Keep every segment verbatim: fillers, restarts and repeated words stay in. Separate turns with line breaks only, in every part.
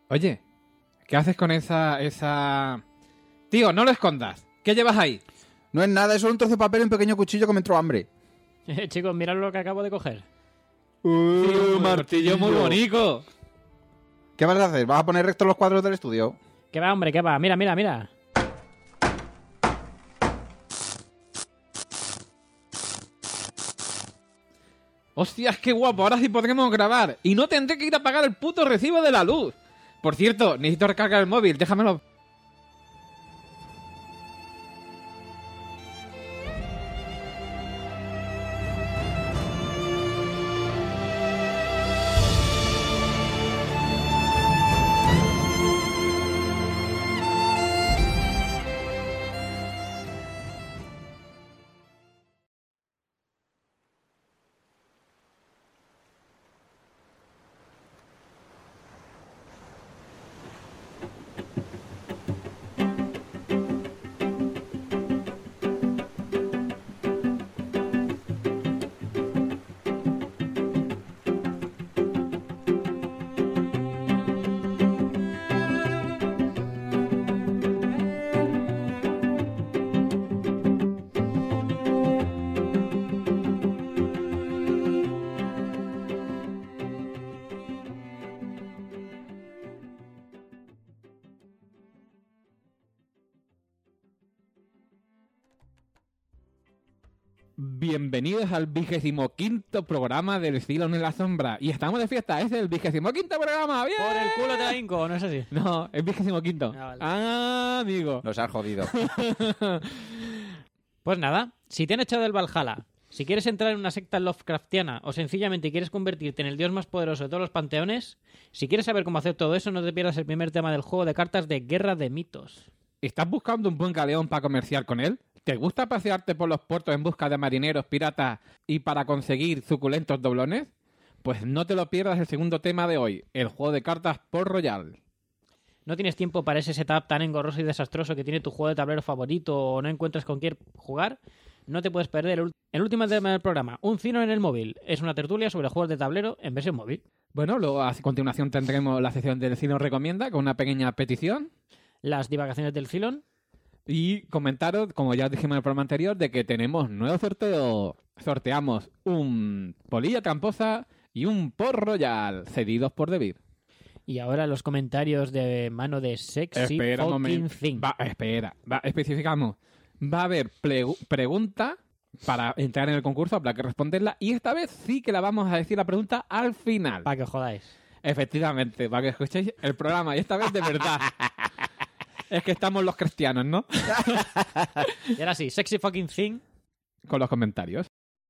Oye, ¿qué haces con esa... esa... Tío, no lo escondas. ¿Qué llevas ahí?
No es nada, es solo un trozo de papel y un pequeño cuchillo que me entró hambre.
Eh, chicos, mirad lo que acabo de coger.
Uh,
Tío, un martillo muy bonito.
¿Qué vas a hacer? ¿Vas a poner rectos los cuadros del estudio?
¿Qué va, hombre? ¿Qué va? Mira, mira, mira.
Hostias, qué guapo. Ahora sí podremos grabar. Y no tendré que ir a pagar el puto recibo de la luz. Por cierto, necesito recargar el móvil. Déjamelo. Bienvenidos al vigésimo quinto programa del Cylon en la Sombra. Y estamos de fiesta, es el vigésimo quinto programa. ¡Bien!
Por el culo te la hinco, ¿no es así?
No, es vigésimo quinto.
Ah, vale.
Ah, amigo.
Nos has jodido.
Pues nada, si te han echado del Valhalla, si quieres entrar en una secta Lovecraftiana o sencillamente quieres convertirte en el dios más poderoso de todos los panteones, si quieres saber cómo hacer todo eso, no te pierdas el primer tema del juego de cartas de Guerra de Mitos.
¿Estás buscando un buen galeón para comerciar con él? ¿Te gusta pasearte por los puertos en busca de marineros, piratas y para conseguir suculentos doblones? Pues no te lo pierdas el segundo tema de hoy, el juego de cartas Port Royal.
¿No tienes tiempo para ese setup tan engorroso y desastroso que tiene tu juego de tablero favorito o no encuentras con quién jugar? No te puedes perder el, el último tema del programa, Un Cylon en el móvil. Es una tertulia sobre juegos de tablero en versión móvil.
Bueno, luego a continuación tendremos la sección del Cylon Recomienda con una pequeña petición.
Las divagaciones del Cylon.
Y comentaros, como ya os dijimos en el programa anterior, de que tenemos nuevo sorteo. Sorteamos un Polilla Tramposa y un Port Royal, cedidos por Debir.
Y ahora los comentarios de mano de Sexy
Espera un
Fucking
momento.
Thing.
Va, espera, va, especificamos. Va a haber plegu- pregunta para entrar en el concurso, habrá que responderla. Y esta vez sí que la vamos a decir la pregunta al final.
Para que os jodáis.
Efectivamente, para que escuchéis el programa. Y esta vez de verdad. Es que estamos los cristianos, ¿no?
Y ahora sí, Sexy Fucking Thing.
Con los comentarios.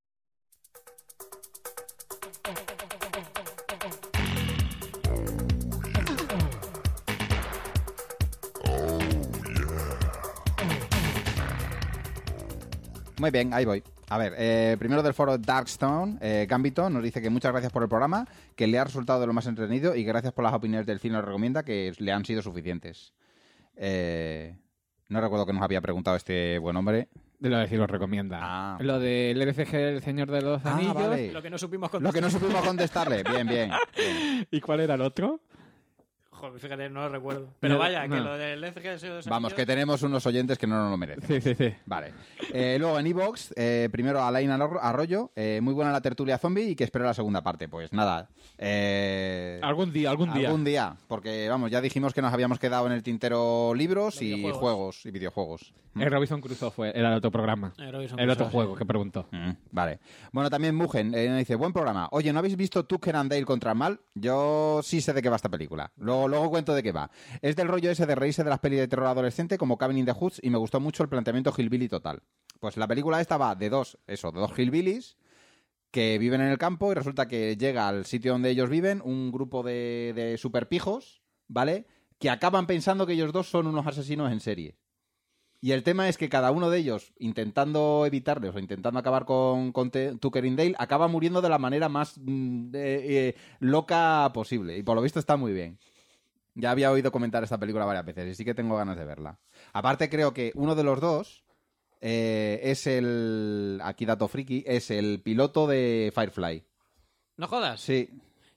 Muy bien, ahí voy. A ver, eh, primero del foro Darkstone, eh, Gambito nos dice que muchas gracias por el programa, que le ha resultado de lo más entretenido y gracias por las opiniones del cine, nos recomienda que le han sido suficientes. Eh, no recuerdo que nos había preguntado este buen hombre.
De lo de decir, os recomienda.
Ah.
Lo del L C G del Señor de los
Ah,
Anillos.
vale.
Lo que no supimos
Lo que no supimos contestarle. Bien, bien. bien.
¿Y cuál era el otro?
Joder, fíjate, no lo recuerdo. Pero
No,
vaya, que
no.
lo del L C G de Señor de los
Vamos, que
Anillos-
tenemos unos oyentes que no nos lo merecen.
Sí, sí, sí.
Vale. Eh, luego en iVoox, eh, primero Alain Arroyo, eh, muy buena la tertulia zombie y que espero la segunda parte. Pues nada. Eh,
Algún día, algún día.
Algún día, porque vamos, ya dijimos que nos habíamos quedado en el tintero libros
Los
y
videojuegos.
juegos y videojuegos.
El Robinson Crusoe fue, era el otro programa.
Eh, Robinson
El otro
Crusoe,
juego
sí.
que preguntó.
Mm, vale. Bueno, también Mugen eh, dice, buen programa. Oye, ¿no habéis visto Tucker and Dale contra el mal? Yo sí sé de qué va esta película. Luego, luego cuento de qué va. Es del rollo ese de reírse de las pelis de terror adolescente como Cabin in the Woods y me gustó mucho el planteamiento hillbilly total. Pues la película esta va de dos, eso, de dos hillbillies que viven en el campo y resulta que llega al sitio donde ellos viven un grupo de, de superpijos, ¿vale? Que acaban pensando que ellos dos son unos asesinos en serie. Y el tema es que cada uno de ellos, intentando evitarles o intentando acabar con, con Te- Tucker and Dale, acaba muriendo de la manera más mm, eh, eh, loca posible. Y por lo visto está muy bien. Ya había oído comentar esta película varias veces y sí que tengo ganas de verla. Aparte creo que uno de los dos eh, es el... Aquí dato friki, es el piloto de Firefly.
¿No jodas?
Sí.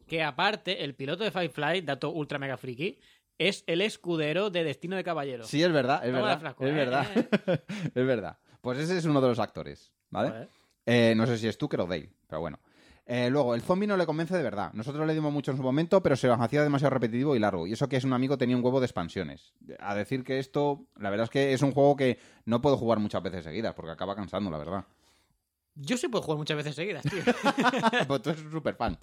que aparte, el piloto de Firefly, dato ultra mega friki, es el escudero de Destino de Caballero.
Sí, es verdad, es
Toma
verdad.
el flasco,
es
¿eh?
verdad. Es verdad. Pues ese es uno de los actores, ¿vale?
Joder.
Eh, no sé si es Tucker o Dale, pero bueno. Eh, luego, el zombie no le convence de verdad. Nosotros le dimos mucho en su momento, pero se nos hacía demasiado repetitivo y largo. Y eso que es un amigo tenía un huevo de expansiones. A decir que esto, la verdad es que es un juego que no puedo jugar muchas veces seguidas, porque acaba cansando, la verdad.
Yo sí puedo jugar muchas veces seguidas, tío.
Pues tú eres un súper fan.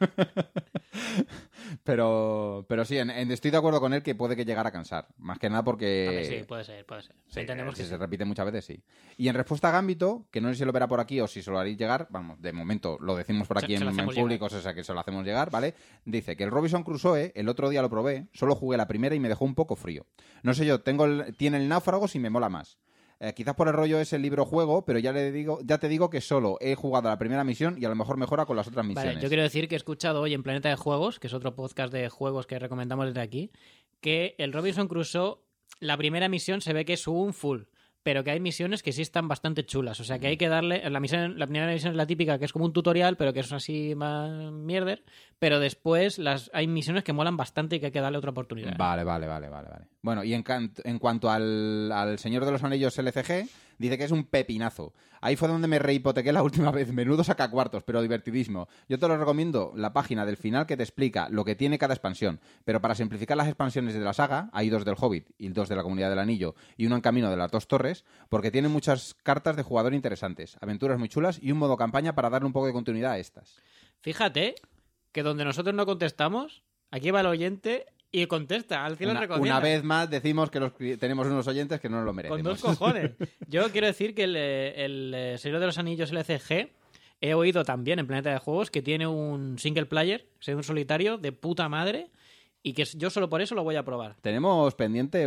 pero, pero sí, en, en- estoy de acuerdo con él que puede que llegara a cansar. Más que nada porque...
Hombre, sí, puede ser, puede ser.
Sí,
Entendemos
si
que
se
sí.
repite muchas veces, sí. Y en respuesta a Gambito, que no sé si lo verá por aquí o si se lo haréis llegar, vamos, de momento lo decimos por
Se-
aquí
se lo
en, en
hacemos
público, o sea que se lo hacemos llegar, ¿vale? Dice que el Robinson Crusoe, el otro día lo probé, solo jugué la primera y me dejó un poco frío. No sé yo, tengo el- tiene el náufrago si me mola más. Eh, quizás por el rollo es el libro-juego, pero ya le digo, ya te digo que solo he jugado la primera misión y a lo mejor mejora con las otras misiones.
Vale, yo quiero decir que he escuchado hoy en Planeta de Juegos, que es otro podcast de juegos que recomendamos desde aquí, que el Robinson Crusoe, la primera misión se ve que es un full, pero que hay misiones que sí están bastante chulas. O sea, que hay que darle... La, misión, la primera misión es la típica, que es como un tutorial, pero que es así más mierder, pero después las hay misiones que molan bastante y que hay que darle otra oportunidad.
Vale, vale, vale, vale, vale. Bueno, y en, can- en cuanto al, al Señor de los Anillos L C G, dice que es un pepinazo. Ahí fue donde me rehipotequé la última vez. Menudo sacacuartos, pero divertidísimo. Yo te lo recomiendo, la página del final que te explica lo que tiene cada expansión. Pero para simplificar las expansiones de la saga, hay dos del Hobbit y dos de la Comunidad del Anillo y uno en camino de las dos torres, porque tienen muchas cartas de jugador interesantes, aventuras muy chulas y un modo campaña para darle un poco de continuidad a estas.
Fíjate que donde nosotros no contestamos, aquí va el oyente y contesta. Al final
Una,
recomienda.
una vez más decimos que los, tenemos unos oyentes que no nos lo
Con
merecemos.
dos cojones. Yo quiero decir que el, el, eh, Señor de los Anillos L C G he oído también en Planeta de Juegos que tiene un single player, o sea, un solitario de puta madre, y que yo solo por eso lo voy a probar.
Tenemos pendiente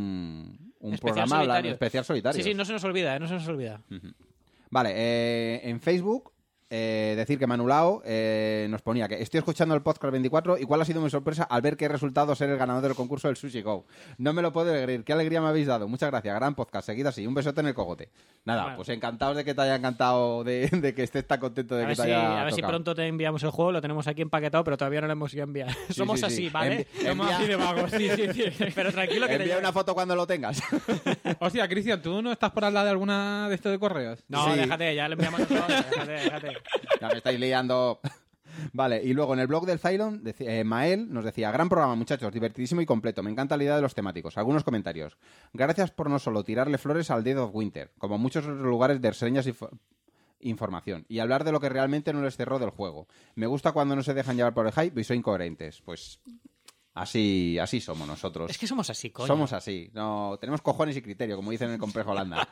un, un
Especial
programa hablando-
solitario.
especial solitario.
Sí, sí, no se nos olvida, ¿eh? No se nos olvida.
Vale, eh, en Facebook, eh, decir que Manulao eh, nos ponía que estoy escuchando el podcast veinticuatro y cuál ha sido mi sorpresa al ver que he resultado ser el ganador del concurso del Sushi Go. No me lo puedo creer, qué alegría me habéis dado. Muchas gracias, gran podcast, seguid así, un besote en el cogote. Nada,
Bueno.
pues encantados de que te haya encantado, de, de que estés tan contento de
A
que
ver,
te
si,
haya
a ver si
tocado.
pronto te enviamos el juego, lo tenemos aquí empaquetado, pero todavía no lo hemos ido a enviar. Somos
sí,
así,
sí.
¿vale?
Envi-
Somos
envía-
así de vagos, sí, sí, sí. Pero tranquilo que te
Envía
llega.
una foto cuando lo tengas.
Hostia, Cristian, ¿tú no estás por hablar de alguna de estos de correos?
No,
Sí.
déjate, ya le enviamos nosotros, déjate, déjate.
Ya me estáis liando. Vale, y luego en el blog del Cylon, deci- eh, Mael nos decía, gran programa, muchachos, divertidísimo y completo. Me encanta la idea de los temáticos. Algunos comentarios. Gracias por no solo tirarle flores al Dead of Winter, como muchos otros lugares de reseñas y fo- información, y hablar de lo que realmente no les cerró del juego. Me gusta cuando no se dejan llevar por el hype y son incoherentes. Pues así, así somos nosotros.
Es que somos así, coño.
Somos así. No, tenemos cojones y criterio, como dicen en el Complejo Holanda.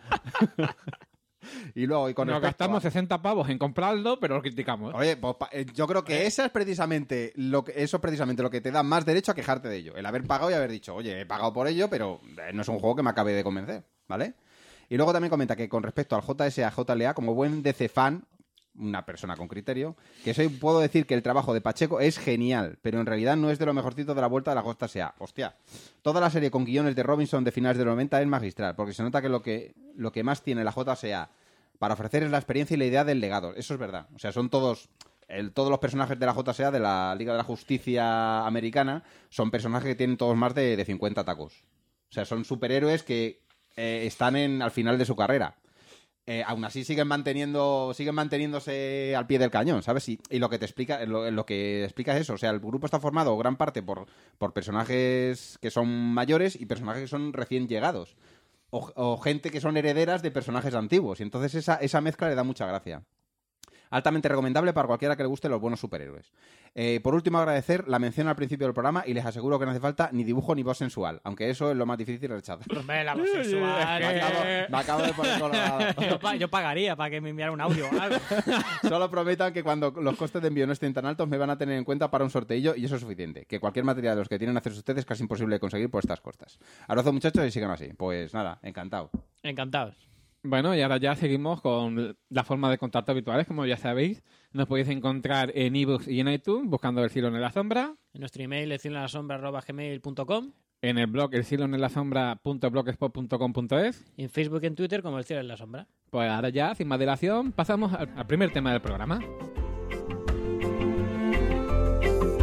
Y luego, y con
Nos
respecto
gastamos
a-
sesenta pavos en comprarlo, pero lo criticamos.
Oye, pues, pa- eh, yo creo que esa es precisamente lo que, eso es precisamente lo que te da más derecho a quejarte de ello. El haber pagado y haber dicho, oye, he pagado por ello, pero eh, no es un juego que me acabe de convencer, ¿vale? Y luego también comenta que con respecto al J S A J L A, como buen D C fan, una persona con criterio, que soy, puedo decir que el trabajo de Pacheco es genial, pero en realidad no es de lo mejorcito de la vuelta de la J S A. Hostia, toda la serie con guiones de Robinson de finales de los noventa es magistral, porque se nota que lo que, lo que más tiene la J S A para ofrecer es la experiencia y la idea del legado. Eso es verdad. O sea, son todos... El, todos los personajes de la J S A, de la Liga de la Justicia Americana, son personajes que tienen todos más de, de cincuenta tacos. O sea, son superhéroes que eh, están en, al final de su carrera. Eh, aún así siguen manteniendo siguen manteniéndose al pie del cañón, ¿sabes? Y, y lo que te explica lo, lo que explica es eso. O sea, el grupo está formado gran parte por, por personajes que son mayores y personajes que son recién llegados. O, o gente que son herederas de personajes antiguos. Y entonces esa, esa mezcla le da mucha gracia. Altamente recomendable para cualquiera que le guste los buenos superhéroes. Eh, por último, agradecer la mención al principio del programa y les aseguro que no hace falta ni dibujo ni voz sensual, aunque eso es lo más difícil de rechazar.
Hombre, la voz sensual.
Me acabo, me acabo de poner colorado.
Yo, pa- yo pagaría para que me enviara un audio o algo.
Solo prometan que cuando los costes de envío no estén tan altos me van a tener en cuenta para un sorteillo y eso es suficiente. Que cualquier material de los que tienen acceso ustedes es casi imposible de conseguir por estas costas. Abrazo, muchachos, y sigan así. Pues nada, encantado.
Encantados.
Bueno, y ahora ya seguimos con la forma de contacto habituales, como ya sabéis. Nos podéis encontrar en ebooks y en iTunes buscando El Silon en la Sombra,
En nuestro email, elciloenlasombra arroba gmail punto com,
en el blog el silon en la sombra punto blogspot punto com punto es.
y en Facebook y en Twitter como El Cielo en la Sombra.
Pues ahora ya, sin más dilación, pasamos al, al primer tema del programa.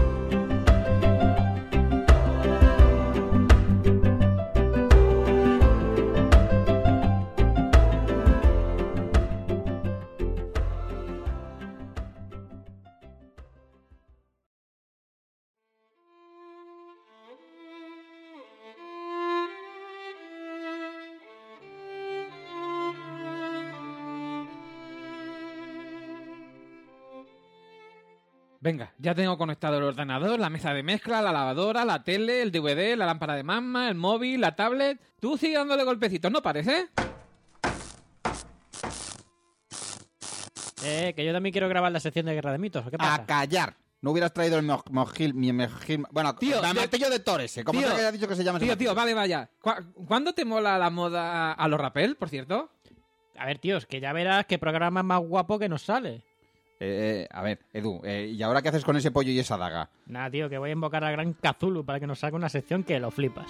Venga, ya tengo conectado el ordenador, la mesa de mezcla, la lavadora, la tele, el D V D, la lámpara de mamá, el móvil, la tablet. Tú sigue dándole golpecitos, ¿no parece?
Eh, que yo también quiero grabar la sección de Guerra de Mitos. ¿O qué pasa?
A callar. No hubieras traído el mo- mojil, mi mojil... Bueno,
Tío,
el
de-
martillo de Thor ese. Como
Tío,
te haya dicho que se llama ese
Tío, tío,
martillo.
vale, vaya. ¿Cu- ¿Cuándo te mola la moda a los rappel, por cierto?
A ver, tíos, que ya verás qué programa más guapo que nos sale.
Eh, eh, a ver, Edu, eh, ¿y ahora qué haces con ese pollo y esa daga?
Nada, tío, que voy a invocar al gran Cthulhu para que nos saque una sección que lo flipas.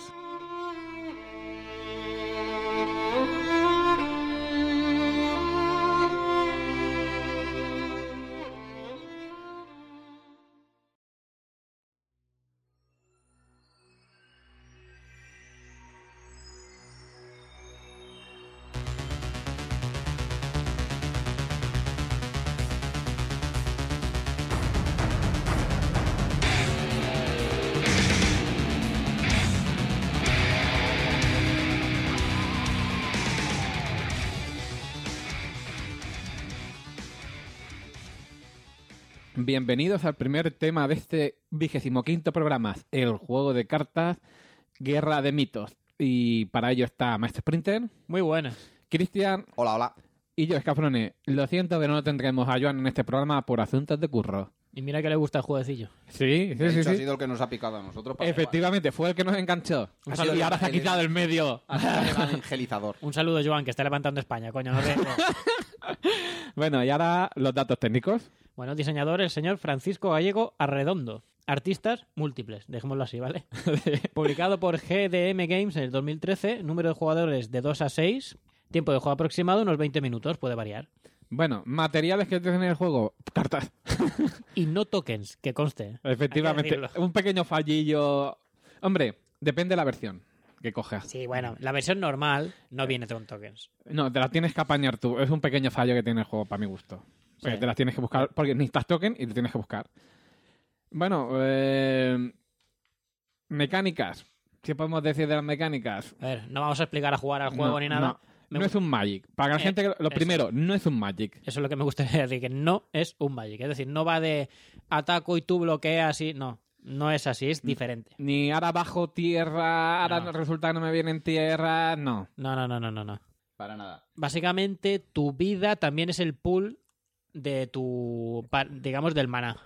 Bienvenidos al primer tema de este vigésimo quinto programa, el juego de cartas Guerra de Mitos. Y para ello está Maestro Sprinter,
Muy buenas.
Cristian
Hola, hola.
y yo, Escafrone. Lo siento que no tendremos a Joan en este programa por asuntos de curro.
Y mira que le gusta el jueguecillo.
Sí, sí,
De
sí.
hecho, ha
sí.
sido el que nos ha picado a nosotros. para
Efectivamente, fue el que nos enganchó.
Ha
Y
sido el
ahora se ha
evangel-
quitado el medio.
jugar. Ha sido el evangelizador.
Un saludo, Joan, que está levantando España, coño. No te-
Bueno, y ahora los datos técnicos.
Bueno, diseñador, el señor Francisco Gallego Arredondo. Artistas múltiples, dejémoslo así, ¿vale? Publicado por G D M Games en el dos mil trece, número de jugadores de dos a seis, tiempo de juego aproximado unos veinte minutos, puede variar.
Bueno, materiales que tienen en el juego, cartas.
Y no tokens, que conste.
Efectivamente,
Hay que decirlo.
un pequeño fallillo. Hombre, depende de la versión que cojas.
Sí, bueno, la versión normal no viene con tokens.
No, te las tienes que apañar tú. Es un pequeño fallo que tiene el juego, para mi gusto. Porque
Sí.
te las tienes que buscar, porque necesitas token y te tienes que buscar. Bueno, eh, mecánicas. ¿Qué podemos decir de las mecánicas?
A ver, no vamos a explicar a jugar al juego
No,
ni nada.
No,
Me
no
gu-
es un Magic. Para la
Eh,
gente, que, lo
eso.
primero, no es un Magic.
Eso es lo que me gustaría decir, que no es un Magic. Es decir, no va de ataco y tú bloqueas y... No, no es así, es diferente.
Ni ahora bajo tierra, ahora
No.
resulta que no me viene en tierra. No.
No, no, no, no, no, no.
Para nada.
Básicamente, tu vida también es el pool de tu... pa- digamos, del maná.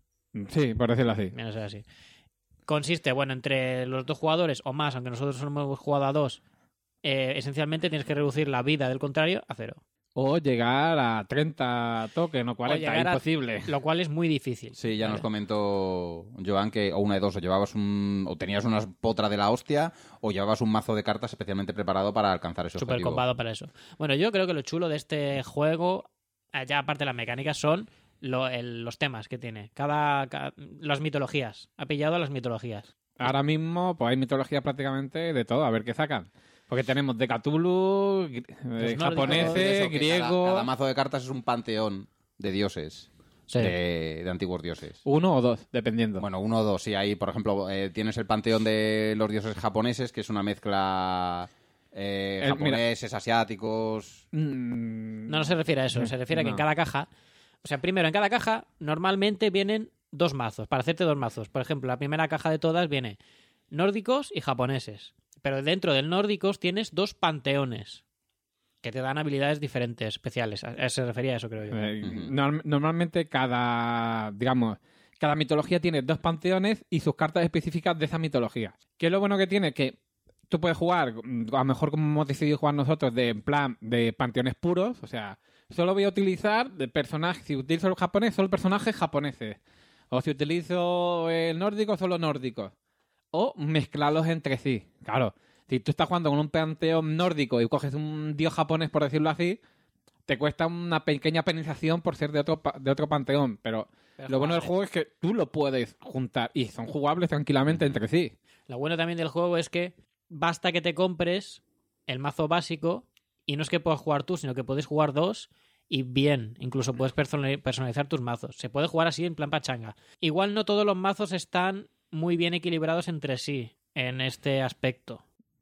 Sí, por decirlo así.
Menos es así. Consiste, bueno, entre los dos jugadores o más, aunque nosotros hemos jugado a dos, eh, esencialmente tienes que reducir la vida del contrario a cero.
O llegar a treinta token o cuarenta,
llegar a-
imposible.
Lo cual es muy difícil.
Sí, ya
¿vale?
nos comentó Joan que o una de dos, o llevabas un, o tenías una potra de la hostia, o llevabas un mazo de cartas especialmente preparado para alcanzar ese
Súper
objetivo.
combado para eso. Bueno, yo creo que lo chulo de este juego, ya aparte de las mecánicas, son lo- el- los temas que tiene. Cada, ca- las mitologías. Ha pillado las mitologías.
Ahora mismo, pues hay mitología prácticamente de todo, a ver qué sacan. Porque tenemos de Cthulhu, gr- eh,
nórdicos,
japoneses,
Eso, que
griego,
Cada, cada mazo de cartas es un panteón de dioses,
Sí.
de, de antiguos dioses.
uno o dos, dependiendo.
Bueno, uno o dos. Sí, ahí, por ejemplo, eh, tienes el panteón de los dioses japoneses, que es una mezcla eh,
Eh, mira.
japoneses, asiáticos.
Mm,
No, no se refiere a eso. Se refiere a que en
No.
cada caja... O sea, primero, en cada caja normalmente vienen dos mazos, para hacerte dos mazos. Por ejemplo, la primera caja de todas viene nórdicos y japoneses. Pero dentro del nórdicos tienes dos panteones que te dan habilidades diferentes, especiales. A- a- Se refería a eso, creo yo.
eh,
Ujú.
norm- normalmente cada, digamos, cada mitología tiene dos panteones y sus cartas específicas de esa mitología. ¿Qué es lo bueno que tiene? Que tú puedes jugar, mm, a lo mejor como hemos decidido jugar nosotros, de en plan de panteones puros, o sea, solo voy a utilizar de personajes, si utilizo el japonés, solo personajes japoneses. O si utilizo el nórdico, solo nórdicos. O mezclarlos entre sí. Claro, si tú estás jugando con un panteón nórdico y coges un dios japonés, por decirlo así, te cuesta una pequeña penalización por ser de otro, pa- de otro panteón. Pero,
Pero
lo bueno del
jugable.
juego es que tú lo puedes juntar y son jugables tranquilamente entre sí.
Lo bueno también del juego es que basta que te compres el mazo básico y no es que puedas jugar tú, sino que puedes jugar dos y bien. Incluso puedes persona- personalizar tus mazos. Se puede jugar así en plan pachanga. Igual no todos los mazos están muy bien equilibrados entre sí en este aspecto.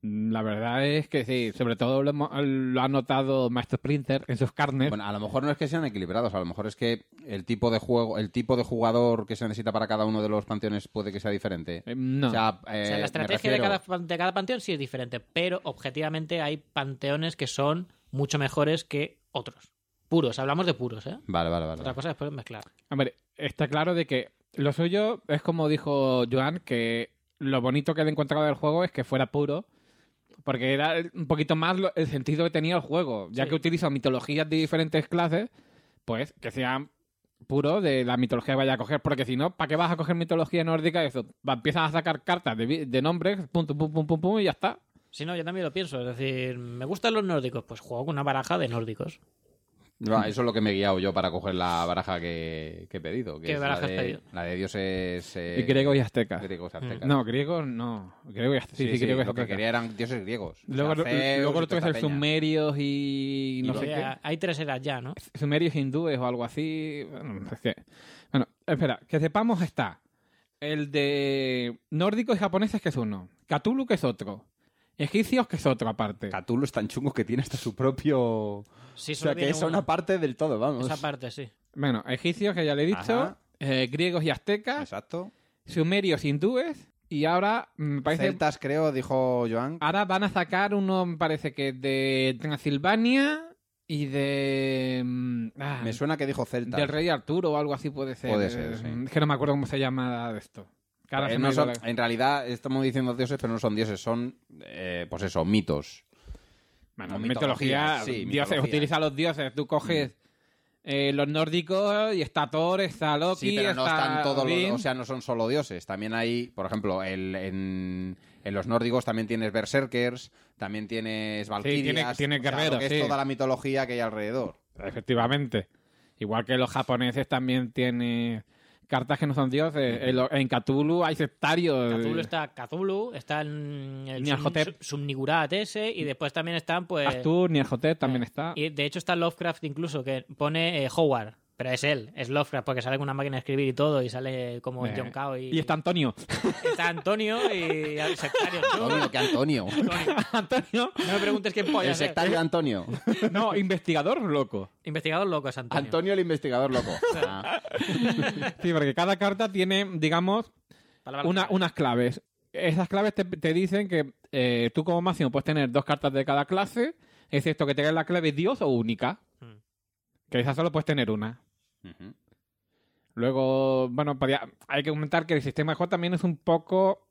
La verdad es que sí, sobre todo lo, hemos- lo ha notado Maestro Splinter en sus carnes.
Bueno, a lo mejor no es que sean equilibrados, a lo mejor es que el tipo de juego, el tipo de jugador que se necesita para cada uno de los panteones puede que sea diferente.
Eh, no.
O sea,
O
eh,
sea,
me
la estrategia de,
refiero-
cada, de cada panteón sí es diferente, pero objetivamente hay panteones que son mucho mejores que otros. Puros, hablamos de puros, ¿eh?
Vale, vale, vale.
Otra cosa después mezclar.
Hombre, está claro de que lo suyo es como dijo Joan, que lo bonito que he encontrado del juego es que fuera puro, porque era un poquito más lo- el sentido que tenía el juego, ya
Sí.
que utiliza mitologías de diferentes clases, pues que sean puro de la mitología que vaya a coger, porque si no, ¿para qué vas a coger mitología nórdica? Eso, va, empiezan a sacar cartas de, vi- de nombres, pum, pum, pum, pum, pum, y ya está.
Si no, yo también lo pienso. Es decir, ¿me gustan los nórdicos? Pues juego con una baraja de nórdicos.
No, eso es lo que me he guiado yo para coger la baraja que, que he pedido. Que
¿Qué
es
baraja
la
has
de,
pedido?
La de dioses... eh,
Y griegos y aztecas.
griegos aztecas.
No, griegos no. Griegos y aztecas. Sí,
Sí,
sí,
sí,
griegos y
lo que
aztecas.
quería eran dioses griegos. O
Luego,
sea, Zeus
luego
y
lo que es
toda
el
esta peña.
sumerios y no
Y
sé
O
qué.
sea, hay tres eras ya, ¿no?
Sumerios hindúes o algo así. Bueno, es que... bueno, espera, que sepamos está. El de nórdicos y japoneses, que es uno. Cthulhu, que es otro. Egipcios, que es otro aparte.
Cthulhu es tan chungo que tiene hasta su propio...
Sí,
O
solo
sea, que
viene
es
uno.
una parte del todo, vamos.
Esa parte, sí.
Bueno, egipcios, que ya le he dicho.
Ajá.
eh, griegos y aztecas.
Exacto.
Sumerios hindúes. Y ahora, me parece...
Celtas, creo, dijo Joan.
Ahora van a sacar uno, me parece que de Transilvania y de... mm, ah,
Me suena que dijo celtas.
del rey Arturo o algo así puede ser.
Puede ser,
Eh,
sí.
Es que no me acuerdo cómo se llama de esto. Que ahora
Eh,
se me
no
ha ido
son-
la-
En realidad estamos diciendo dioses, pero no son dioses, son, eh, pues eso, mitos.
Bueno,
o
mitología,
mitologías, sí,
dioses,
mitologías.
utiliza los dioses. Tú coges eh, los nórdicos y está Thor, está Loki,
Sí, pero no
está
están todos
Odín.
los, o sea, no son solo dioses. También hay, por ejemplo, el- en, en los nórdicos también tienes berserkers, también tienes valquirias.
tiene- tiene
o sea, lo
guerreros,
que es
sí.
toda la mitología que hay alrededor.
Efectivamente. Igual que los japoneses también tienen cartas que no son dioses. En, lo- en Cthulhu hay sectarios.
Cthulhu está Cthulhu, está el, el
Nyarlathotep.
Sum- Sumnigurat ese, y después también están, pues...
Astur, Nyarlathotep también
eh,
está.
Y de hecho está Lovecraft incluso, que pone eh, Howard, pero es él, es Lovecraft, porque sale con una máquina de escribir y todo, y sale como
Eh,
John Cao. Y,
y está Antonio.
está Antonio y el sectario.
Antonio, que Antonio.
Antonio.
No me preguntes quién polla
El
es.
sectario Antonio.
No, investigador loco.
Investigador loco es Antonio.
Antonio el investigador loco. Ah.
Sí, porque cada carta tiene, digamos,
Palabra
una-
clave.
unas claves. Esas claves te, te dicen que eh, tú como máximo puedes tener dos cartas de cada clase, excepto que tengas la clave Dios o única.
Mm.
Que esa solo puedes tener una.
Ujú.
Luego, bueno, podría- hay que comentar que el sistema de juego también es un poco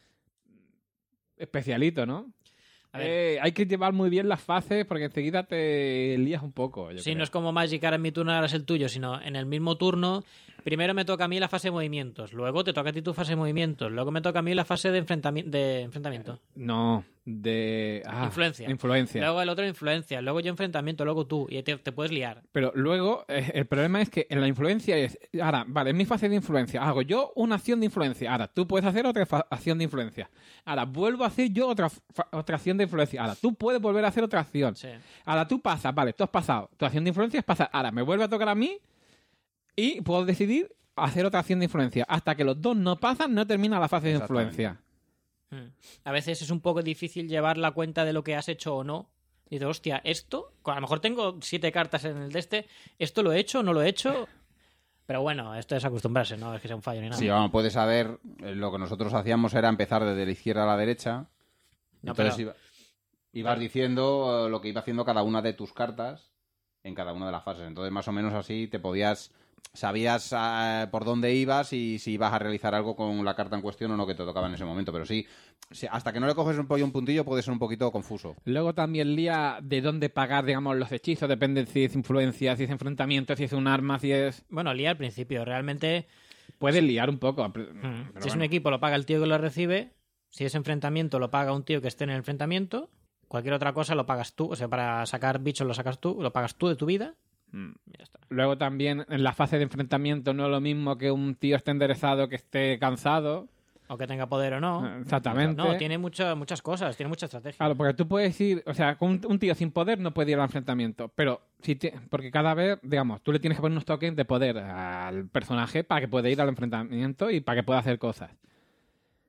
especialito, ¿no?
A ver.
Eh, hay que llevar muy bien las fases porque enseguida te lías un poco. yo
Sí,
creo.
no es como Magic, ahora en mi turno, ahora es el tuyo, sino en el mismo turno, primero me toca a mí la fase de movimientos, luego te toca a ti tu fase de movimientos, luego me toca a mí la fase de, enfrentami- de enfrentamiento.
No, de... ah,
Influencia.
Influencia.
Luego el otro influencia, luego yo enfrentamiento, luego tú, y te, te puedes liar.
Pero luego, eh, el problema es que en la influencia es... Ahora, vale, en mi fase de influencia hago yo una acción de influencia. Ahora, tú puedes hacer otra fa- acción de influencia. Ahora, vuelvo a hacer yo otra, fa- otra acción de influencia. Ahora, tú puedes volver a hacer otra acción.
Sí.
Ahora, tú pasas, vale, tú has pasado. Tu acción de influencia es pasar. Ahora, me vuelve a tocar a mí y puedo decidir hacer otra acción de influencia. Hasta que los dos no pasan, no termina la fase de
Exactamente.
influencia.
Mm. A veces es un poco difícil llevar la cuenta de lo que has hecho o no. Y dices, hostia, esto, a lo mejor tengo siete cartas en el de este, ¿esto lo he hecho o no lo he hecho? Pero bueno, esto es acostumbrarse, no es que sea un fallo ni nada.
Sí, vamos, puedes saber, eh, lo que nosotros hacíamos era empezar desde la izquierda a la derecha.
No,
Entonces
pero-
iba- ibas diciendo eh, lo que iba haciendo cada una de tus cartas en cada una de las fases. Entonces, más o menos así te podías... Sabías eh, por dónde ibas y si ibas a realizar algo con la carta en cuestión o no que te tocaba en ese momento. Pero sí, sí, hasta que no le coges un pollo un puntillo puede ser un poquito confuso.
Luego también lía de dónde pagar, digamos, los hechizos. Depende si es influencia, si es enfrentamiento, si es un arma, si es...
Bueno, lía al principio, realmente,
Puedes liar un poco. pero
mm, si es
bueno.
un equipo lo paga el tío que lo recibe, si es enfrentamiento lo paga un tío que esté en el enfrentamiento, cualquier otra cosa lo pagas tú, o sea, para sacar bichos lo sacas tú, lo pagas tú de tu vida,
Mm.
y ya está.
Luego también en la fase de enfrentamiento no es lo mismo que un tío esté enderezado que esté cansado.
O que tenga poder o no.
Exactamente.
No, tiene muchas muchas cosas, tiene mucha estrategia.
Claro, porque tú puedes ir, o sea, con un, un tío sin poder no puede ir al enfrentamiento, pero si te- porque cada vez, digamos, tú le tienes que poner unos tokens de poder al personaje para que pueda ir al enfrentamiento y para que pueda hacer cosas.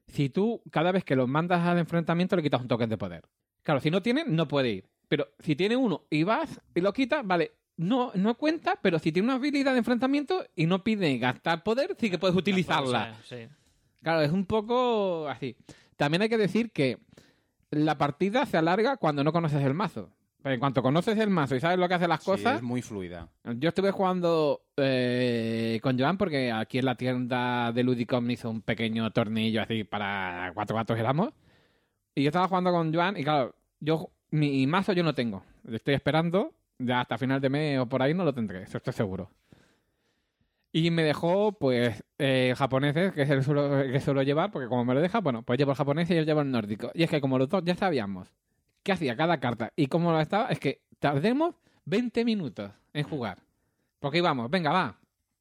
si tú cada vez que lo mandas al enfrentamiento le quitas un token de poder. Claro, si no tiene, no puede ir. Pero si tiene uno y vas y lo quitas, vale, no, no cuenta, pero si tiene una habilidad de enfrentamiento y no pide gastar poder, sí que puedes utilizarla.
Sí.
Claro, es un poco así. También hay que decir que la partida se alarga cuando no conoces el mazo. Pero en cuanto conoces el mazo y sabes lo que hace las
Sí,
cosas...
es muy fluida.
Yo estuve jugando eh, con Joan porque aquí en la tienda de Ludicom me hizo un pequeño tornillo así para cuatro gatos éramos. Y yo estaba jugando con Joan y claro, yo mi mazo yo no tengo. Estoy esperando, ya hasta final de mes o por ahí no lo tendré, eso estoy seguro. Y me dejó, pues, eh, japoneses, que es el suelo, que suelo llevar, porque como me lo deja, bueno, pues llevo el japonés y yo llevo el nórdico. Y es que como los dos ya sabíamos qué hacía cada carta y cómo lo estaba, es que tardemos veinte minutos en jugar. Porque íbamos, venga, va.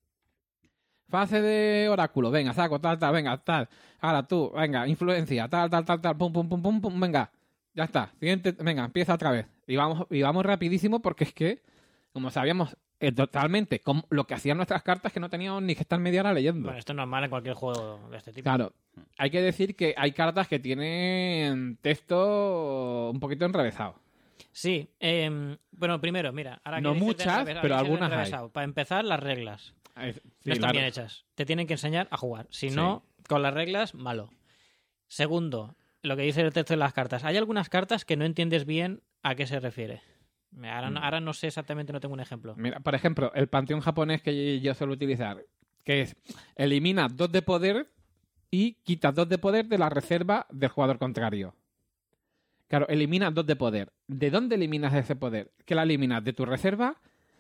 Fase de oráculo, venga, saco, tal, tal, venga, tal. Ahora tú, venga, influencia, tal, tal, tal, tal, pum, pum, pum, pum, pum, venga. Ya está, siguiente, venga, empieza otra vez. Y vamos, y vamos rapidísimo porque es que, como sabíamos eh, totalmente como lo que hacían nuestras cartas, que no teníamos ni que estar media hora leyendo.
Bueno, esto es normal en cualquier juego de este tipo.
Claro, hay que decir que hay cartas que tienen texto un poquito enrevesado.
Sí, eh, bueno, primero, mira, ahora
No
que dices
muchas,
de enrevesado,
pero
ahora que dices
algunas
de enrevesado, para empezar, las reglas
Es- sí,
no están
claro.
bien hechas. Te tienen que enseñar a jugar. Si
Sí.
no, con las reglas, malo. Segundo, lo que dice el texto de las cartas. Hay algunas cartas que no entiendes bien a qué se refiere. Ahora, no-
Mm.
ahora no sé exactamente, no tengo un ejemplo.
Mira, por ejemplo, el panteón japonés que yo suelo utilizar, que es elimina dos de poder y quita dos de poder de la reserva del jugador contrario. Claro, elimina dos de poder. ¿De dónde eliminas ese poder? ¿Qué la eliminas? ¿De tu reserva?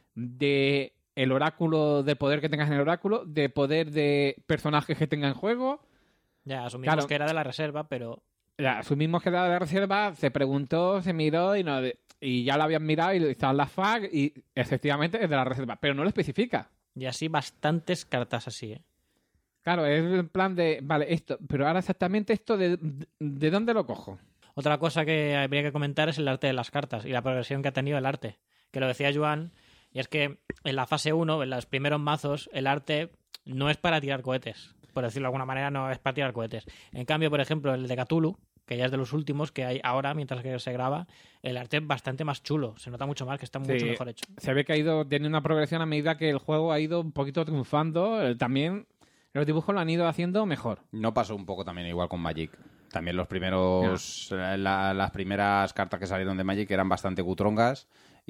¿De el oráculo, de poder que tengas en el oráculo? ¿De poder de personajes que tenga en juego?
Ya, asumimos
Claro.
que era de la reserva, pero
Ya, asumimos que era de la reserva, se preguntó, se miró y, no, y ya lo habían mirado y estaban las F A Q y efectivamente es de la reserva, pero no lo especifica.
y así bastantes cartas así, ¿eh?
Claro, es el plan de, vale, esto, pero ahora exactamente esto, ¿de, de, de dónde lo cojo?
Otra cosa que habría que comentar es el arte de las cartas y la progresión que ha tenido el arte. Que lo decía Joan, y es que en la fase uno, en los primeros mazos, el arte no es para tirar cohetes. Por decirlo de alguna manera, no es para tirar cohetes. En cambio, por ejemplo, el de Cthulhu, que ya es de los últimos que hay ahora, mientras que se graba, el arte es bastante más chulo. Se nota mucho más, que está mucho
Sí.
mejor hecho.
Se ve que ha ido, tiene una progresión a medida que el juego ha ido un poquito triunfando. eh, También los dibujos lo han ido haciendo mejor.
No pasó un poco también igual con Magic. También los primeros, eh, la- las primeras cartas que salieron de Magic eran bastante cutrongas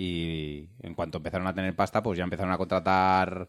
y en cuanto empezaron a tener pasta, pues ya empezaron a contratar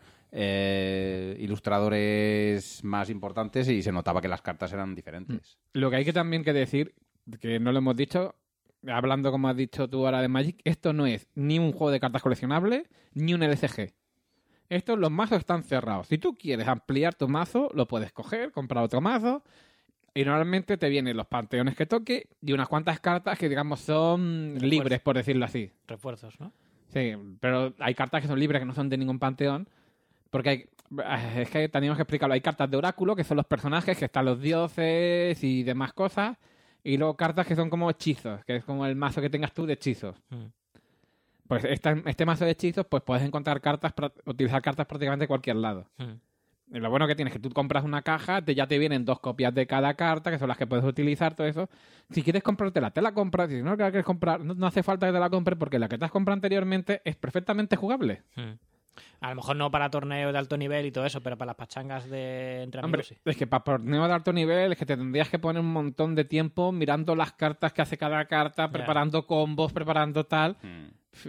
eh, ilustradores más importantes y se notaba que las cartas eran diferentes.
Lo que hay que también que decir, que no lo hemos dicho, hablando como has dicho tú ahora de Magic, esto no es ni un juego de cartas coleccionables ni un L C G. Estos, los mazos están cerrados. Si tú quieres ampliar tu mazo, lo puedes coger, comprar otro mazo y normalmente te vienen los panteones que toque y unas cuantas cartas que digamos son
Refuerzo.
libres, por decirlo así.
Refuerzos, ¿no?
Sí, pero hay cartas que son libres, que no son de ningún panteón. Porque hay, es que teníamos que explicarlo. Hay cartas de oráculo, que son los personajes, que están los dioses y demás cosas. Y luego cartas que son como hechizos, que es como el mazo que tengas tú de hechizos.
Mm.
Pues esta- este mazo de hechizos, pues puedes encontrar cartas, pra- utilizar cartas prácticamente de cualquier lado.
Mm.
Y lo bueno que tienes es que tú compras una caja, te, ya te vienen dos copias de cada carta, que son las que puedes utilizar, todo eso. Si quieres comprártela, te la compras. Si no la quieres comprar, no, no hace falta que te la compres porque la que te has comprado anteriormente es perfectamente jugable.
Mm. A lo mejor no para torneos de alto nivel y todo eso, pero para las pachangas de entre
Hombre,
amigos sí.
es que para torneo de alto nivel es que te tendrías que poner un montón de tiempo mirando las cartas que hace cada carta, preparando combos, preparando tal.
Mm.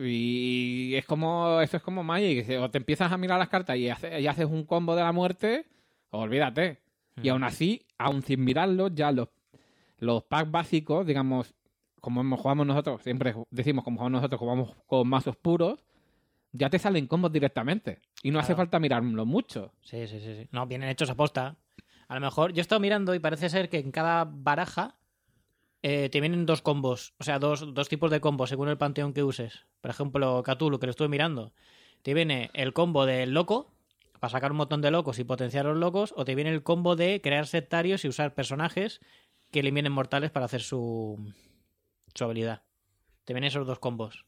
Y es como, eso es como Magic. O te empiezas a mirar las cartas y, hace- y haces un combo de la muerte, olvídate. Y
Mm.
aún así, aún sin mirarlo, ya los, los packs básicos, digamos, como hemos- jugamos nosotros, siempre decimos como jugamos nosotros, jugamos con mazos puros, ya te salen combos directamente. Y no hace
Claro.
falta mirarlo mucho.
Sí, sí, sí, sí. No, vienen hechos a posta. A lo mejor, yo he estado mirando y parece ser que en cada baraja eh, te vienen dos combos. O sea, dos, dos tipos de combos según el panteón que uses. Por ejemplo, Cthulhu, que lo estuve mirando. Te viene el combo del loco, para sacar un montón de locos y potenciar a los locos, o te viene el combo de crear sectarios y usar personajes que eliminen mortales para hacer su, su habilidad. Te vienen esos dos combos.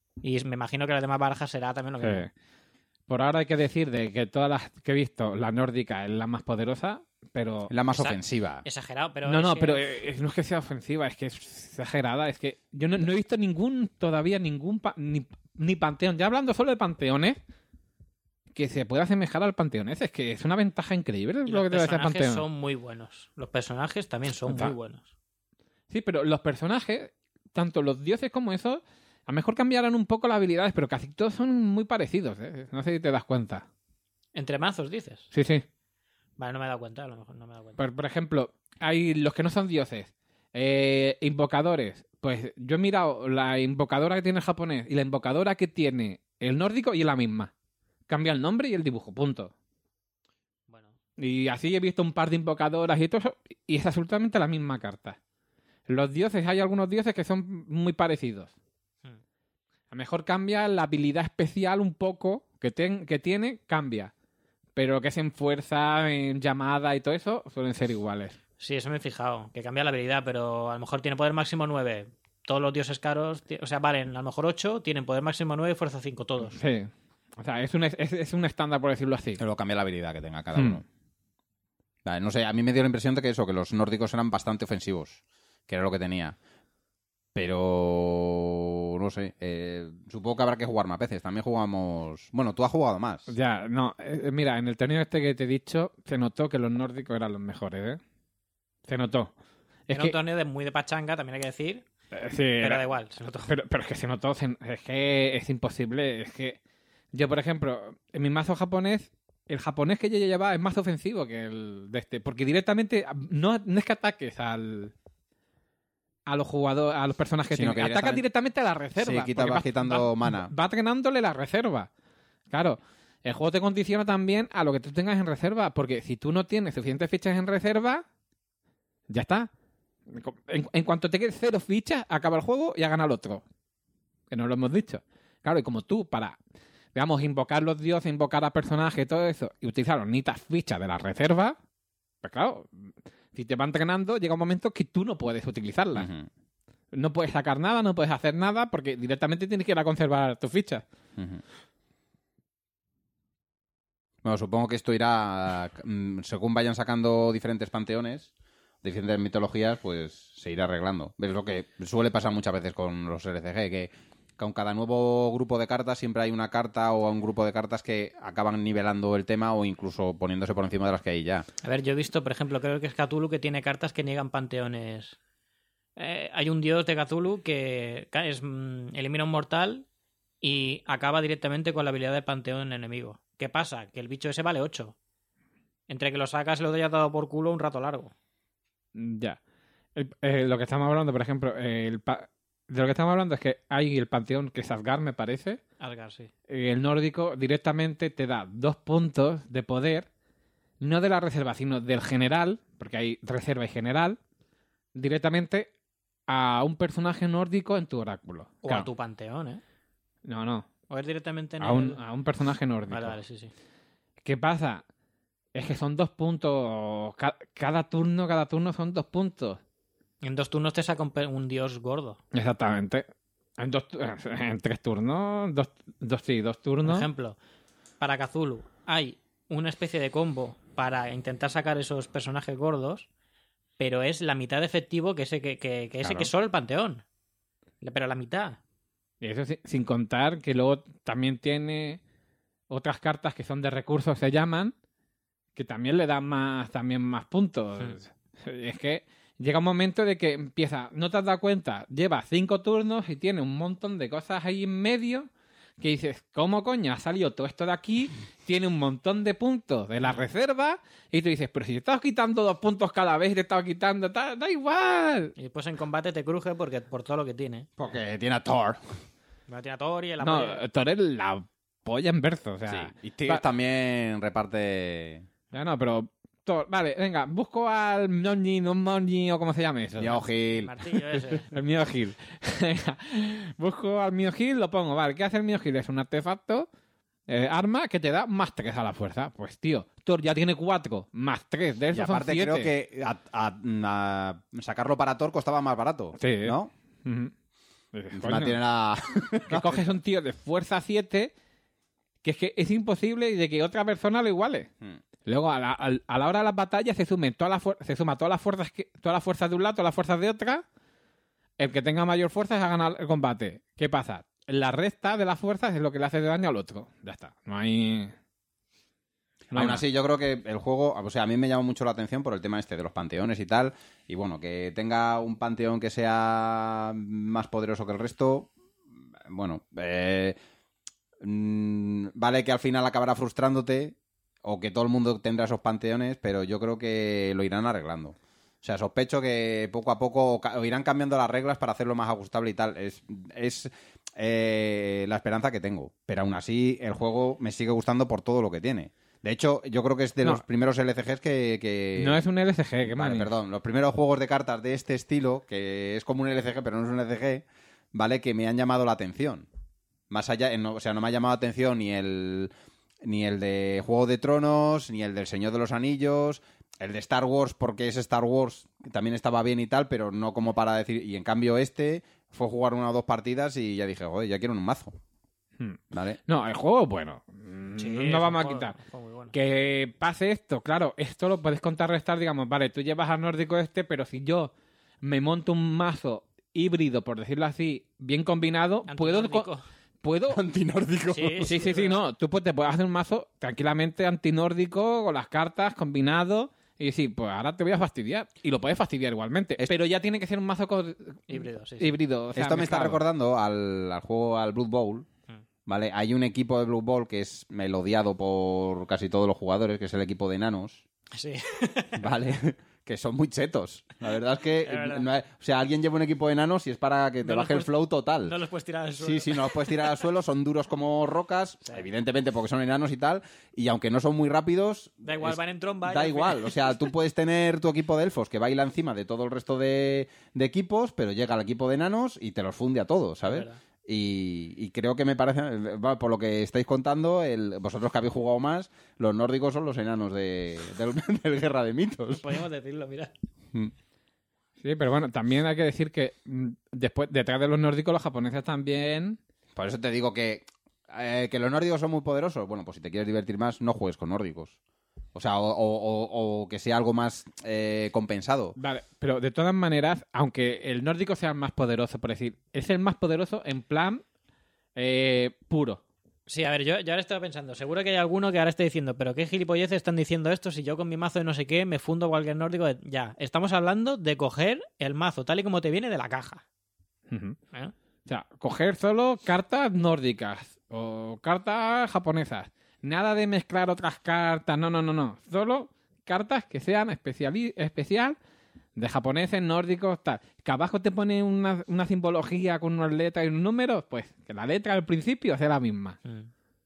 Y me imagino que las demás barajas será también lo mismo.
Sí. Por ahora hay que decir de que todas las que he visto, la nórdica es la más poderosa. pero...
Es la más
Esa-
ofensiva.
Exagerado, pero...
no,
es
no,
que-
pero eh, no es que sea ofensiva, es que es exagerada. Es que yo no, no he visto ningún, todavía ningún, pa- ni, ni panteón. Ya hablando solo de panteones, que se pueda asemejar al panteón ese. Es que es una ventaja increíble
y
lo que
los
te hace el
personajes
panteón.
son muy buenos. Los personajes también son
Está.
muy buenos.
Sí, pero los personajes, tanto los dioses como esos, a lo mejor cambiarán un poco las habilidades, pero casi todos son muy parecidos. ¿eh? No sé si te das cuenta.
Entre mazos, dices.
Sí, sí.
Vale, no me he dado cuenta, a lo mejor no me he dado cuenta.
Por, por ejemplo, hay los que no son dioses. Eh, invocadores. Pues yo he mirado la invocadora que tiene el japonés y la invocadora que tiene el nórdico y es la misma. Cambia el nombre y el dibujo, punto.
Bueno,
Y así he visto un par de invocadoras y todo eso, y es absolutamente la misma carta. Los dioses, hay algunos dioses que son muy parecidos.
hmm.
A lo mejor cambia la habilidad especial un poco que, ten- que tiene, cambia. Pero lo que es en fuerza, en llamada y todo eso, suelen ser iguales.
Sí, eso me he fijado, que cambia la habilidad, pero a lo mejor tiene poder máximo nueve. Todos los dioses caros, ti- o sea, valen a lo mejor ocho, tienen poder máximo nueve y fuerza cinco todos.
Sí. O sea, es un, es, es un estándar, por decirlo así.
Luego cambia la habilidad que tenga cada
Hmm.
uno. Vale, no sé, a mí me dio la impresión de que eso, que los nórdicos eran bastante ofensivos, que era lo que tenía. Pero no sé, eh, supongo que habrá que jugar más veces. También jugamos... Bueno, tú has jugado más.
Ya, no. eh, mira, en el torneo este que te he dicho, se notó que los nórdicos eran los mejores, ¿eh? Se notó. Es
Era
que,
un torneo de muy de pachanga, también hay que decir,
eh, sí,
pero
era-
da igual, se notó.
Pero, pero es que se notó, se- es que es imposible. Es que yo, por ejemplo, en mi mazo japonés, el japonés que yo llevaba es más ofensivo que el de este. Porque directamente no, no es que ataques al a los jugadores, a los personajes que
Sino
tienen.
que
Atacas directamente a la reserva.
Sí, quita-
porque
vas quitando mana.
Va drenándole la reserva. Claro. El juego te condiciona también a lo que tú tengas en reserva. Porque si tú no tienes suficientes fichas en reserva, ya está. En, en cuanto te quedes cero fichas, acaba el juego y ha ganado el otro. Que no lo hemos dicho. Claro, y como tú, para, digamos, invocar los dioses, invocar a personajes y todo eso, y utilizar las nitas fichas de la reserva, pues claro, si te van entrenando, llega un momento que tú no puedes utilizarlas.
Ujú,
No puedes sacar nada, no puedes hacer nada, porque directamente tienes que ir a conservar tus fichas.
ujú. Bueno, supongo que esto irá, mm, según vayan sacando diferentes panteones, diferentes mitologías, pues se irá arreglando. Es lo que suele pasar muchas veces con los R C G, que con cada nuevo grupo de cartas siempre hay una carta o un grupo de cartas que acaban nivelando el tema o incluso poniéndose por encima de las que hay ya.
A ver, yo he visto, por ejemplo, creo que es Cthulhu que tiene cartas que niegan panteones. Eh, hay un dios de Cthulhu que ca- es, mm, elimina un mortal y acaba directamente con la habilidad del panteón enemigo. ¿Qué pasa? Que el bicho ese vale ocho. Entre que lo sacas y lo hayas dado por culo un rato largo.
Ya. El- eh, lo que estamos hablando, por ejemplo, el pa- de lo que estamos hablando es que hay el panteón que es Asgard, me parece.
Asgard, sí.
Eh, El nórdico directamente te da dos puntos de poder, no de la reserva, sino del general, porque hay reserva y general, directamente a un personaje nórdico en tu oráculo.
O
Claro.
a tu panteón, ¿eh?
No, no.
O es directamente en
A
el...
un, a un personaje nórdico.
Vale, vale, sí, sí.
¿Qué pasa? Es que son dos puntos. Ca- Cada turno, cada turno son dos puntos.
En dos turnos te saca un, pe- un dios gordo.
Exactamente. En, dos, tu- en tres turnos, dos, dos, sí, dos
Por
turnos.
ejemplo, para Cthulhu hay una especie de combo para intentar sacar esos personajes gordos, pero es la mitad de efectivo que ese que, que, que ese
Claro.
que es solo el panteón. Pero la mitad.
Y eso sí- sin contar que luego también tiene otras cartas que son de recursos, se llaman, que también le dan más, también más puntos. Es que llega un momento de que empieza, no te has dado cuenta, lleva cinco turnos y tiene un montón de cosas ahí en medio que dices, ¿cómo coño ha salido todo esto de aquí? Tiene un montón de puntos de la reserva y tú dices, pero si te estás quitando dos puntos cada vez y te estás quitando, ta- da igual.
Y después en combate te cruje porque por todo lo que tiene.
Porque tiene a Thor.
Me tiene a Thor y el
No,
apoyo.
Thor es la polla en verso, o sea...
Sí. Y Tyr
va-
también reparte
Ya no, pero... Thor, vale, venga, busco al Mjolnir, no Mjolnir o como se llame eso.
Yo
El
Gil.
martillo ese.
El Mjolnir. Venga, busco al Mjolnir, lo pongo. Vale, ¿qué hace el Mjolnir? Es un artefacto, eh, arma que te da más tres a la fuerza. Pues tío, Thor ya tiene cuatro, más tres, de
Y
esos
aparte
son siete.
creo que a- a- a sacarlo para Thor costaba más barato.
Sí.
¿No?
Ujú. Dices,
Encima
coño,
tiene la...
que coges un tío de fuerza siete que es que es imposible de que otra persona lo iguale.
Hmm.
Luego, a la, a la hora de las batallas, se sumen todas las fuer- se suma todas las fuerzas que, todas las fuerzas de un lado, todas las fuerzas de otra. El que tenga mayor fuerza es a ganar el combate. ¿Qué pasa? La resta de las fuerzas es lo que le hace de daño al otro. Ya está. No hay... No hay
Aún
más.
así, yo creo que el juego, o sea, a mí me llama mucho la atención por el tema este de los panteones y tal. Y bueno, que tenga un panteón que sea más poderoso que el resto, bueno, eh, mm, vale que al final acabará frustrándote o que todo el mundo tendrá esos panteones, pero yo creo que lo irán arreglando. O sea, sospecho que poco a poco ca- o irán cambiando las reglas para hacerlo más ajustable y tal. Es, es eh, la esperanza que tengo. Pero aún así, el juego me sigue gustando por todo lo que tiene. De hecho, yo creo que es de
No.
los primeros L C Gs que... que...
No es un L C G, que
Vale,
mani.
perdón. Los primeros juegos de cartas de este estilo, que es como un L C G, pero no es un L C G, ¿vale? Que me han llamado la atención. Más allá, no, o sea, no me ha llamado la atención ni el ni el de Juego de Tronos, ni el del Señor de los Anillos, el de Star Wars, porque es Star Wars, que también estaba bien y tal, pero no como para decir... Y en cambio este fue jugar una o dos partidas y ya dije, joder, ya quiero un mazo.
Hmm.
¿Vale?
No, el juego es bueno. Mm,
Sí,
no
es
vamos
un
a
juego-
quitar.
un juego muy bueno.
Que pase esto, claro, esto lo puedes contrarrestar, digamos, vale, tú llevas al nórdico este, pero si yo me monto un mazo híbrido, por decirlo así, bien combinado, puedo...
Antinórdico.
puedo
Antinórdico.
Sí,
Sí, sí, sí, no. Tú pues, te puedes hacer un mazo tranquilamente antinórdico, con las cartas, combinado, y decir, pues ahora te voy a fastidiar. Y lo puedes fastidiar igualmente. Pero ya tiene que ser un mazo con...
Híbrido, sí, sí.
híbrido. O sea,
Esto me está
mezclado.
recordando al, al juego, al Blood Bowl.
Mm.
¿Vale? Hay un equipo de Blood Bowl que es melodiado por casi todos los jugadores, que es el equipo de enanos,
Sí.
¿vale? Que son muy chetos. La verdad es que,
Es verdad.
no hay- o sea, alguien lleva un equipo de enanos y es para que te
No los
baje el
puedes-
flow total.
No los puedes tirar al suelo.
Sí, sí, no los puedes tirar al suelo, son duros como rocas, evidentemente porque son enanos y tal, y aunque no son muy rápidos...
Da igual,
es-
van en tromba. y
Da
al
igual,
final-
o sea, tú puedes tener tu equipo de elfos que baila encima de todo el resto de, de equipos, pero llega el equipo de enanos y te los funde a todos, ¿sabes?
Es verdad.
Y, y creo que me parece, va, por lo que estáis contando, el, vosotros que habéis jugado más, los nórdicos son los enanos de, del, del Guerra de Mitos.
Podríamos decirlo, mira.
Sí, pero bueno, también hay que decir que mm, después, detrás de los nórdicos, los japoneses también...
Por eso te digo que, eh, que los nórdicos son muy poderosos. Bueno, pues si te quieres divertir más, no juegues con nórdicos. O sea, o, o- o- o que sea algo más eh, compensado.
Vale, pero de todas maneras, aunque el nórdico sea el más poderoso, por decir, es el más poderoso en plan eh, puro.
Sí, a ver, yo, yo ahora estaba pensando, seguro que hay alguno que ahora esté diciendo, pero qué gilipolleces están diciendo esto si yo con mi mazo de no sé qué me fundo cualquier nórdico. de-". Ya, estamos hablando de coger el mazo tal y como te viene de la caja.
Ujú.
¿eh?
O sea, coger solo cartas nórdicas o cartas japonesas. Nada de mezclar otras cartas, no, no, no, no. Solo cartas que sean especiali- especial de japoneses, nórdicos, tal. Que abajo te pone una, una simbología con unas letras y un número, pues que la letra al principio sea la misma.
Mm.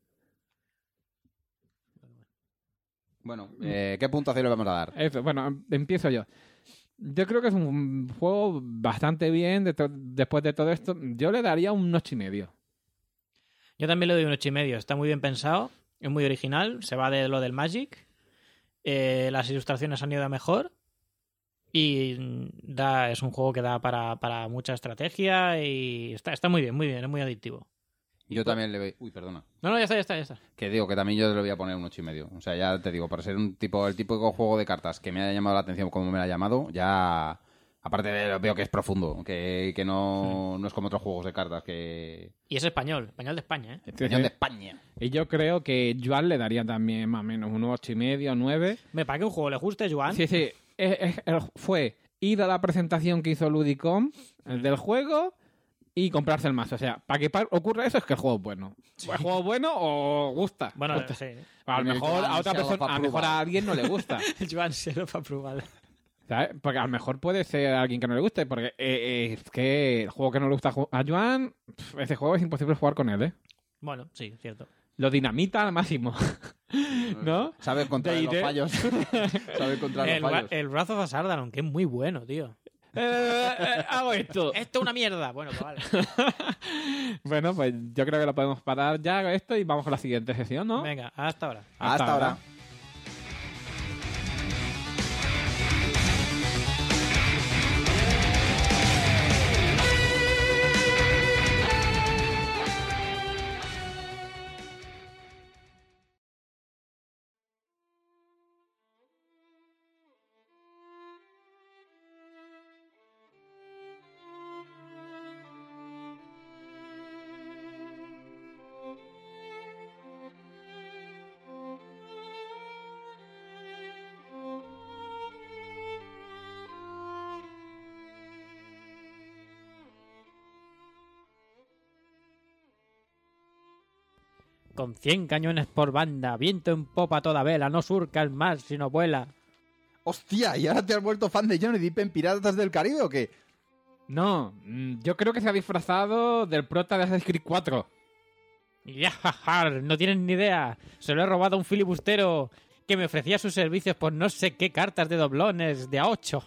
Bueno, eh, ¿qué puntuación le vamos a dar?
Eso, bueno, empiezo yo. Yo creo que es un juego bastante bien de to- después de todo esto. Yo le daría un ocho y medio.
Yo también le doy un ocho y medio. Está muy bien pensado, es muy original, se va de lo del Magic, eh, las ilustraciones han ido a mejor y mm, da, es un juego que da para, para mucha estrategia y está, está muy bien, muy bien, es muy adictivo.
Yo también le voy... Uy, perdona.
No, no, ya está, ya está, ya está.
Que digo, que también yo le voy a poner un ocho y medio. O sea, ya te digo, para ser un tipo, el típico juego de cartas que me haya llamado la atención como me la ha llamado, ya... Aparte de, veo que es profundo, que, que no, no es como otros juegos de cartas que...
Y es español, español de España, ¿eh?
Español de España.
Y yo creo que Joan le daría también más o menos un ocho y medio, nueve.
Me para que un juego le guste, Joan.
Sí, sí. Es- es- el- fue ir a la presentación que hizo Ludicom, el del juego, y comprarse el mazo. O sea, para que pa- ocurra eso es que el juego es bueno. O el juego es bueno o gusta.
Bueno,
Gusta.
sí.
A lo
El
mejor a
Joan
otra
se lo
persona, a lo mejor
aprueba.
a alguien no le gusta.
Joan se lo va a probar.
¿Sabes? Porque a lo mejor puede ser alguien que no le guste, porque eh, eh, es que el juego que no le gusta a Ju- a Joan, pf, ese juego es imposible jugar con él, ¿eh?
Bueno, sí, cierto.
Lo dinamita al máximo. ¿No?
Sabe contra
De
los
idea.
fallos. Sabe contra los
El,
fallos.
el Wrath of Sardaron, que es muy bueno, tío.
Eh, eh, hago esto.
Esto es una mierda. Bueno, pues vale.
Bueno, pues yo creo que lo podemos parar ya esto y vamos con la siguiente sesión, ¿no?
Venga, hasta ahora.
Hasta,
hasta
ahora.
ahora.
Con cien cañones por banda, viento en popa a toda vela, no surca el mar sino vuela.
¡Hostia! ¿Y ahora te has vuelto fan de Johnny Depp en Piratas del Caribe o qué?
No, mm, yo creo que se ha disfrazado del prota de Assassin's Creed cuatro.
Ya, jaja, no tienen ni idea. Se lo he robado a un filibustero que me ofrecía sus servicios por no sé qué cartas de doblones de A ocho.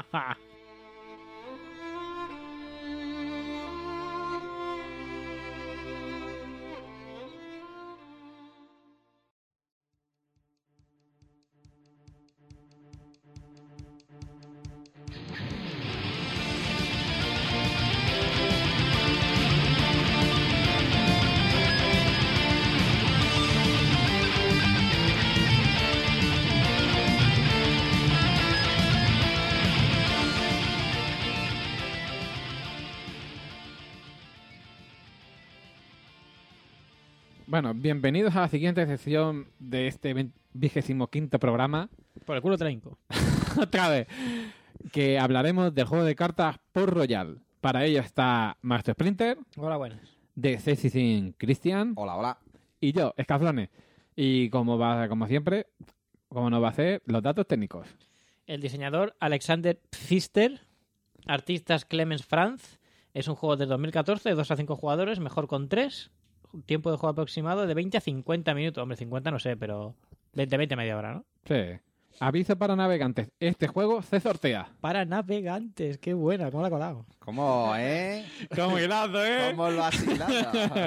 Bueno, bienvenidos a la siguiente sección de este vigésimo quinto programa.
Por el culo te la hinco.
Otra vez. Que hablaremos del juego de cartas Port Royal. Para ello está Master Splinter,
Hola, buenas.
de Cecisin Christian
Hola, hola.
y yo, Escaflones. Y como va, como siempre, como nos va a hacer los datos técnicos.
El diseñador Alexander Pfister, artistas Clemens Franz. Es un juego de dos mil catorce, de dos a cinco jugadores, mejor con tres. Tiempo de juego aproximado de veinte a cincuenta minutos. Hombre, cincuenta no sé, pero veinte, veinte, media hora, ¿no?
Sí. Aviso para navegantes. Este juego se sortea.
Para navegantes, qué buena, cómo la ha colado.
¿Cómo, eh?
¿Cómo hilado, eh?
¿Cómo lo has hilado?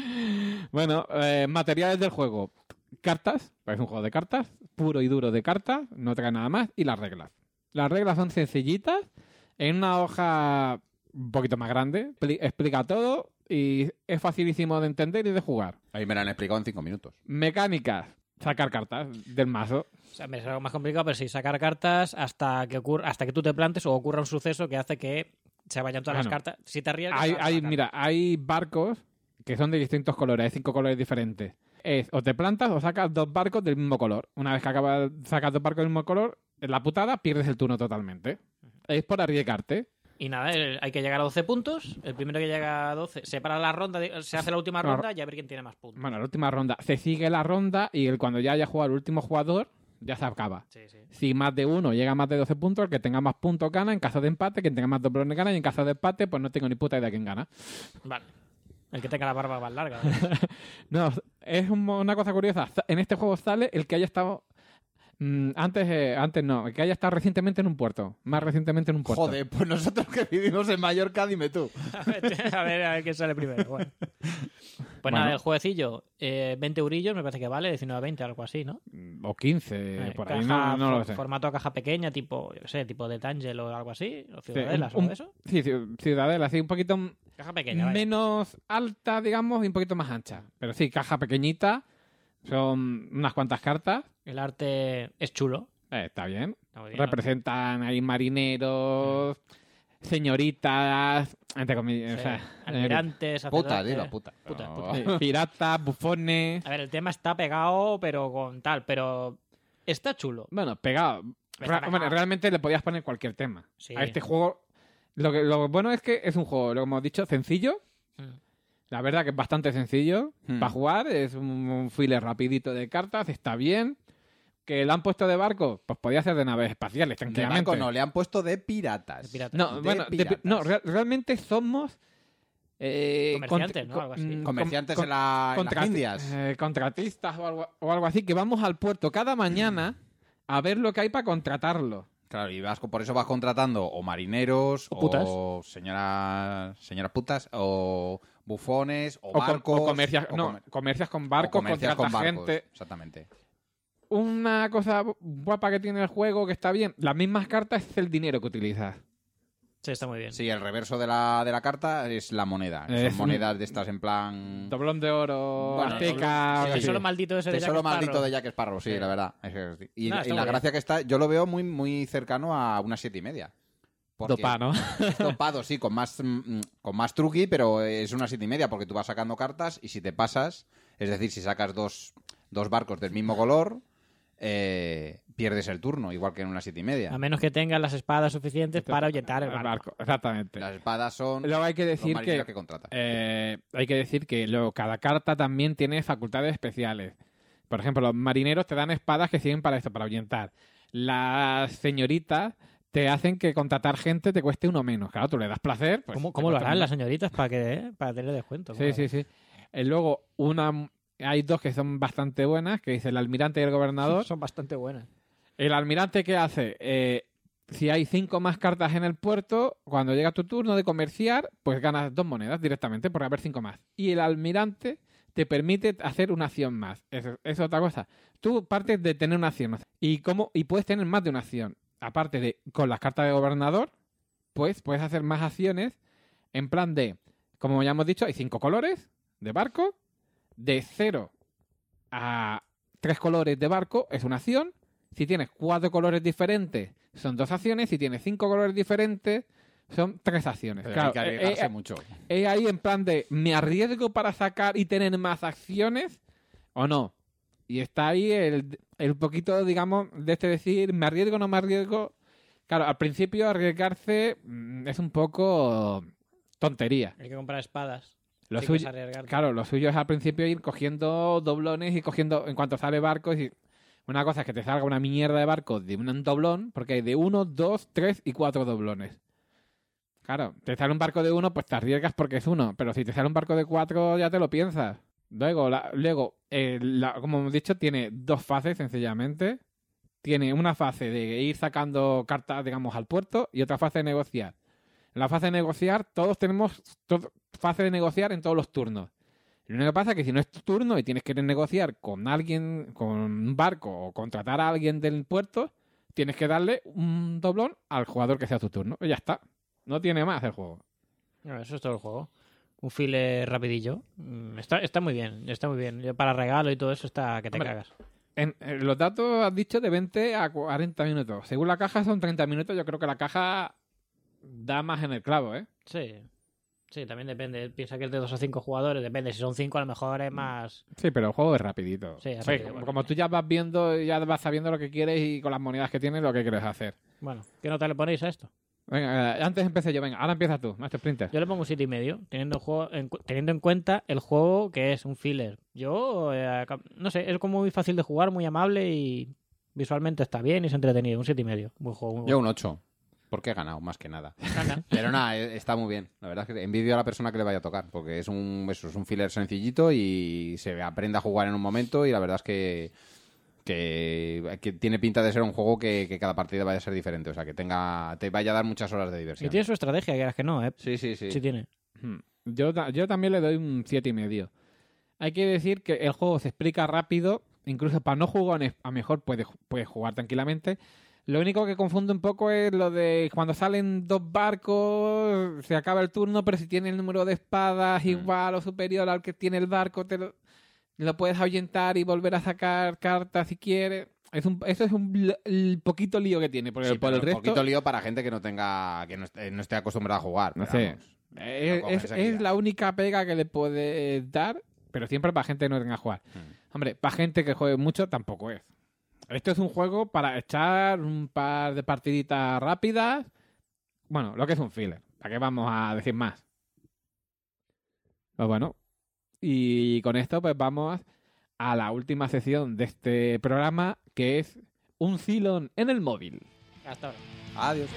Bueno, eh, materiales del juego. Cartas, pues es un juego de cartas, puro y duro de cartas, no trae nada más, y las reglas. Las reglas son sencillitas, en una hoja un poquito más grande, pli- explica todo y es facilísimo de entender y de jugar.
Ahí me lo han explicado en cinco minutos.
Mecánicas, sacar cartas del mazo.
O sea, es algo más complicado, pero sí, sacar cartas hasta que ocurra, hasta que tú te plantes o ocurra un suceso que hace que se vayan todas
Bueno,
las cartas. Si te arriesgas...
Hay,
vas a
hay,
sacar.
mira, hay barcos que son de distintos colores, hay cinco colores diferentes. Es o te plantas o sacas dos barcos del mismo color. Una vez que acabas sacas dos barcos del mismo color, en la putada pierdes el turno totalmente. Es por arriesgarte.
Y nada, el- hay que llegar a doce puntos. El primero que llega a doce se para la ronda, de- se hace la última
Claro.
ronda y a ver quién tiene más puntos.
Bueno, la última ronda. Se sigue la ronda y el, cuando ya haya jugado el último jugador, ya se acaba.
Sí, sí.
Si más de uno llega a más de doce puntos, el que tenga más puntos gana. En caso de empate, quien tenga más doblones gana. Y en caso de empate, pues no tengo ni puta idea de quién gana.
Vale. El que tenga la barba más larga.
No, es un- una cosa curiosa. En este juego sale el que haya estado... mm, antes, eh, antes no, el que haya estado recientemente en un puerto. Más recientemente en un puerto.
Joder, pues nosotros que vivimos en Mallorca, dime tú.
a, ver, a ver a ver quién sale primero. Bueno. Pues
Bueno.
nada, el jueguecillo, eh, veinte eurillos me parece que vale, diecinueve a veinte, algo así, ¿no?
O quince,
Eh,
por ahí.
caja,
No, no lo
for-
sé.
Formato caja pequeña, tipo, yo qué sé, tipo de Tangel o algo así, o
Sí,
Ciudadelas
un-
o eso.
Sí, ci- Ciudadela, sí, un poquito
Caja pequeña, vaya.
menos alta, digamos, y un poquito más ancha. Pero sí, caja pequeñita. Son unas cuantas cartas.
El arte es chulo.
Eh, está bien.
Está muy bien,
Representan ahí marineros, señoritas, entre comillas.
¿no?
O sea,
Sí. Almirantes,
Puta,
sacerdotes.
dilo, puta.
Puta,
No.
puta.
eh, piratas, bufones.
A ver, el tema está pegado, pero con tal, pero está chulo.
Bueno, pegado.
Está
Ra-
pegado.
bueno, realmente le podías poner cualquier tema.
Sí.
A este juego. Lo, que, lo bueno es que es un juego, lo hemos dicho, sencillo.
Mm.
La verdad que es bastante sencillo
Hmm.
para jugar. Es un, un filler rapidito de cartas, está bien. Que lo han puesto de barco, pues podía ser de naves espaciales,
De
tranquilamente.
barco no, le han puesto de piratas.
De piratas.
No,
De
bueno, de pi-
piratas.
no, re- realmente somos... eh,
Comerciantes,
cont-
¿no? Algo así.
mm,
Comerciantes
con-
en, la, en
contra-
las Indias.
eh, contratistas o algo, o algo así, que vamos al puerto cada mañana a ver lo que hay para contratarlo.
Claro, y vas, por eso vas contratando o marineros,
O putas.
o señoras, señoras putas, o bufones, o,
O, com-
barcos.
o comercias,
o
no,
comer-
comercias con
o
barcos,
comercias
contratas
con barcos,
gente.
Exactamente.
Una cosa guapa que tiene el juego, que está bien, las mismas cartas es el dinero que utilizas.
Sí, está muy bien.
Sí, el reverso de la, de la carta es la moneda.
Es
Son
un-
monedas de estas en plan...
Doblón de oro,
Bueno,
azteca...
El
sí,
tesoro
sí.
maldito ese de
Tesoro
Jack Sparrow.
maldito de Jack Sparrow, sí,
Sí.
la verdad. Es que sí. Y,
No,
y
está
la
muy bien.
gracia que está, yo lo veo muy, muy cercano a unas siete y media. Porque
Dopa, ¿no?
es dopado, sí, con más, mm, con más truqui, pero es una siete y media porque tú vas sacando cartas y si te pasas, es decir, si sacas dos, dos barcos del mismo color, eh, pierdes el turno, igual que en una siete y media.
A menos que tengas las espadas suficientes para ahuyentar el
El
barco.
barco, exactamente.
Las espadas son
Luego hay que
los
decir
marineros
que,
que contratas.
eh, hay que decir que luego cada carta también tiene facultades especiales. Por ejemplo, los marineros te dan espadas que sirven para esto, para ahuyentar. Las señoritas te hacen que contratar gente te cueste uno menos. Claro, tú le das placer. Pues
¿Cómo,
te
cómo lo
cuesta
harán
menos.
las señoritas para que eh, para tener descuento?
Sí, sí, sí. Eh, luego, una, hay dos que son bastante buenas, que dice el almirante y el gobernador.
Son bastante buenas.
El almirante, ¿qué hace? Eh, si hay cinco más cartas en el puerto, cuando llega tu turno de comerciar, pues ganas dos monedas directamente por haber cinco más. Y el almirante te permite hacer una acción más. Eso es otra cosa. Tú partes de tener una acción. ¿Y cómo? Y puedes tener más de una acción. Aparte de, con las cartas de gobernador, pues puedes hacer más acciones en plan de, como ya hemos dicho, hay cinco colores de barco. De cero a tres colores de barco es una acción. Si tienes cuatro colores diferentes, son dos acciones. Si tienes cinco colores diferentes, son tres acciones.
Pero
Claro,
hay que arriesgarse
eh, eh,
mucho.
¿Es ahí en plan de me arriesgo para sacar y tener más acciones o no? Y está ahí el, el poquito, digamos, de este decir, ¿me arriesgo o no me arriesgo? Claro, al principio arriesgarse mm, es un poco tontería.
Hay que comprar espadas.
Lo
Sí que es
suyo,
arriesgarte.
claro, lo suyo es al principio ir cogiendo doblones y cogiendo, en cuanto sale barcos, y una cosa es que te salga una mierda de barco de un doblón, porque hay de uno, dos, tres y cuatro doblones. Claro, te sale un barco de uno, pues te arriesgas porque es uno, pero si te sale un barco de cuatro ya te lo piensas. Luego, la, luego eh, la, como hemos dicho, tiene dos fases sencillamente. Tiene una fase de ir sacando cartas, digamos, al puerto y otra fase de negociar. En la fase de negociar, todos tenemos to- fase de negociar en todos los turnos. Lo único que pasa es que si no es tu turno y tienes que negociar con alguien, con un barco o contratar a alguien del puerto, tienes que darle un doblón al jugador que sea tu turno. Y ya está. No tiene más el juego.
No, eso es todo el juego. Un file rapidillo. Mm, Está, está muy bien, está muy bien. Yo para regalo y todo eso está que te
Hombre,
cagas.
En, en los datos has dicho de veinte a cuarenta minutos. Según la caja son treinta minutos. Yo creo que la caja da más en el clavo, ¿eh?
Sí. Sí, también depende. Piensa que es de dos a cinco jugadores. Depende. Si son cinco, a lo mejor es más...
Sí, pero el juego es rapidito.
Sí, es
Sí,
rápido,
como,
bueno.
como tú ya vas viendo, ya vas sabiendo lo que quieres y con las monedas que tienes lo que quieres hacer.
Bueno, ¿qué nota le ponéis a esto?
Venga, eh, antes empecé yo. Venga, ahora empieza tú, Master Splinter.
Yo le pongo un siete y medio, teniendo, el juego en, cu- teniendo en cuenta el juego que es un filler. Yo, eh, acá- no sé, es como muy fácil de jugar, muy amable y visualmente está bien y es entretenido. Un siete y medio. Buen juego. Muy
Yo
bueno.
un ocho. Porque he ganado, más que nada.
Anda.
Pero nada, eh, está muy bien. La verdad es que envidio a la persona que le vaya a tocar, porque es un, eso, es un filler sencillito y se aprende a jugar en un momento y la verdad es que, que, que tiene pinta de ser un juego que, que cada partida vaya a ser diferente. O sea, que tenga te vaya a dar muchas horas de
Y
diversión.
tiene su estrategia, quieras que no, ¿eh?
Sí, sí, sí.
Sí tiene.
Hmm. Yo, ta- yo también le doy un siete y medio. Hay que decir que el juego se explica rápido, incluso para no jugar a mejor puedes puede jugar tranquilamente. Lo único que confunde un poco es lo de cuando salen dos barcos, se acaba el turno, pero si tiene el número de espadas
Mm.
igual o superior al que tiene el barco, te lo, lo puedes ahuyentar y volver a sacar cartas si quieres. Es un, eso es un l- el poquito lío que tiene, porque
Sí,
por
pero
el resto...
un poquito lío para gente que no tenga que no esté, no esté acostumbrada a jugar.
No
pero
sé.
vamos,
Es,
lo coges
es-
enseguida.
es la única pega que le puedes dar, pero siempre para gente que no venga a jugar.
Mm.
Hombre, para gente que juegue mucho tampoco es. Esto es un juego para echar un par de partiditas rápidas. Bueno, lo que es un filler. ¿Para qué vamos a decir más? Pues bueno. Y con esto pues vamos a la última sección de este programa, que es un Cylon en el móvil.
Hasta ahora.
Adiós.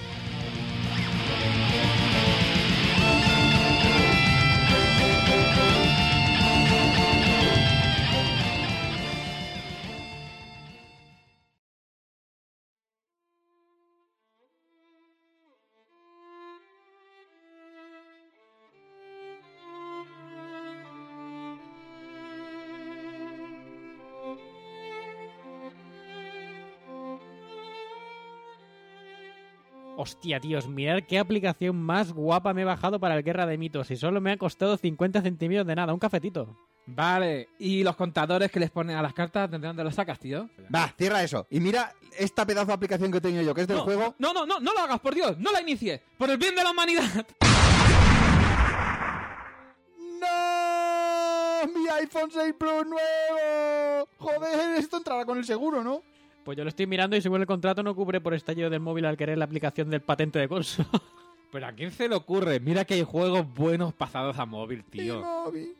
Hostia, tíos, mirad qué aplicación más guapa me he bajado para el Guerra de Mitos y solo me ha costado cincuenta centímetros de nada, un cafetito.
Vale. ¿Y los contadores que les ponen a las cartas, de dónde los sacas, tío?
Va, cierra eso. Y mira esta pedazo de aplicación que tengo yo, que es del
no,
juego.
No, no, no, no lo hagas, por Dios. No la inicies. Por el bien de la humanidad.
¡No! ¡Mi iPhone seis Plus nuevo! Joder, esto entrará con el seguro, ¿no?
Pues yo lo estoy mirando y según el contrato no cubre por estallido del móvil al querer la aplicación del patente de consumo.
Pero ¿a quién se le ocurre? Mira que hay juegos buenos pasados a móvil,
Mi
tío.
móvil.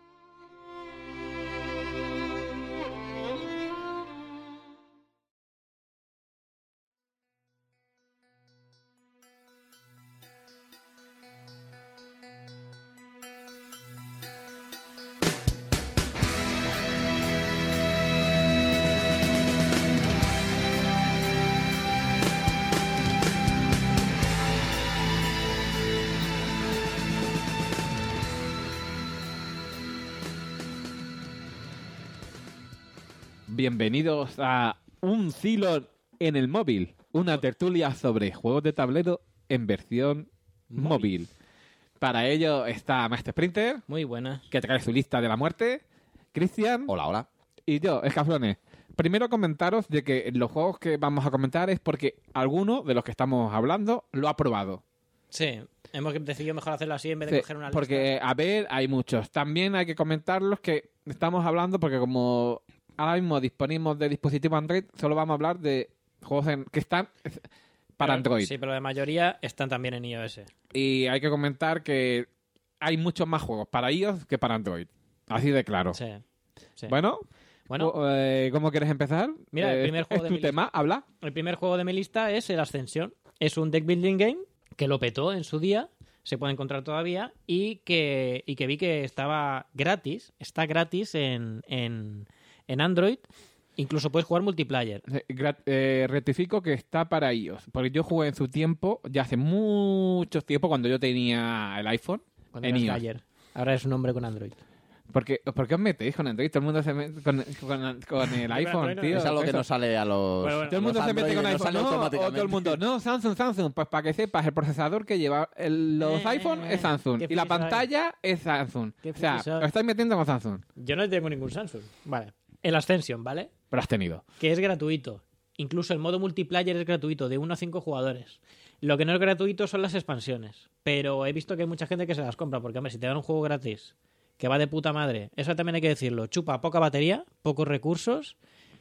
Bienvenidos a Un Cylon en el móvil, una tertulia sobre juegos de tablero en versión móvil. Para ello está Master Sprinter,
Muy buena.
que trae su lista de la muerte, Cristian
Hola, hola.
y yo, Escaflones. Primero comentaros de que los juegos que vamos a comentar es porque alguno de los que estamos hablando lo ha probado.
Sí, hemos decidido mejor hacerlo así en vez de
Sí,
coger una
porque,
lista.
a ver, hay muchos. También hay que comentar los que estamos hablando porque como ahora mismo disponemos de dispositivo Android, solo vamos a hablar de juegos en- que están para
Pero-
Android.
Sí, pero la mayoría están también en iOS.
Y hay que comentar que hay muchos más juegos para iOS que para Android. Así de claro.
Sí. sí.
Bueno,
Bueno,
cu- eh, ¿cómo quieres empezar?
Mira, el
Eh,
primer juego
es
de
tu
mi
tema, habla.
el primer juego de mi lista es el Ascension. Es un deck building game que lo petó en su día, se puede encontrar todavía, y que, y que vi que estaba gratis, está gratis en, en, en Android. Incluso puedes jugar multiplayer.
Eh, gra- eh, rectifico que está para iOS. Porque yo jugué en su tiempo, ya hace mucho tiempo, cuando yo tenía el iPhone,
Cuando
en
eras
iOS.
galler. Ahora es un hombre con Android.
Porque, ¿Por qué os metéis con Android? Todo el mundo se mete con, con- con el iPhone,
Android no,
tío.
Es algo que
Eso.
no sale a los.
Bueno, bueno.
Todo el mundo
los
se mete con
Android, no
iPhone.
sale
No, o
automáticamente.
todo el mundo, no, Samsung, Samsung. Pues para que sepas, el procesador que lleva el- los
Eh,
iPhone
eh,
es Samsung.
qué
Y la
friki soy.
pantalla es Samsung.
Qué
O sea,
friki soy.
os estáis metiendo con Samsung.
Yo no tengo ningún Samsung. Vale. El Ascension, ¿vale?
Pero has tenido.
Que es gratuito. Incluso el modo multiplayer es gratuito, de uno a cinco jugadores. Lo que no es gratuito son las expansiones. Pero he visto que hay mucha gente que se las compra, porque, hombre, si te dan un juego gratis que va de puta madre, eso también hay que decirlo. Chupa poca batería, pocos recursos,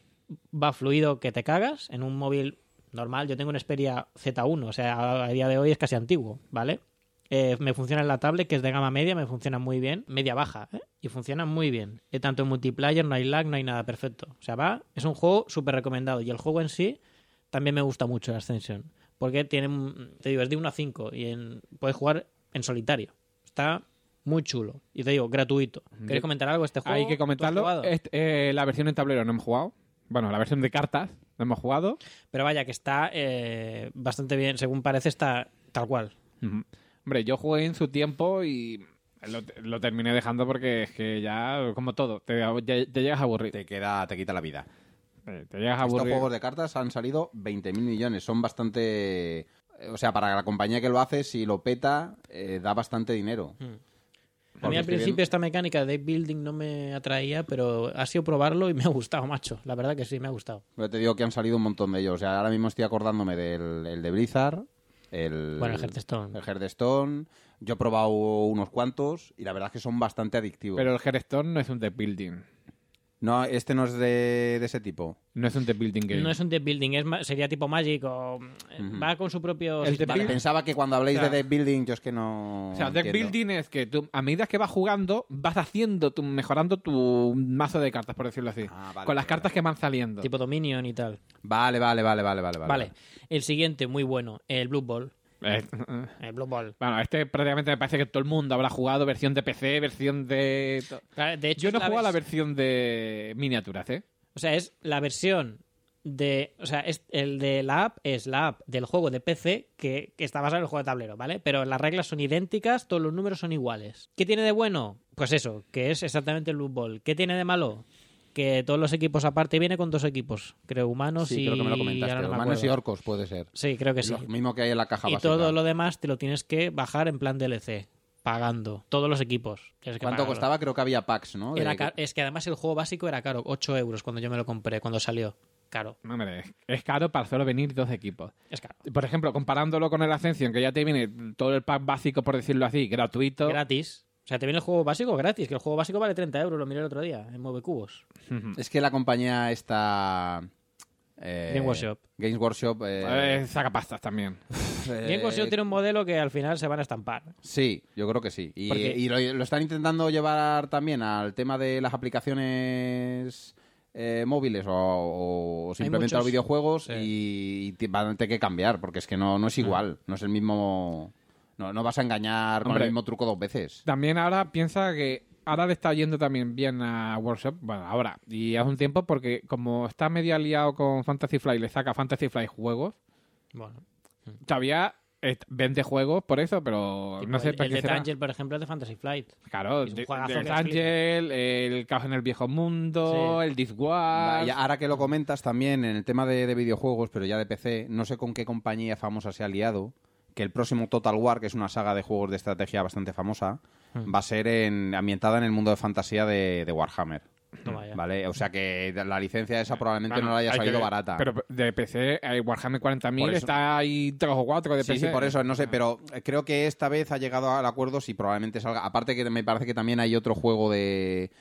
va fluido que te cagas en un móvil normal. Yo tengo un Xperia Z uno, o sea, a día de hoy es casi antiguo, ¿vale? Eh, me funciona en la tablet, que es de gama media, me funciona muy bien, media baja, ¿eh? Y funciona muy bien. Eh, tanto en multiplayer, no hay lag, no hay nada, perfecto. O sea, va, es un juego súper recomendado. Y el juego en sí también me gusta mucho, el Ascension. Porque tiene, un- te digo, es de uno a cinco y en, puedes jugar en solitario. Está muy chulo. Y te digo, gratuito. ¿Queréis
Yo-
comentar algo de este juego?
Hay que
¿Tú has
comentarlo.
jugado?
Este, eh, la versión en tablero no hemos jugado. Bueno, la versión de cartas no hemos jugado.
Pero vaya, que está eh, bastante bien. Según parece, está tal cual.
Ujú. Hombre, yo jugué en su tiempo y lo, lo terminé dejando porque es que ya, como todo, te, ya, te llegas a aburrir.
Te queda, te quita la vida.
Eh, Te llegas a
Estos
aburrir.
juegos de cartas han salido veinte mil millones. Son bastante. O sea, para la compañía que lo hace, si lo peta, eh, da bastante dinero.
A mí
Porque
al
estoy
principio
viendo-
esta mecánica de deck building no me atraía, pero ha sido probarlo y me ha gustado, macho. La verdad que sí, me ha gustado.
Pero te digo que han salido un montón de ellos. O sea, ahora mismo estoy acordándome del el de Blizzard, el,
Bueno, el Hearthstone.
el Hearthstone. Yo he probado unos cuantos y la verdad es que son bastante adictivos.
Pero el Hearthstone no es un deck building.
No, este no es de, de ese tipo.
No es un deck building game.
No es un deck building, es ma- sería tipo Magic o...
Ujú.
Va con su propio...
El
sistema.
deck
Vale,
building-
pensaba que cuando habléis
O sea,
de deck building, yo es que no.
O sea, deck
entiendo.
building es que tú, a medida que vas jugando, vas haciendo, tu, mejorando tu mazo de cartas, por decirlo así.
Ah, vale,
con las
vale,
cartas que van saliendo.
Tipo Dominion y tal.
Vale, vale, vale, vale, vale.
Vale. El siguiente, muy bueno. El Blue Ball.
Eh,
El Blue Ball.
bueno, este prácticamente me parece que todo el mundo habrá jugado versión de P C, versión de... to-
Claro, de hecho,
Yo no
es
he jugado a la
vers-
versión de miniaturas, ¿eh?
O sea, es la versión de... O sea, es el de la app es la app del juego de P C que, que está basado en el juego de tablero, ¿vale? Pero las reglas son idénticas, todos los números son iguales. ¿Qué tiene de bueno? Pues eso, que es exactamente el Blue Ball. ¿Qué tiene de malo? Que todos los equipos aparte viene con dos equipos, creo, humanos
Sí,
y...
creo que me lo
ahora
comentaste.
no me
Humanos y
acuerdo.
orcos puede ser.
Sí, creo que sí.
Lo mismo que hay en la caja
Y
básica.
todo lo demás te lo tienes que bajar en plan D L C, pagando. Todos los equipos. Tienes que
¿Cuánto
pagarlo.
costaba? Creo que había packs, ¿no? De
Era
que-
ca- Es que además el juego básico era caro, ocho euros cuando yo me lo compré, cuando salió. Caro,
Hombre, es- es caro para solo venir dos equipos.
es caro.
Por ejemplo, comparándolo con el Ascension, que ya te viene todo el pack básico, por decirlo así, gratuito.
Gratis. sea, te viene el juego básico gratis, que el juego básico vale treinta euros, lo miré el otro día, en Movecubos.
Es que la compañía esta... Eh,
Game Workshop.
Games Workshop... eh,
Eh, saca pastas también.
eh,
Game Workshop tiene un modelo que al final se van a estampar.
Sí, yo creo que sí. Y,
Porque-
y lo, lo están intentando llevar también al tema de las aplicaciones eh, móviles o, o simplemente a los
muchos-
videojuegos
sí.
y, y te- van a tener que cambiar porque es que no, no es igual, no es el mismo... No, no vas a engañar con
Hombre.
el mismo truco dos veces.
También ahora piensa que ahora le está yendo también bien a Workshop. Bueno, ahora. Y hace un tiempo porque como está medio aliado con Fantasy Flight, le saca Fantasy Flight juegos.
Bueno.
Todavía eh, vende juegos por eso, pero
Tipo,
no sé
el,
para
el
qué
de
será.
Tanger, por ejemplo, es de Fantasy Flight.
Claro,
Es un
de-
juegazo
de
que
Angel, el Caos en el Viejo Mundo,
Sí.
el Disguard.
Y ahora que lo comentas también en el tema de, de videojuegos, pero ya de P C, no sé con qué compañía famosa se ha aliado, que el próximo Total War, que es una saga de juegos de estrategia bastante famosa,
Hmm.
va a ser en, ambientada en el mundo de fantasía de, de Warhammer.
Toma ya.
¿Vale? O sea que la licencia esa probablemente
Bueno,
no la haya
hay que
salido
ver,
barata.
Pero de P C, el Warhammer cuarenta mil
Por eso-
está ahí tres o cuatro de
Sí,
P C.
sí, por eso, no sé, pero creo que esta vez ha llegado al acuerdo si probablemente salga. Aparte que me parece que también hay otro juego de,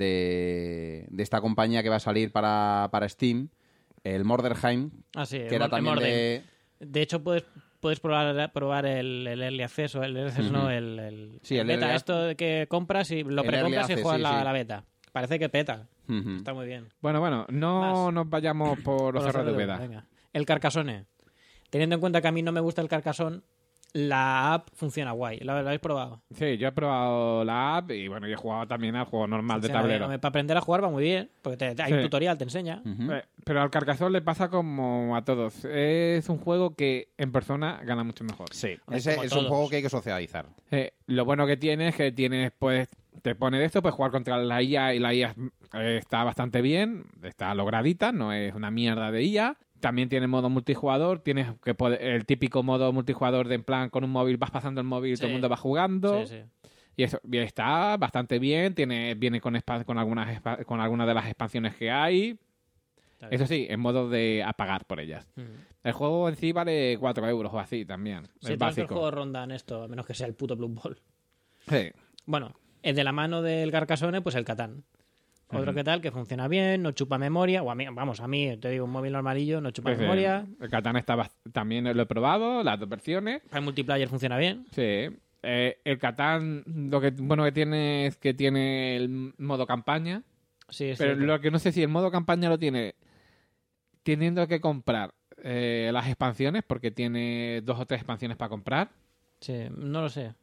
de, de esta compañía que va a salir para, para Steam, el Mordorheim,
Ah, sí,
que era
el
también
Morden.
de...
De hecho, puedes, puedes probar, probar el, el Early Access, o el Early Access,
Ujú.
no, el, el,
Sí, el
el beta,
Early
esto de que compras y lo
El
precompras
Early
y juegas
Access,
la,
sí, sí.
la beta. Parece que peta.
Ujú.
Está muy bien.
Bueno, bueno, no
Más.
nos vayamos por los
Por
cerros de
hacerlo,
Úbeda.
venga. El Carcassonne. Teniendo en cuenta que a mí no me gusta el Carcassonne, la app funciona guay. ¿La, la habéis probado?
Sí, yo he probado la app y bueno, yo he jugado también al juego normal de
Funciona bien.
tablero.
Hombre, para aprender a jugar va muy bien, porque te- te- hay
Sí.
un tutorial, te enseña.
Ujú.
Eh, Pero al Carcassonne le pasa como a todos. Es un juego que en persona gana mucho mejor.
Sí,
Hombre,
ese
como
es un
todos.
juego que hay que socializar.
Eh, lo bueno que tiene es que tienes, pues, te pone de esto, pues jugar contra la I A y la I A eh, está bastante bien, está logradita, no es una mierda de I A. También tiene modo multijugador, tienes que poder- el típico modo multijugador de en plan con un móvil vas pasando el móvil y todo el
Sí.
mundo va jugando.
Sí, sí.
Y eso y está bastante bien, tiene viene con expa- con algunas expa- con algunas de las expansiones que hay.
Está bien.
Eso sí, en modo de a pagar por ellas.
Mm.
El juego en sí vale cuatro euros o así también.
Sí,
el
todos los
básico.
juegos rondan esto, a menos que sea el puto Blood Bowl.
Sí.
Bueno, el de la mano del Carcassonne, pues el Catán. Otro que tal, que funciona bien, no chupa memoria. O a mí, vamos, a mí, te digo, un móvil normalillo, no chupa
Pues, eh,
memoria.
el Catán está bast- también lo he probado, las dos versiones.
Para el multiplayer funciona bien.
Sí. Eh, el Catán, lo que bueno que tiene es que tiene el modo campaña.
Sí, sí.
Pero lo que no sé si el modo campaña lo tiene teniendo que comprar eh, las expansiones, porque tiene dos o tres expansiones para comprar.
Sí, no lo sé.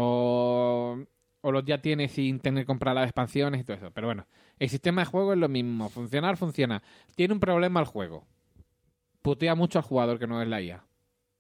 O, o los ya tiene sin tener que comprar las expansiones y todo eso. Pero bueno, el sistema de juego es lo mismo. Funcionar, funciona. Tiene un problema el juego. Putea mucho al jugador que no es la I A.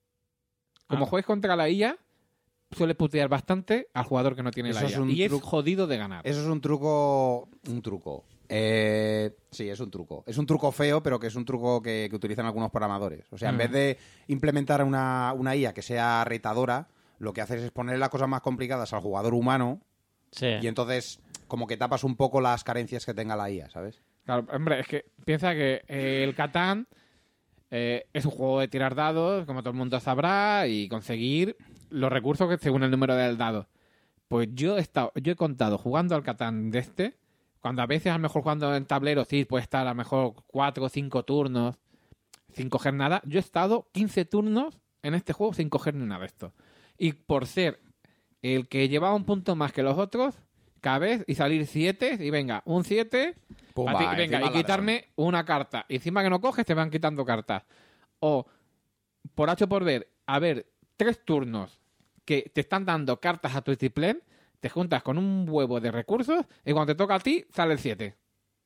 Como
Ah.
juegues contra la I A, suele putear bastante al jugador que no tiene
Eso
la
es
I A.
un
Y es
truco.
jodido de ganar.
Eso es un truco... Un truco. Eh, sí, es un truco. Es un truco feo, pero que es un truco que, que utilizan algunos programadores. O sea, en
Mm.
vez de implementar una, una I A que sea retadora, lo que haces es ponerle las cosas más complicadas al jugador humano
Sí.
y entonces como que tapas un poco las carencias que tenga la I A, ¿sabes?
Claro, hombre, es que piensa que eh, el Catán eh, es un juego de tirar dados, como todo el mundo sabrá, y conseguir los recursos que según el número del dado. Pues yo he estado, yo he contado jugando al Catán de este, cuando a veces a lo mejor jugando en tablero sí puede estar a lo mejor cuatro o cinco turnos sin coger nada. Yo he estado quince turnos en este juego sin coger ni nada de esto. Y por ser el que llevaba un punto más que los otros, cada vez y salir siete, y venga, un siete,
Pumba,
a ti- venga,
encima
y
la
quitarme una carta. Y encima que no coges, te van quitando cartas. O, por H o por ver, a ver, tres turnos que te están dando cartas a tu triple, te juntas con un huevo de recursos y cuando te toca a ti, sale el siete.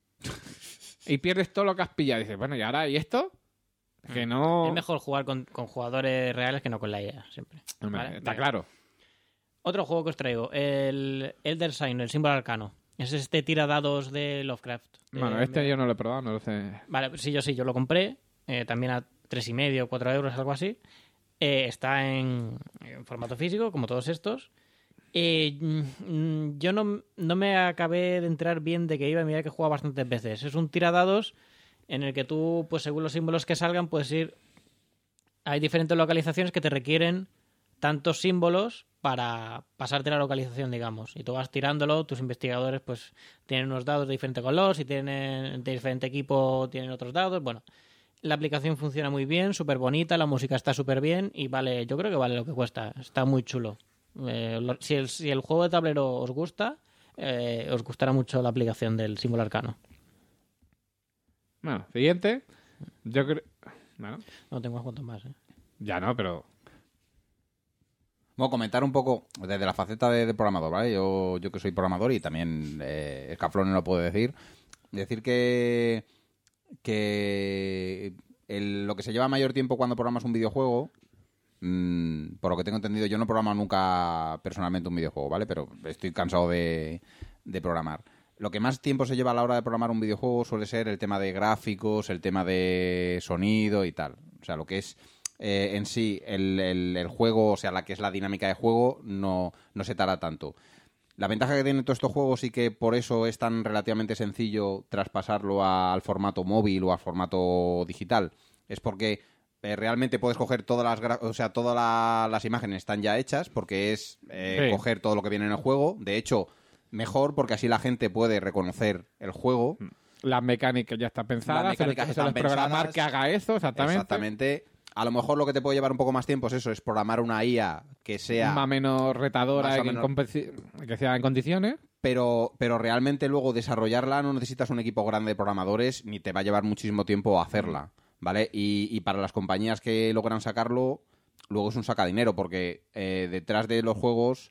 Y pierdes todo lo que has pillado. Y dices, bueno, ¿y ahora? ¿Y esto? Que no...
Es mejor jugar con, con jugadores reales que no con la I A, siempre.
Hombre,
Vale,
está
venga.
claro.
Otro juego que os traigo, el Elder Sign, el símbolo arcano. Es este tiradados de Lovecraft.
Bueno,
Eh,
este
me-
yo no lo he probado, no lo sé.
Vale, sí, yo sí, yo lo compré. eh, también a tres y medio, cuatro euros, algo así. Eh, está en, en formato físico, como todos estos. Eh, mm, yo no, no me acabé de entrar bien de que iba, mira que he jugado bastantes veces. Es un tiradados en el que tú, pues según los símbolos que salgan, puedes ir... Hay diferentes localizaciones que te requieren tantos símbolos para pasarte la localización, digamos. Y tú vas tirándolo, tus investigadores pues tienen unos dados de diferente color, si tienen de diferente equipo tienen otros dados. Bueno, la aplicación funciona muy bien, súper bonita, la música está súper bien y vale, yo creo que vale lo que cuesta. Está muy chulo. Eh, lo, si, el, si el juego de tablero os gusta, eh, os gustará mucho la aplicación del símbolo arcano.
Bueno, siguiente. Yo creo... Bueno,
No tengo unos cuantos más, ¿eh?
ya no, pero...
Bueno, comentar un poco desde la faceta de, de programador, ¿vale? Yo, yo que soy programador y también eh, Escaflón lo puedo decir. Decir que, que el, lo que se lleva mayor tiempo cuando programas un videojuego, mmm, por lo que tengo entendido, yo no he programado nunca personalmente un videojuego, ¿vale? Pero estoy cansado de, de programar. Lo que más tiempo se lleva a la hora de programar un videojuego suele ser el tema de gráficos, el tema de sonido y tal. O sea, lo que es... Eh, en sí, el, el, el juego, o sea, la que es la dinámica de juego, no, no se tarda tanto. La ventaja que tienen todos estos juegos y que por eso es tan relativamente sencillo traspasarlo a, al formato móvil o al formato digital es porque eh, realmente puedes coger todas las, o sea, todas la, las imágenes están ya hechas porque es eh,
Sí.
coger todo lo que viene en el juego. De hecho, mejor porque así la gente puede reconocer el juego.
Las mecánicas ya están pensadas.
Las mecánicas
se les- se
están
les programar
pensadas.
que haga eso, exactamente.
Exactamente. A lo mejor lo que te puede llevar un poco más tiempo es eso, es programar una I A que sea...
Más o menos retadora
Más o
y que,
menos.
en competi- que sea en condiciones.
Pero, pero realmente luego desarrollarla no necesitas un equipo grande de programadores ni te va a llevar muchísimo tiempo hacerla, ¿vale? Y, y para las compañías que logran sacarlo, luego es un sacadinero porque eh, detrás de los juegos...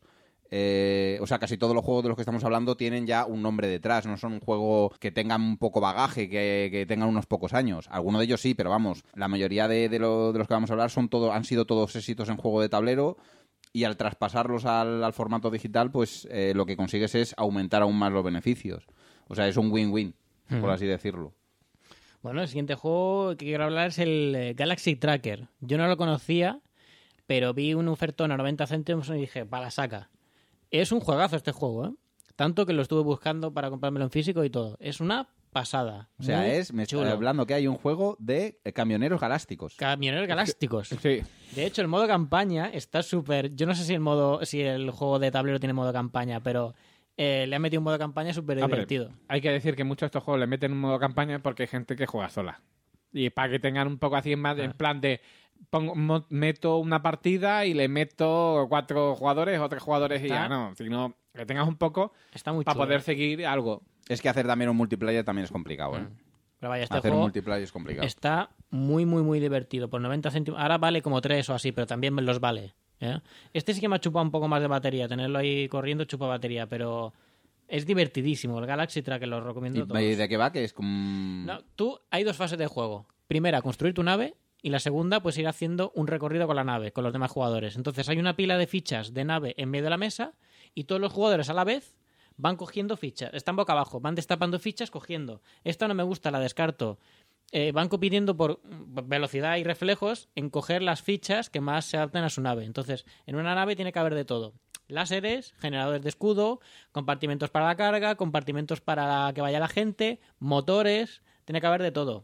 Eh, o sea, casi todos los juegos de los que estamos hablando tienen ya un nombre detrás, no son un juego que tengan un poco bagaje, que, que tengan unos pocos años. Algunos de ellos sí, pero vamos, la mayoría de, de, lo, de los que vamos a hablar son todo, han sido todos éxitos en juego de tablero y al traspasarlos al, al formato digital, pues eh, lo que consigues es aumentar aún más los beneficios. O sea, es un win-win, por
Ujú.
así decirlo.
Bueno, el siguiente juego que quiero hablar es el eh, Galaxy Tracker. Yo no lo conocía, pero vi un ofertón a noventa céntimos y dije, para la saca. Es un juegazo este juego, ¿eh? Tanto que lo estuve buscando para comprármelo en físico y todo. Es una pasada.
O sea,
Muy
es, me
chulo.
estoy hablando que hay un juego de eh, camioneros galácticos.
Camioneros galácticos.
Sí.
De hecho, el modo campaña está súper... Yo no sé si el modo, si el juego de tablero tiene modo campaña, pero eh, le han metido un modo campaña súper
Hombre,
divertido.
hay que decir que muchos de estos juegos le meten un modo campaña porque hay gente que juega sola. Y para que tengan un poco así más,
Ah.
en plan de pongo, mo- meto una partida y le meto cuatro jugadores o tres jugadores y
Está-
ya no. Sino que tengas un poco
Está muy
para
chulo.
poder seguir algo.
Es que hacer también un multiplayer también es complicado, ¿eh?
Mm. Pero vaya, este
Hacer un
juego
multiplayer es complicado.
está muy, muy, muy divertido. Por noventa céntimos. Ahora vale como tres o así, pero también me los vale. ¿eh? Este sí que me ha chupado un poco más de batería. Tenerlo ahí corriendo chupa batería, pero es divertidísimo. El Galaxy Tracker lo recomiendo a todos.
¿Y de qué va? Que es como...
No, tú, hay dos fases de juego. Primera, construir tu nave. Y la segunda, pues ir haciendo un recorrido con la nave, con los demás jugadores. Entonces hay una pila de fichas de nave en medio de la mesa y todos los jugadores a la vez van cogiendo fichas. Están boca abajo, van destapando fichas, cogiendo. Esta no me gusta, la descarto. Eh, van compitiendo por velocidad y reflejos en coger las fichas que más se adapten a su nave. Entonces, en una nave tiene que haber de todo. Láseres, generadores de escudo, compartimentos para la carga, compartimentos para que vaya la gente, motores, tiene que haber de todo.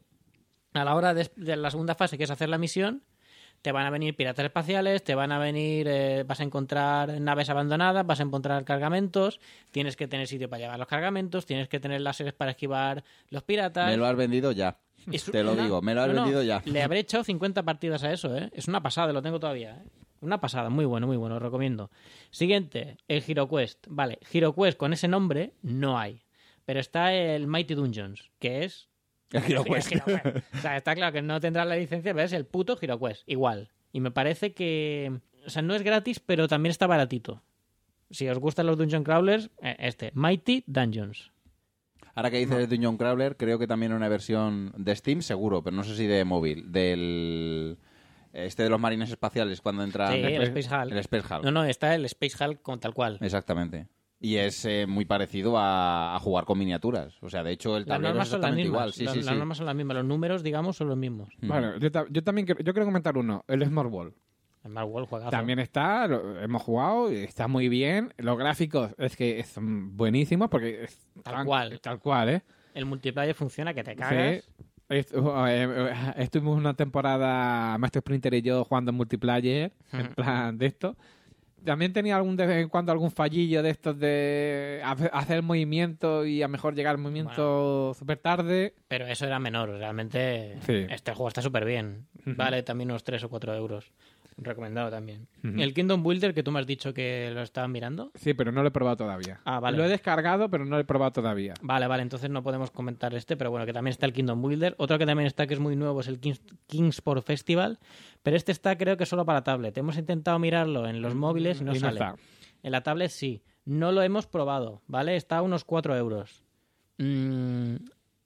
A la hora de, de la segunda fase, que es hacer la misión, te van a venir piratas espaciales, te van a venir, eh, vas a encontrar naves abandonadas, vas a encontrar cargamentos, tienes que tener sitio para llevar los cargamentos, tienes que tener láseres para esquivar los piratas.
Me lo has vendido ya.
Es
Te lo
una-
digo, me lo has
No, no,
vendido ya.
Le habré echado cincuenta partidas a eso, ¿eh? Es una pasada, lo tengo todavía, ¿eh? Una pasada, muy bueno, muy bueno, lo recomiendo. Siguiente, el HeroQuest. Vale, HeroQuest con ese nombre no hay, pero está el Mighty Dungeons, que es...
El HeroQuest.
el HeroQuest. O sea, está claro que no tendrá la licencia, pero es el puto HeroQuest, igual. Y me parece que... O sea, no es gratis, pero también está baratito. Si os gustan los Dungeon Crawlers, eh, este, Mighty Dungeons.
Ahora que dices Dungeon Crawler, creo que también una versión de Steam, seguro, pero no sé si de móvil. Del... Este de los marines espaciales cuando entran...
Sí, el Space Hulk.
El Space Hulk.
No, no, está el Space Hulk con tal cual.
Exactamente. Y es eh, muy parecido a, a jugar con miniaturas. O sea, de hecho, el
Las
tablero es
normas son las
exactamente
mismas.
igual. Sí,
las,
sí,
las
sí.
normas son las mismas. Los números, digamos, son los mismos.
Mm.
Bueno, yo, ta- yo también quiero- yo quiero comentar uno, el Smart Wall.
El Marvel juegazo.
También está, lo- hemos jugado, y está muy bien. Los gráficos es que son buenísimos porque es
Tal cual.
Tal cual, ¿eh?
El multiplayer funciona que te cagas.
Sí. Est- uh, eh, eh, Estuvimos una temporada, Maestro Sprinter y yo, jugando en multiplayer, en plan de esto. también tenía algún de vez en cuando algún fallillo de estos de hace- hacer movimiento y a lo mejor llegar al movimiento súper tarde.
Pero eso era menor, realmente
Sí.
este juego está súper bien.
Ujú.
Vale también unos tres o cuatro euros. Recomendado también.
Ujú.
El Kingdom Builder, que tú me has dicho que lo estabas mirando.
Sí, pero no lo he probado todavía.
Ah, vale.
Lo he descargado, pero no lo he probado todavía.
Vale, vale, entonces no podemos comentar este, pero bueno, que también está el Kingdom Builder. Otro que también está, que es muy nuevo, es el Kings, Kingsport Festival, pero este está creo que solo para tablet. Hemos intentado mirarlo en los móviles y no
Y no
sale.
está.
En la tablet sí. No lo hemos probado, ¿vale? Está a unos cuatro euros. Mm,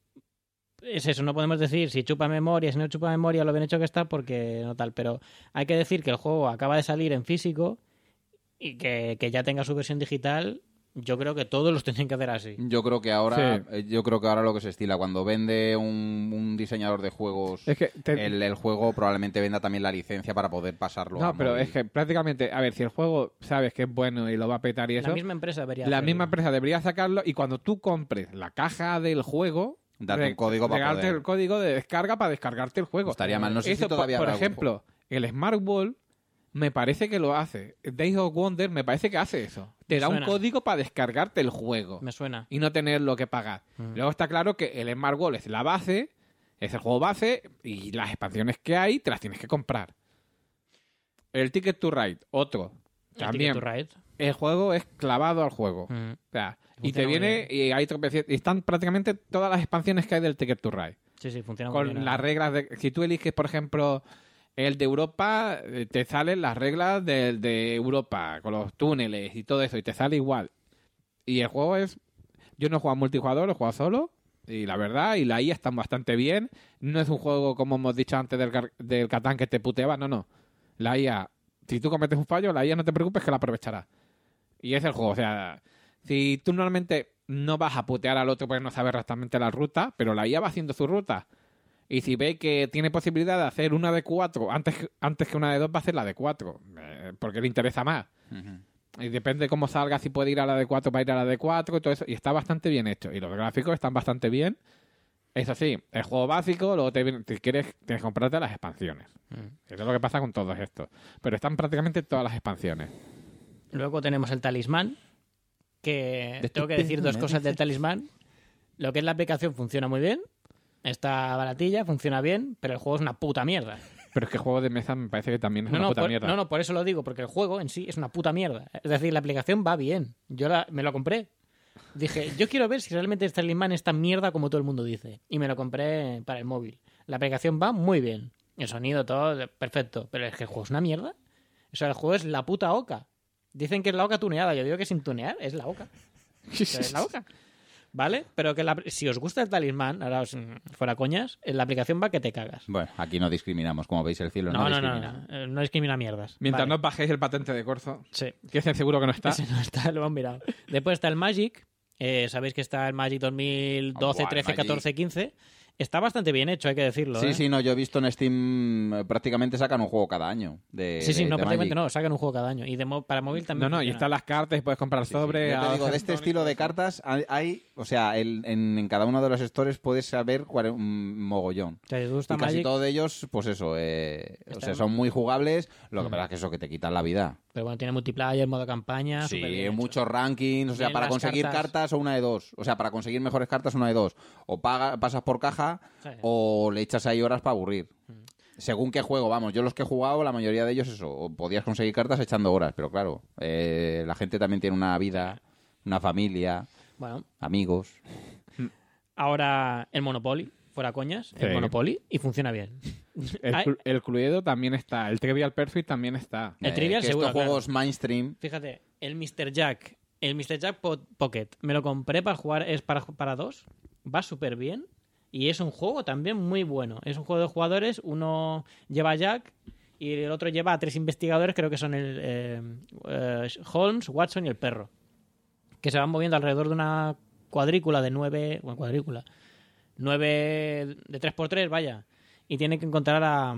es eso, no podemos decir si chupa memoria, si no chupa memoria, lo bien hecho que está, porque no tal. Pero hay que decir que el juego acaba de salir en físico y que, que ya tenga su versión digital. Yo creo que todos los tienen que hacer así.
Yo creo que ahora,
Sí.
eh, yo creo que ahora lo que se estila cuando vende un, un diseñador de juegos
Es que te-
el, el juego, probablemente venda también la licencia para poder pasarlo. a
No, pero
móvil.
es que prácticamente, a ver, si el juego sabes que es bueno y lo va a petar y eso,
La misma empresa debería
la
hacerlo.
misma empresa debería sacarlo y cuando tú compres la caja del juego,
Date
re-
un código para
regalarte
poder.
el código de descarga para descargarte el juego.
Estaría mal. No sé
Eso,
si todavía
por, por
habrá
ejemplo, el Smart Wall me parece que lo hace. Days of Wonder me parece que hace eso. Te
Me
da un
suena.
código para descargarte el juego
Me suena.
y no tener lo que pagar.
Mm.
Luego está claro que el Smart Wall es la base, es el juego base y las expansiones que hay te las tienes que comprar. El Ticket to Ride, otro.
El
También.
Ticket to Ride.
El juego es clavado al juego.
Mm.
O sea, y
Funciona
te
muy
viene y hay tropeci- y están prácticamente todas las expansiones que hay del Ticket to Ride.
Sí, sí, funciona muy bien.
Con las reglas de... Si tú eliges, por ejemplo, el de Europa, eh, te salen las reglas del de Europa, con los túneles y todo eso, y te sale igual. Y el juego es... Yo no he jugado multijugador, lo he jugado solo, y la verdad, y la I A están bastante bien. No es un juego, como hemos dicho antes, del, Car- del Catán que te puteaba, no, no. La I A, si tú cometes un fallo, la I A no te preocupes que la aprovechará. Y es el juego, o sea... Si tú normalmente no vas a putear al otro porque no sabes exactamente la ruta, pero la I A va haciendo su ruta. Y si ve que tiene posibilidad de hacer una de cuatro antes, antes que una de dos, va a hacer la de cuatro. eh, porque le interesa más.
Ujú.
Y depende de cómo salga, si puede ir a la de cuatro para ir a la de cuatro y todo eso. Y está bastante bien hecho. Y los gráficos están bastante bien. Eso sí, el juego básico, luego te viene- si quieres, tienes que comprarte las expansiones.
Mm.
Eso es lo que pasa con todos estos. Pero están prácticamente todas las expansiones.
Luego tenemos el talismán, que
De
tengo que
tu
decir
pelo,
dos
me
cosas del
dices.
talismán. Lo que es la aplicación funciona muy bien, está baratilla, funciona bien, pero el juego es una puta mierda.
Pero es que el juego de mesa me parece que también es
No,
una
no,
puta
por,
mierda.
no, no, por eso lo digo, porque el juego en sí es una puta mierda. Es decir, la aplicación va bien. Yo la- me lo compré. Dije, yo quiero ver si realmente este talismán es tan mierda como todo el mundo dice. Y me lo compré para el móvil. La aplicación va muy bien. El sonido, todo, perfecto. Pero es que el juego es una mierda. O sea, el juego es la puta oca. Dicen que es la oca tuneada. Yo digo que sin tunear es la oca. Pero es la oca. ¿Vale? Pero que la- si os gusta el talismán, ahora os- fuera coñas, en la aplicación va que te cagas.
Bueno, aquí no discriminamos. Como veis, el cielo no,
No, no, no,
discrimina.
no, eh, no discrimina mierdas.
Mientras
Vale.
no os bajéis el patente de Corzo,
Sí.
que es el seguro que no está.
Ese no está, lo han mirado. Después está el Magic. Eh, Sabéis que está el Magic dos mil doce,
Oh, guau, el
trece,
Magic.
catorce, quince. Está bastante bien hecho, hay que decirlo.
Sí,
¿eh?
sí, no, yo he visto en Steam eh, prácticamente sacan un juego cada año. De,
Sí, sí,
de-
no,
de
prácticamente
Magic.
no, sacan un juego cada año. Y de mo- para móvil
No,
también.
no, y
funciona.
están las cartas y puedes comprar sobre.
Yo te
a
digo, de este estilo de cartas hay, hay- o sea, el- en, en cada uno de los stores puedes saber cuál, un mogollón.
O sea, si te gusta
Y casi
Magic,
todos de ellos, pues eso, eh, o
Está
sea,
bien.
son muy jugables. Lo que
Mm.
pasa es que eso que te quitan la vida.
pero bueno, tiene multiplayer, modo campaña.
Sí,
superbién hecho.
muchos rankings, o sea,
Bien,
para
las
conseguir
cartas.
cartas o una de dos. O sea, para conseguir mejores cartas una de dos. O paga, pasas por caja
Sí.
o le echas ahí horas para aburrir.
Mm.
Según qué juego, vamos, yo los que he jugado, la mayoría de ellos eso, o podías conseguir cartas echando horas, pero claro, eh, la gente también tiene una vida, una familia,
Bueno,
amigos.
ahora el Monopoly, fuera coñas, el
Sí.
Monopoly, y funciona bien.
El,
Ay.
clu- el Cluedo también está. El Trivial Pursuit también está.
El Trivial
que
seguro,
estos juegos mainstream,
Fíjate, el mister Jack, el mister Jack Po- Pocket, me lo compré para jugar, es para, para dos, va súper bien y es un juego también muy bueno. Es un juego de jugadores, uno lleva a Jack y el otro lleva a tres investigadores, creo que son el eh, eh, Holmes, Watson y el perro, que se van moviendo alrededor de una cuadrícula de nueve, bueno, cuadrícula, nueve de tres por tres, vaya, y tienen que encontrar a,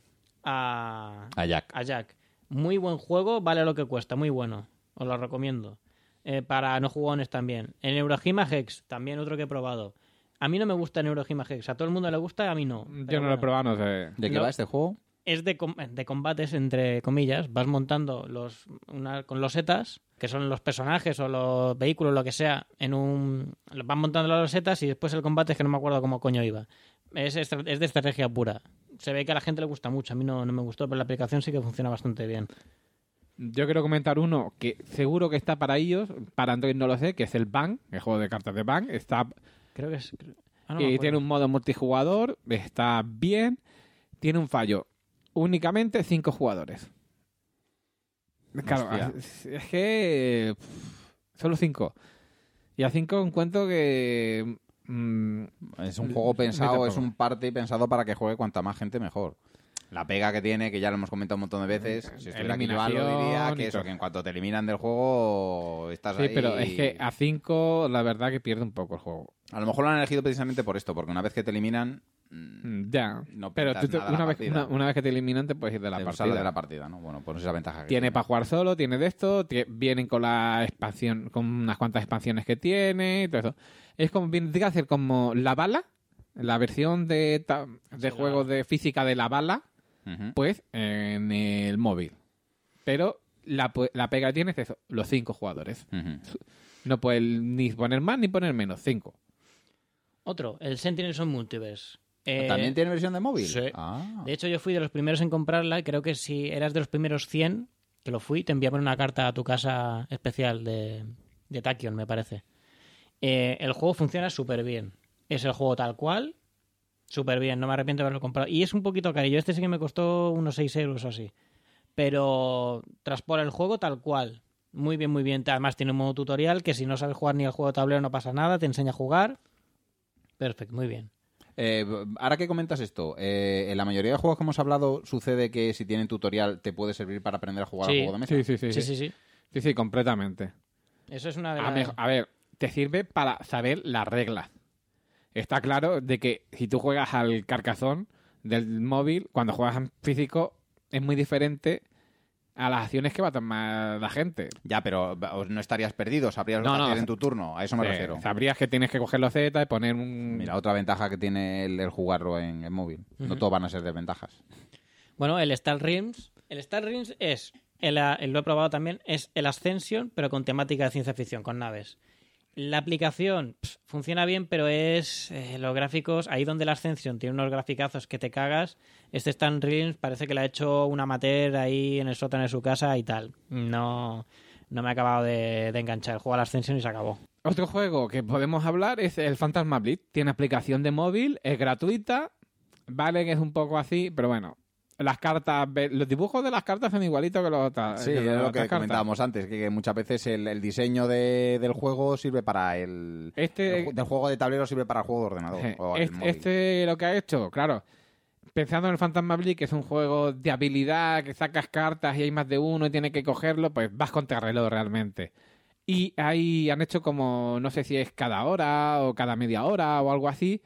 a,
a Jack.
a Jack. Muy buen juego, vale lo que cuesta, muy bueno. Os lo recomiendo. Eh, para no jugones también. En Eurogima Hex, también otro que he probado. A mí no me gusta en Eurogima Hex. A todo el mundo le gusta, a mí no.
Yo
Pero
no lo he
bueno.
probado, no sé.
¿De qué
No.
va este juego?
es de, com- de combates, entre comillas. Vas montando los una, con losetas, que son los personajes o los vehículos, lo que sea, en un... Van montando las losetas y después el combate es que no me acuerdo cómo coño iba. Es, estra- es de estrategia pura. Se ve que a la gente le gusta mucho. A mí no, no me gustó, pero la aplicación sí que funciona bastante bien.
Yo quiero comentar uno que seguro que está para ellos, para Android no lo sé, que es el Bang, el juego de cartas de Bang. Está,
Creo que es... creo- Ah, no me
y
acuerdo.
tiene un modo multijugador, está bien, tiene un fallo. Únicamente cinco jugadores. Claro,
Hostia.
es, es que... pff, solo cinco. Y a cinco encuentro que... mm,
Es un juego pensado,
Meta
es un party pensado para que juegue cuanta más gente mejor. La pega que tiene, que ya lo hemos comentado un montón de veces, si estuviera aquí Joan lo diría,
Eliminación
que
y
eso,
todo.
que en cuanto te eliminan del juego estás
sí,
ahí.
pero es que a cinco la verdad que pierde un poco el juego.
A lo mejor lo han elegido precisamente por esto, porque una vez que te eliminan, mm,
Mm, Ya.
no
pero
pintas
tú te-
nada la
una, vez,
partida.
una, una vez que te eliminan te puedes ir de la
te
partida.
sales de la partida, ¿no? Bueno, pues esa ventaja que
Tiene para jugar solo, tiene de esto, tie- vienen con la expansión, con unas cuantas expansiones que tiene y todo eso. Es como, vendría a ser como la bala, la versión de, ta- de
Sí,
juegos
la-
de física de la bala,
Ujú.
pues en el móvil. Pero la, pu- la pega que tiene es eso, los cinco jugadores.
Ujú.
No puedes ni poner más ni poner menos, cinco.
Otro, el Sentinels on Multiverse. Eh,
¿También tiene versión de móvil?
sí.
Ah.
De hecho, yo fui de los primeros en comprarla y creo que si eras de los primeros cien, que lo fui, te enviaban una carta a tu casa especial de, de Tachyon, me parece. Eh, el juego funciona súper bien. Es el juego tal cual, súper bien, no me arrepiento de haberlo comprado. Y es un poquito carillo, este sí que me costó unos seis euros o así. Pero transpone el juego tal cual. Muy bien, muy bien. Además tiene un modo tutorial que si no sabes jugar ni el juego de tablero no pasa nada, te enseña a jugar. Perfecto, muy bien.
Eh, ahora que comentas esto, eh, en la mayoría de juegos que hemos hablado sucede que si tienen tutorial te puede servir para aprender a jugar
Sí.
al juego de mesa.
Sí, sí, sí.
Sí,
Sí,
sí, sí.
sí, sí, completamente.
Eso es una de
A,
las...
mejo- a ver, te sirve para saber las reglas. Está claro de que si tú juegas al carcazón del móvil, cuando juegas en físico, es muy diferente a las acciones que va a tomar la gente.
Ya, pero no estarías perdido, sabrías lo
No,
que
no,
hacer
o
en
sea,
tu turno, a eso me
Eh,
refiero.
Sabrías que tienes que coger los Z y poner un...
Mira, otra ventaja que tiene el, el jugarlo en, en móvil. No
Ujú.
todos van a ser desventajas.
Bueno, el Star Realms. El Star Realms es, el, el- lo he probado también, es el Ascension, pero con temática de ciencia ficción, con naves. La aplicación pf, funciona bien, pero es eh, los gráficos, ahí donde el Ascension tiene unos graficazos que te cagas, este Star Realms parece que le ha hecho un amateur ahí en el sótano de su casa y tal. No, no me ha acabado de, de enganchar. Juego al Ascension y se acabó.
Otro juego que podemos hablar es el Phantasma Blitz. Tiene aplicación de móvil, es gratuita, vale que es un poco así, pero bueno. Las cartas, ve- los dibujos de las cartas son igualitos que los otros.
Sí, es lo que comentábamos antes, que, que muchas veces el, el diseño de- del juego sirve para el,
Este,
el ju- del juego de tablero sirve para el juego de ordenador.
Eh,
o el
este,
móvil.
este lo que ha hecho, claro, pensando en el Phantasma Blitz, que es un juego de habilidad, que sacas cartas y hay más de uno y tienes que cogerlo, pues vas contra reloj realmente. Y ahí han hecho como, no sé si es cada hora o cada media hora o algo así.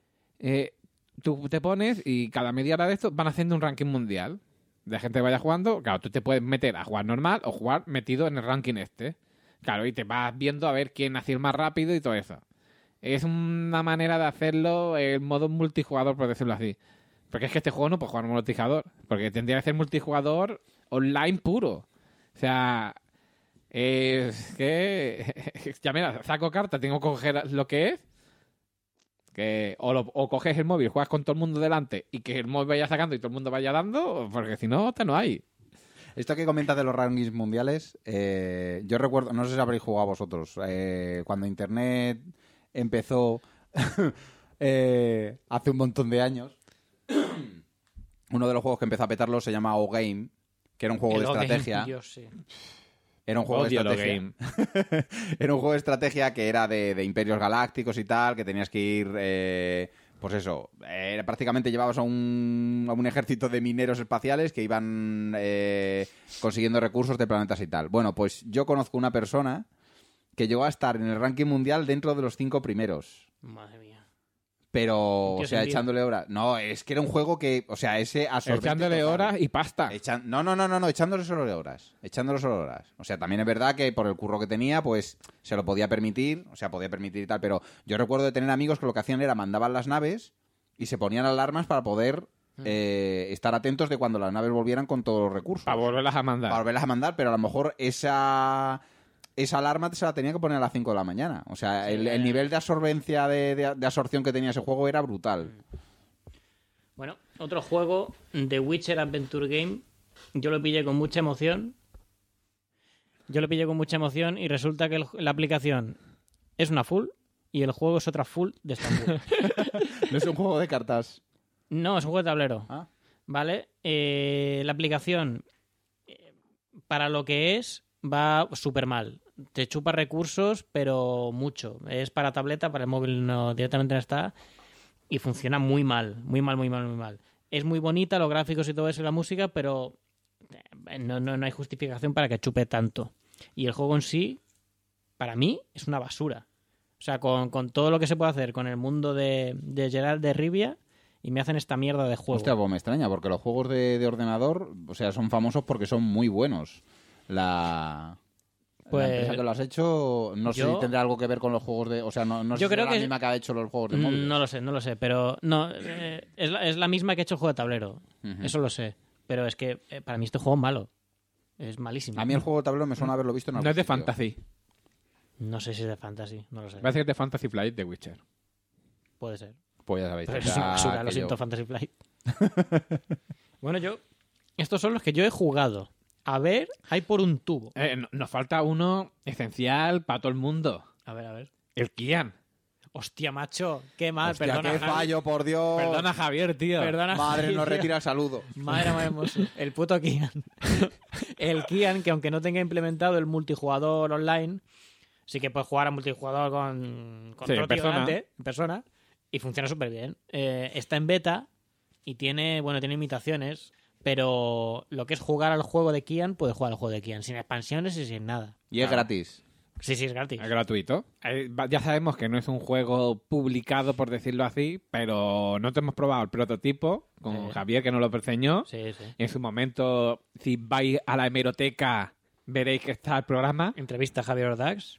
Eh, tú te pones y cada media hora de esto van haciendo un ranking mundial de gente que vaya jugando. Claro, tú te puedes meter a jugar normal o jugar metido en el ranking este. Claro, y te vas viendo a ver quién hace el más rápido y todo eso. Es una manera de hacerlo en modo multijugador, por decirlo así. Porque es que este juego no puede jugar multijugador. Porque tendría que ser multijugador online puro. O sea, es que... Ya mira, saco carta, tengo que coger lo que es. Que o, lo- o coges el móvil, juegas con todo el mundo delante y que el móvil vaya sacando y todo el mundo vaya dando, porque si no, te no hay.
Esto que comentas de los rankings mundiales, eh, yo recuerdo, no sé si habréis jugado vosotros, eh, cuando Internet empezó eh, hace un montón de años, uno de los juegos que empezó a petarlo se llama O-Game, que era un juego
El
de
O-Game,
estrategia.
Dios, sí.
Era un juego
Odio
de
lo
estrategia.
game.
Era un juego de estrategia que era de, de imperios galácticos y tal, que tenías que ir, eh, pues eso, eh, prácticamente llevabas a un, a un ejército de mineros espaciales que iban eh, consiguiendo recursos de planetas y tal. Bueno, pues yo conozco una persona que llegó a estar en el ranking mundial dentro de los cinco primeros.
Madre mía.
Pero,
Un tío
o sea,
sin vida.
echándole horas. No, es que era un juego que, o sea, ese absorbente
Echándole
total.
horas y pasta.
Echan- No, no, no, no, no, echándole solo horas. Echándole solo horas. O sea, también es verdad que por el curro que tenía, pues se lo podía permitir, o sea, podía permitir y tal, pero yo recuerdo de tener amigos que lo que hacían era mandaban las naves y se ponían alarmas para poder eh, estar atentos de cuando las naves volvieran con todos los recursos.
Para volverlas a mandar.
Para volverlas a mandar, pero a lo mejor esa... Esa alarma se la tenía que poner a las cinco de la mañana. O sea,
Sí,
el,
eh.
el nivel de absorbencia, de, de, de absorción que tenía ese juego era brutal.
Bueno, otro juego, The Witcher Adventure Game, yo lo pillé con mucha emoción. Yo lo pillé con mucha emoción y resulta que el- la aplicación es una full y el juego es otra full de Estambul.
No es un juego de cartas.
No, es un juego de tablero.
Ah.
¿Vale? Eh, la aplicación, eh, para lo que es, va súper mal. Te chupa recursos, pero mucho. Es para tableta, para el móvil no, directamente no está. Y funciona muy mal, muy mal, muy mal, muy mal. Es muy bonita, los gráficos y todo eso y la música, pero eh, no, no, no hay justificación para que chupe tanto. Y el juego en sí, para mí, es una basura. O sea, con, con todo lo que se puede hacer con el mundo de, de Geralt de Rivia, y me hacen esta mierda de juego.
Hostia, pues me extraña, porque los juegos de, de ordenador, o sea, son famosos porque son muy buenos. La,
Pues,
la empresa que lo has hecho, no sé
yo-
si tendrá algo que ver con los juegos de... O sea, no, no sé
Yo
si
creo
es la
que-
misma que ha hecho los juegos de móviles.
Mm, No lo sé, no lo sé, pero no eh, es, la, es la misma que ha hecho el juego de tablero.
Ujú.
Eso lo sé. Pero es que eh, para mí este juego es malo. Es malísimo.
A mí el juego de tablero me suena haberlo visto en algún
No es de
sitio.
fantasy.
No sé si es de fantasy, no lo sé.
Parece que es de Fantasy Flight de Witcher.
Puede ser.
Pues ya sabéis.
Pero
ya
es una basura, lo
que
siento,
yo-
Fantasy Flight. Bueno, yo... Estos son los que yo he jugado. A ver, hay por un tubo.
Eh, no- nos falta uno esencial para todo el mundo.
A ver, a ver.
El Kian.
Hostia, macho, qué mal,
Hostia,
perdona.
qué
Javi.
fallo, por Dios.
Perdona, Javier, tío.
Perdona,
Madre,
Javi,
nos
tío.
retira el saludo.
Madre mía, hermoso. El puto Kian. El Kian, que aunque no tenga implementado el multijugador online, sí que puedes jugar a multijugador con, con
Sí,
otro
en
tío
persona.
delante, en persona, y funciona súper bien. Eh, está en beta y tiene, bueno, tiene imitaciones, pero lo que es jugar al juego de Kian, puedes jugar al juego de Kian, sin expansiones y sin nada.
Y es gratis.
Sí, sí, es gratis.
Es gratuito. Eh, va- ya sabemos que no es un juego publicado, por decirlo así, pero no te hemos probado el prototipo con
Sí.
Javier, que nos lo perseñó.
Sí, sí.
En su momento, si vais a la hemeroteca, veréis que está el programa.
Entrevista a Javier Ordax.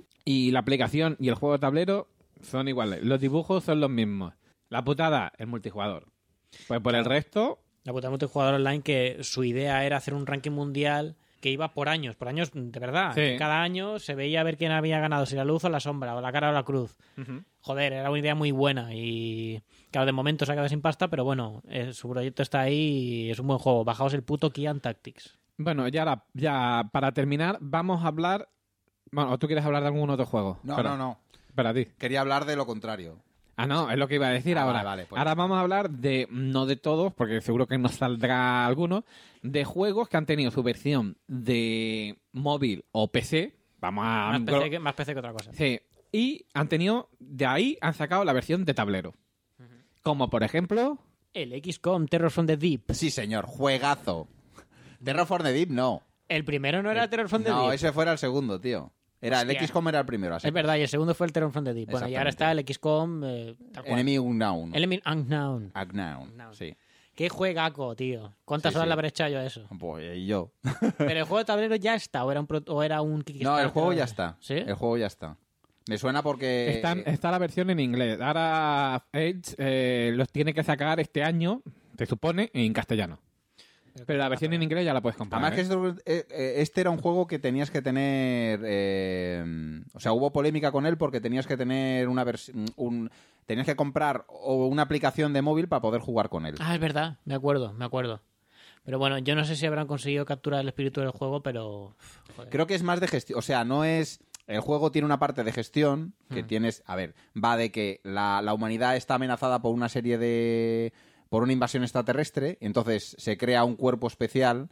Y la aplicación y el juego de tablero son iguales. Los dibujos son los mismos. La putada, el multijugador. Pues por el resto,
La puta multijugador online, que su idea era hacer un ranking mundial que iba por años, por años de verdad.
Sí.
Que cada año se veía a ver quién había ganado, si la luz o la sombra, o la cara o la cruz. Joder, era una idea muy buena y claro, de momento se ha quedado sin pasta, pero bueno, eh, su proyecto está ahí y es un buen juego. Bajaos el puto Kian Tactics.
bueno, ya, la- ya para terminar, vamos a hablar... Bueno, ¿o tú quieres hablar de algún otro juego?
No,
Espera,
no, no.
Para ti.
Quería hablar de lo contrario.
Ah, no, es lo que iba a decir
Ah,
ahora.
vale, vale, pues.
Ahora vamos a hablar de, no de todos, porque seguro que nos saldrá alguno, de juegos que han tenido su versión de móvil o P C. Vamos a...
Más P C, que, más P C que otra cosa.
Sí. Y han tenido, de ahí han sacado la versión de tablero. Como por ejemplo...
El X COM Terror from the Deep.
Sí, señor, juegazo. Terror for the Deep, no.
El primero no era Terror from the
No,
Deep.
ese fuera el segundo, tío. Era el
Hostia.
X COM era el primero, así.
Es verdad, y el segundo fue el Terror from the Deep. Bueno, y ahora está el X COM eh, tal cual.
Enemy Unknown.
Enemy Unknown.
Unknown,
Unknown.
sí.
Qué juegaco, tío. ¿Cuántas
Sí,
horas
sí.
le habré echado yo a eso?
Pues y yo.
Pero el juego de tablero ya está, o era un, pro- o era un Kickstarter.
No, el juego ya está.
¿Sí?
El juego ya está. Me suena porque...
Están- está la versión en inglés. Ahora Edge eh, los tiene que sacar este año, se supone, en castellano. Pero la versión en inglés ya la puedes comprar.
Además que
¿eh?
esto- eh, eh, este era un juego que tenías que tener... eh, o sea, hubo polémica con él porque tenías que tener una versión... Un, tenías que comprar o una aplicación de móvil para poder jugar con él.
Ah, es verdad, me acuerdo, me acuerdo. Pero bueno, yo no sé si habrán conseguido capturar el espíritu del juego, pero... uf, joder.
Creo que es más de gestión. O sea, no es... El juego tiene una parte de gestión que
Hmm.
tienes... A ver, va de que la, la humanidad está amenazada por una serie de... por una invasión extraterrestre, y entonces se crea un cuerpo especial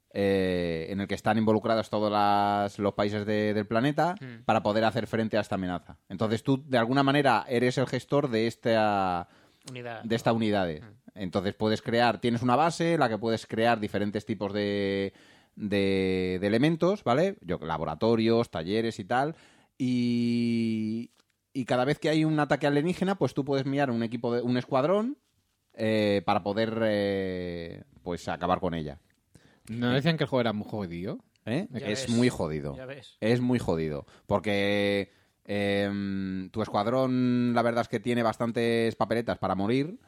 eh, en el que están involucrados todos las- los países de- del planeta
Hmm.
para poder hacer frente a esta amenaza. Entonces tú, de alguna manera, eres el gestor de esta...
Unidad.
de esta unidad. Entonces puedes crear, tienes una base en la que puedes crear diferentes tipos de, de, de elementos, ¿vale? Yo, laboratorios, talleres y tal. Y, y cada vez que hay un ataque alienígena, pues tú puedes enviar un equipo, de un escuadrón eh, para poder eh, pues acabar con ella.
¿No decían que el juego era muy jodido?
¿Eh?
Ya
Es
ves.
muy jodido.
Ya ves.
Es muy jodido. Porque em, tu escuadrón, la verdad es que tiene bastantes papeletas para morir.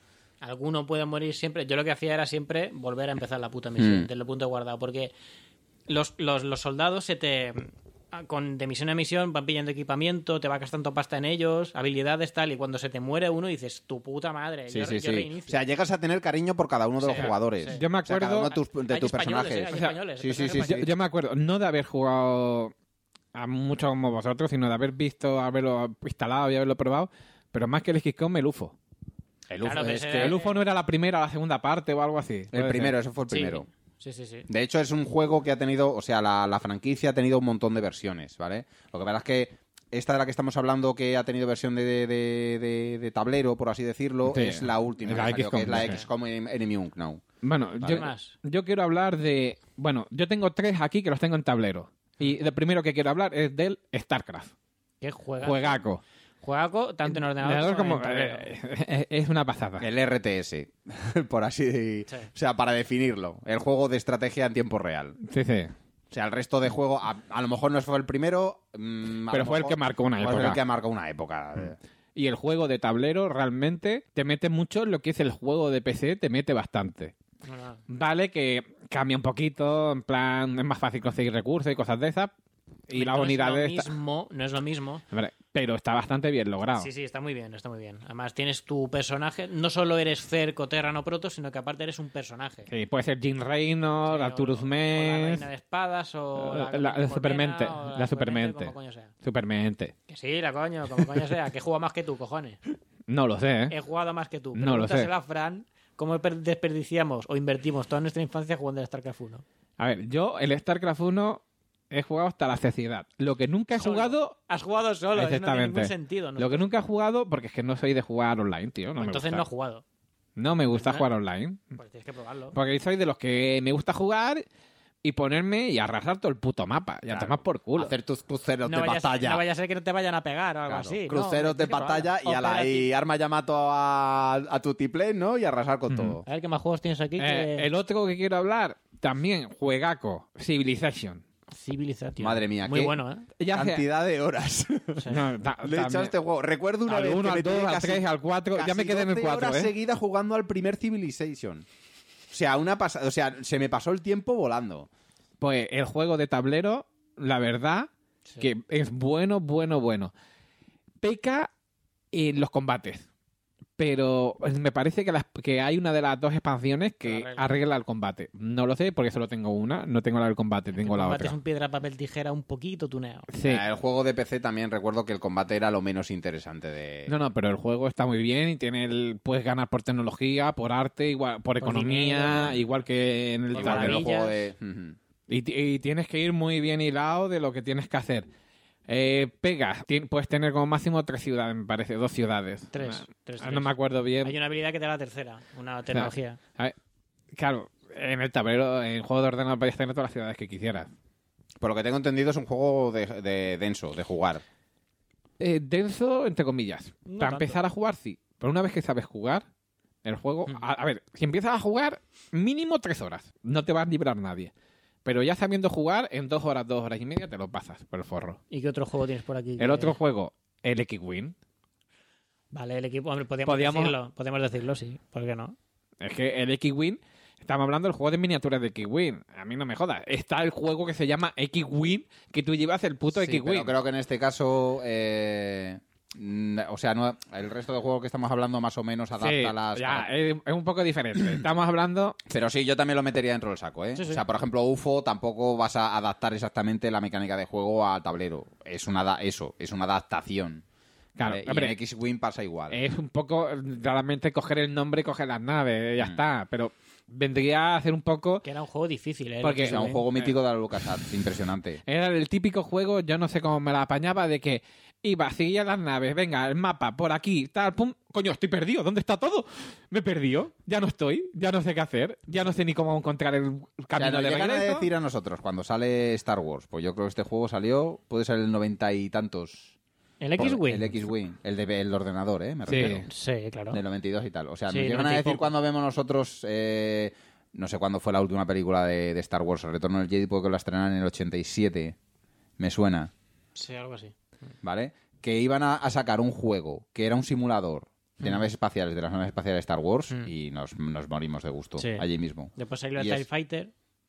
alguno puede morir siempre. Yo lo que hacía era siempre volver a empezar la puta misión,
Mm.
desde el punto de guardado, porque los, los, los soldados se te... Con, de misión a misión van pillando equipamiento, te va gastando pasta en ellos, habilidades, tal, y cuando se te muere uno dices, tu puta madre,
Sí,
yo,
sí,
yo
sí.
reinicio.
O sea, llegas a tener cariño por cada uno de
Sí,
los jugadores.
sí.
Yo me
O sea, cada
acuerdo-
uno de tus, de
Hay
tus
españoles,
personajes.
¿eh? Hay
O sea,
españoles,
sí, sí, sí,
personajes
sí.
Yo, yo me acuerdo, no de haber jugado a mucho como vosotros, sino de haber visto, haberlo instalado y haberlo probado, pero más que el X COM, el U F O.
El U F O,
Claro, pero
es
ese-
que
El U F O no era la primera o la segunda parte o algo así.
el
Puede
primero,
ser.
ese fue el
Sí.
primero.
Sí, sí, sí.
De hecho, es un juego que ha tenido, o sea, la, la franquicia ha tenido un montón de versiones, ¿vale? Lo que pasa es que esta de la que estamos hablando, que ha tenido versión de, de, de- de- de tablero, por así decirlo,
Sí,
es la última,
la
que salió, que es la
X COM,
X COM Enemy Unknown.
Bueno,
Vale.
yo,
Más.
yo quiero hablar de... Bueno, yo tengo tres aquí que los tengo en tablero. Y el primero que quiero hablar es del StarCraft.
¿Qué juega?
Juegaco.
Juegaco tanto en ordenador
Ordenador
como,
como-
en tablero.
eh, es una pasada.
El R T S, por así de-
Sí.
O sea, para definirlo. El juego de estrategia en tiempo real.
Sí, sí.
O sea, el resto de juego, a, a lo mejor no fue el primero, mm, a
Pero
lo
fue el
mejor-
que marcó una
fue
época.
el que marcó una época.
Y el juego de tablero realmente te mete mucho en lo que es el juego de P C, te mete bastante.
No, no.
Vale, que cambia un poquito, en plan, es más fácil conseguir recursos y cosas de esas. Y las
no
unidades...
Es lo mismo, no es lo mismo.
Hombre, pero está bastante bien logrado.
Sí, sí, está muy bien, está muy bien. Además, tienes tu personaje. No solo eres Cerco, Terran o Proto, sino que aparte eres un personaje.
Sí, puede ser Jim Reynolds,
Sí, o-
Arturus
o la
Mes,
reina de espadas o la,
la, la
colmena,
Supermente,
o
la Supermente,
como coño sea.
Supermente.
Que sí, la coño, como coño sea. Que he jugado más que tú, cojones.
No lo sé, ¿eh?
He jugado más que tú.
No lo sé.
Pregúntaselo a Fran cómo per- desperdiciamos o invertimos toda nuestra infancia jugando al StarCraft uno.
A ver, yo el StarCraft uno he jugado hasta la saciedad. Lo que nunca he
Solo.
jugado...
Has jugado solo, eso no tiene
Exactamente.
ningún sentido. ¿no?
Lo que nunca he jugado, porque es que no soy de jugar online, tío. No me
Entonces
gusta.
no has jugado.
No me gusta
¿Verdad?
jugar online.
Pues tienes que probarlo.
Porque soy de los que me gusta jugar y ponerme y arrasar todo el puto mapa. Y a tomar por culo.
Hacer tus cruceros
No
de
vaya, a ser,
batalla.
no vaya a ser que no te vayan a pegar o algo
Claro,
así. ¿no?
cruceros de
Tienes que
batalla y,
probarlo.
a la, y arma Yamato a, a tu tiplén, ¿no? Y arrasar con
Ujú.
todo.
A ver qué más juegos tienes aquí.
Eh,
que...
el otro que quiero hablar, también, juegaco, Civilization.
Civilization.
Madre mía,
Muy
qué
bueno, ¿eh?
Ya sea-
Cantidad de horas.
Sí.
No, ta-
Le he echado
también.
este juego. Recuerdo una
Al
vez
uno,
que
al
me tiré
dos, al
casi-
tres, al cuatro. Ya
casi
me quedé en el
doce
cuatro,
horas
¿eh?
seguidas jugando al primer Civilization. O sea, una pasa... o sea, se me pasó el tiempo volando.
Pues el juego de tablero, la verdad,
Sí.
que es bueno, bueno, bueno. Peca en los combates. Pero me parece que, las- que hay una de las dos expansiones que
Lo arregla.
arregla el combate. No lo sé porque solo tengo una, no tengo la del combate, tengo
el
la
combate
otra.
es un piedra, papel, tijera un poquito tuneado.
Sí.
Eh, El juego de P C también recuerdo que el combate era lo menos interesante de...
No, no, pero el juego está muy bien y tiene el, puedes ganar por tecnología, por arte, igual, por economía,
dinero,
igual que en el
por
Igual que el
tablero.
juego
maravillas.
de... Ujú.
Y, ti- y tienes que ir muy bien hilado de lo que tienes que hacer. Eh, pega, ti- puedes tener como máximo tres ciudades, me parece, dos ciudades.
Tres,
Ah,
tres,
ah,
tres.
No me acuerdo bien.
Hay una habilidad que te da la tercera, una tecnología.
A ver, claro, en el tablero, en el juego de ordenador podías tener todas las ciudades que quisieras.
Por lo que tengo entendido es un juego de, de denso, de jugar.
Eh, denso, entre comillas.
No
Para
tanto.
empezar a jugar, sí. Pero una vez que sabes jugar, el juego...
Ujú.
A, a ver, si empiezas a jugar, mínimo tres horas. No te va a librar nadie. Pero ya sabiendo jugar, en dos horas, dos horas y media te lo pasas por el forro.
¿Y qué otro juego tienes por aquí?
El
que-
otro juego, el X-Wing.
Vale, el equipo. Hombre, podríamos,
Podíamos-
decirlo. Podemos decirlo, sí. ¿Por qué no?
Es que el X-Wing, estamos hablando del juego de miniaturas de X-Wing. A mí no me jodas. Está el juego que se llama X-Wing, que tú llevas el puto
Sí,
X-Wing.
pero creo que en este caso... eh, mm, O sea, no, el resto de juegos que estamos hablando más o menos adapta
Sí,
las...
ya, es, es un poco diferente. Estamos hablando...
Pero sí, yo también lo metería dentro del saco, ¿eh?
Sí, sí.
O sea, por ejemplo, U F O tampoco vas a adaptar exactamente la mecánica de juego al tablero. Es una ada- eso, es una adaptación.
Claro,
¿vale? Y
hombre,
en X-Wing pasa igual.
es un poco realmente coger el nombre y coger las naves, ya
Mm.
está. Pero vendría a hacer un poco...
Que era un juego difícil, ¿eh?
Porque-
O sea, un
Sí.
juego mítico de la LucasArts, impresionante.
Era el típico juego, yo no sé cómo me la apañaba, de que iba, seguía las naves, venga, el mapa, por aquí, tal, pum. Coño, estoy perdido, ¿dónde está todo? Me perdió, ya no estoy, ya no sé qué hacer, ya no sé ni cómo encontrar el
O sea,
camino
nos
de
llegan a
regreso.
decir a nosotros cuando sale Star Wars, pues yo creo que este juego salió, puede ser el noventa y tantos.
¿El
por-
X-Wing?
El X-Wing, el de el ordenador, ¿eh? Me
Sí.
refiero.
Sí, claro.
Del noventa y dos y tal. O sea,
Sí,
nos llegan a
noventa y
decir
poco.
cuando vemos nosotros, eh, no sé cuándo fue la última película de, de Star Wars, El Retorno del Jedi, porque la estrenaron en el ochenta y siete, me suena,
Sí, algo así.
¿vale? Que iban a, a sacar un juego que era un simulador de naves espaciales, de las naves espaciales de Star Wars,
Mm.
y nos, nos morimos de gusto
Sí.
allí mismo.
Después salió el
Y
TIE
es-
Fighter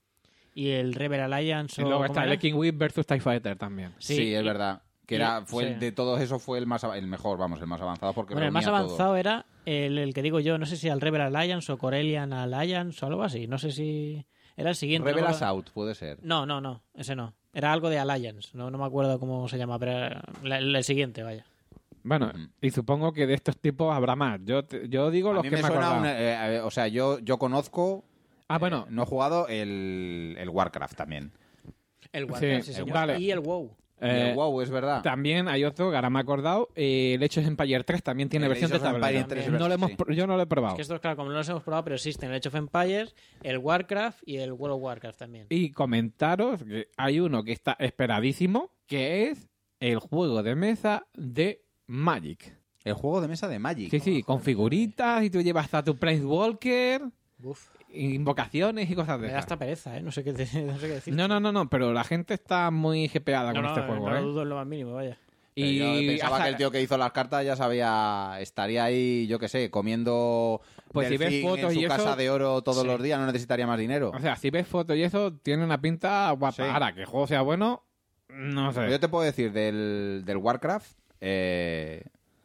y el Rebel Alliance.
Y
o
luego
¿cómo
está el
era?
X-Wing versus TIE Fighter también.
Sí,
Sí,
es
y-
verdad. Que
y-
era, fue el-
sí.
de todos esos fue el más ava- el mejor, vamos, el más avanzado porque
Bueno, el más
reunía todo.
avanzado era el, el que digo yo, no sé si el Rebel Alliance o Corellian Alliance o algo así. No sé si. Era el siguiente.
Rebel
no, me acuerdo-
Assault, puede ser.
no, no, no, ese no. Era algo de Alliance. No, no me acuerdo cómo se llama, pero era el, el siguiente, vaya.
Bueno,
Ujú.
y supongo que de estos tipos habrá más. Yo, te- yo digo
A
los
mí
que
me
me he
suena
acordado.
una- eh, eh, o sea, yo, yo conozco,
Ah, bueno,
eh, no he jugado el, el Warcraft también.
El Warcraft,
Sí,
sí, señor.
vale.
Y el WoW.
Y
eh,
el WoW, es verdad.
también hay otro que ahora me he acordado. eh, el Age of Empire tres también tiene
El
versión de
Age of Empire
tablero.
tres,
no lo hemos,
sí.
pr- Yo no lo he
Es
probado.
que estos, claro, como no los hemos probado, pero existen el Age of Empires, el Warcraft y el World of Warcraft también.
Y comentaros que hay uno que está esperadísimo, que es el juego de mesa de Magic.
El juego de mesa de Magic.
Sí, sí, con figuritas y tú llevas a tu Price Walker,
Uf,
invocaciones y cosas de
me da
esas.
hasta pereza, ¿eh? No sé qué, te- no sé qué decir.
No, no, no, no, pero la gente está muy hypeada
No,
con
no,
este
no,
juego,
no
¿eh?
lo dudo en lo más mínimo, vaya.
Y yo pensaba
hasta-
que el tío que hizo las cartas ya sabía, estaría ahí, yo qué sé, comiendo
Pues si ves
delfín
fotos
en su
y eso-
casa de oro todos
Sí.
los días, no necesitaría más dinero.
O sea, si ves fotos y eso, tiene una pinta guapa.
Sí.
Ahora, que el juego sea bueno, no sé.
Yo te puedo decir del, del Warcraft eh,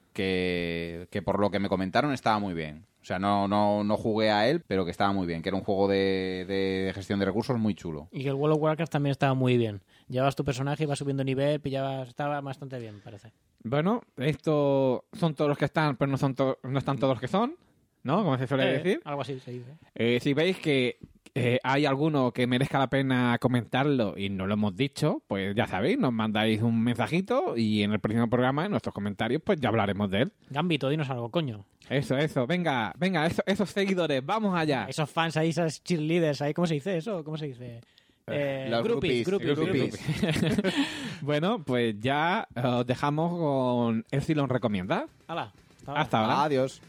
que, que por lo que me comentaron estaba muy bien. O sea, no, no, no jugué a él, pero que estaba muy bien, que era un juego de, de gestión de recursos muy chulo.
Y que el World of Warcraft también estaba muy bien. Llevabas tu personaje, ibas subiendo nivel, pillabas... Estaba bastante bien, me parece.
Bueno, estos son todos los que están, pero no, son to- no están todos los que son, ¿no? Como se suele
Eh,
decir.
Algo así se dice.
Eh, si veis que eh, hay alguno que merezca la pena comentarlo y no lo hemos dicho, pues ya sabéis, nos mandáis un mensajito y en el próximo programa, en nuestros comentarios, pues ya hablaremos de él.
Gambito, dinos algo, coño.
Eso, eso, venga, venga, eso- esos seguidores, vamos allá.
Esos fans ahí, esos cheerleaders ahí, ¿cómo se dice eso? ¿Cómo se dice? Eh,
Los
groupies,
groupies,
groupies,
groupies.
groupies.
Bueno, pues ya eh, os dejamos con Epsilon Recomienda.
Hala, hasta ahora.
Hasta ahora.
Adiós.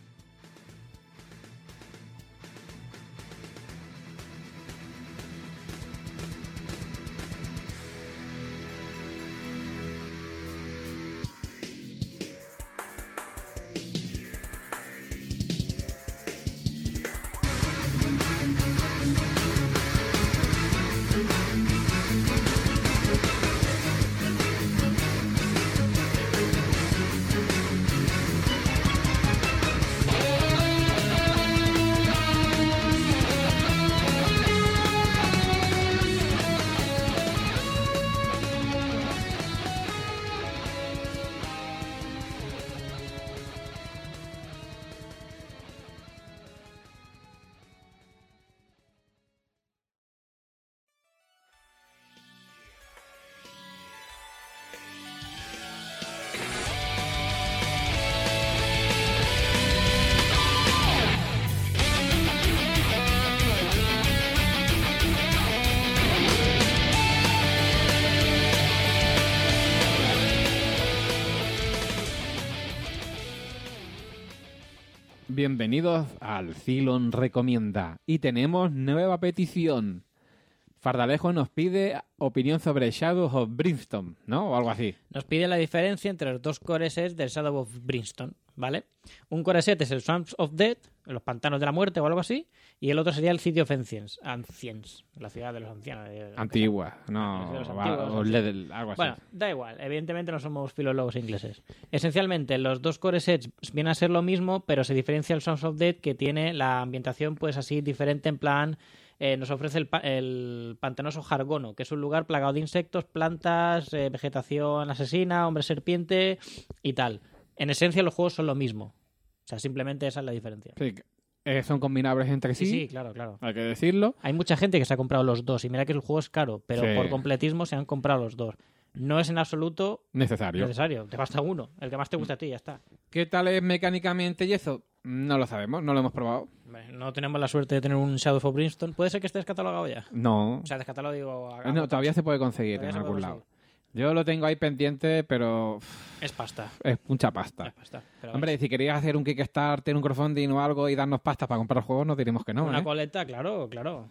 Bienvenidos al Cylon Recomienda. Y tenemos nueva petición. Fardalejo nos pide opinión sobre Shadows of Brimstone, ¿no? O algo así.
Nos pide la diferencia entre los dos core sets del Shadow of Brimstone, ¿vale? Un core set es el Swamps of Death, los pantanos de la muerte o algo así, y el otro sería el City of Ancients, Ancients, la ciudad de los ancianos. de-
Antigua, no,
de los
o-
antiguos,
o
sí.
Ledel, algo así.
Bueno, da igual, evidentemente no somos filólogos ingleses. Esencialmente, los dos core sets vienen a ser lo mismo, pero se diferencia el Sons of Death, que tiene la ambientación pues así diferente, en plan, eh, nos ofrece el, pa- el pantanoso Jargono, que es un lugar plagado de insectos, plantas, eh, vegetación asesina, hombre serpiente y tal. En esencia los juegos son lo mismo. O sea, simplemente esa es la diferencia.
Sí, que, eh, son combinables entre sí,
Sí, sí, claro, claro.
hay que decirlo.
Hay mucha gente que se ha comprado los dos, y mira que el juego es caro, pero
Sí.
por completismo se han comprado los dos. No es en absoluto
Necesario.
necesario, te basta uno, el que más te guste a ti, ya está.
¿Qué tal es mecánicamente y eso? No lo sabemos, no lo hemos probado.
Hombre, no tenemos la suerte de tener un Shadow of Brimstone. ¿Puede ser que esté descatalogado ya?
No.
O sea, descatalogado digo... a- a-
No, todavía se puede conseguir
Todavía
en
se puede
algún
conseguir.
lado. Yo lo tengo ahí pendiente, pero uf,
Es pasta.
es mucha
Es
pasta.
pasta. Pero
Hombre, si querías hacer un Kickstarter, un crowdfunding o algo y darnos pasta para comprar juegos, nos diríamos que no,
una
¿eh?
coleta, claro, claro.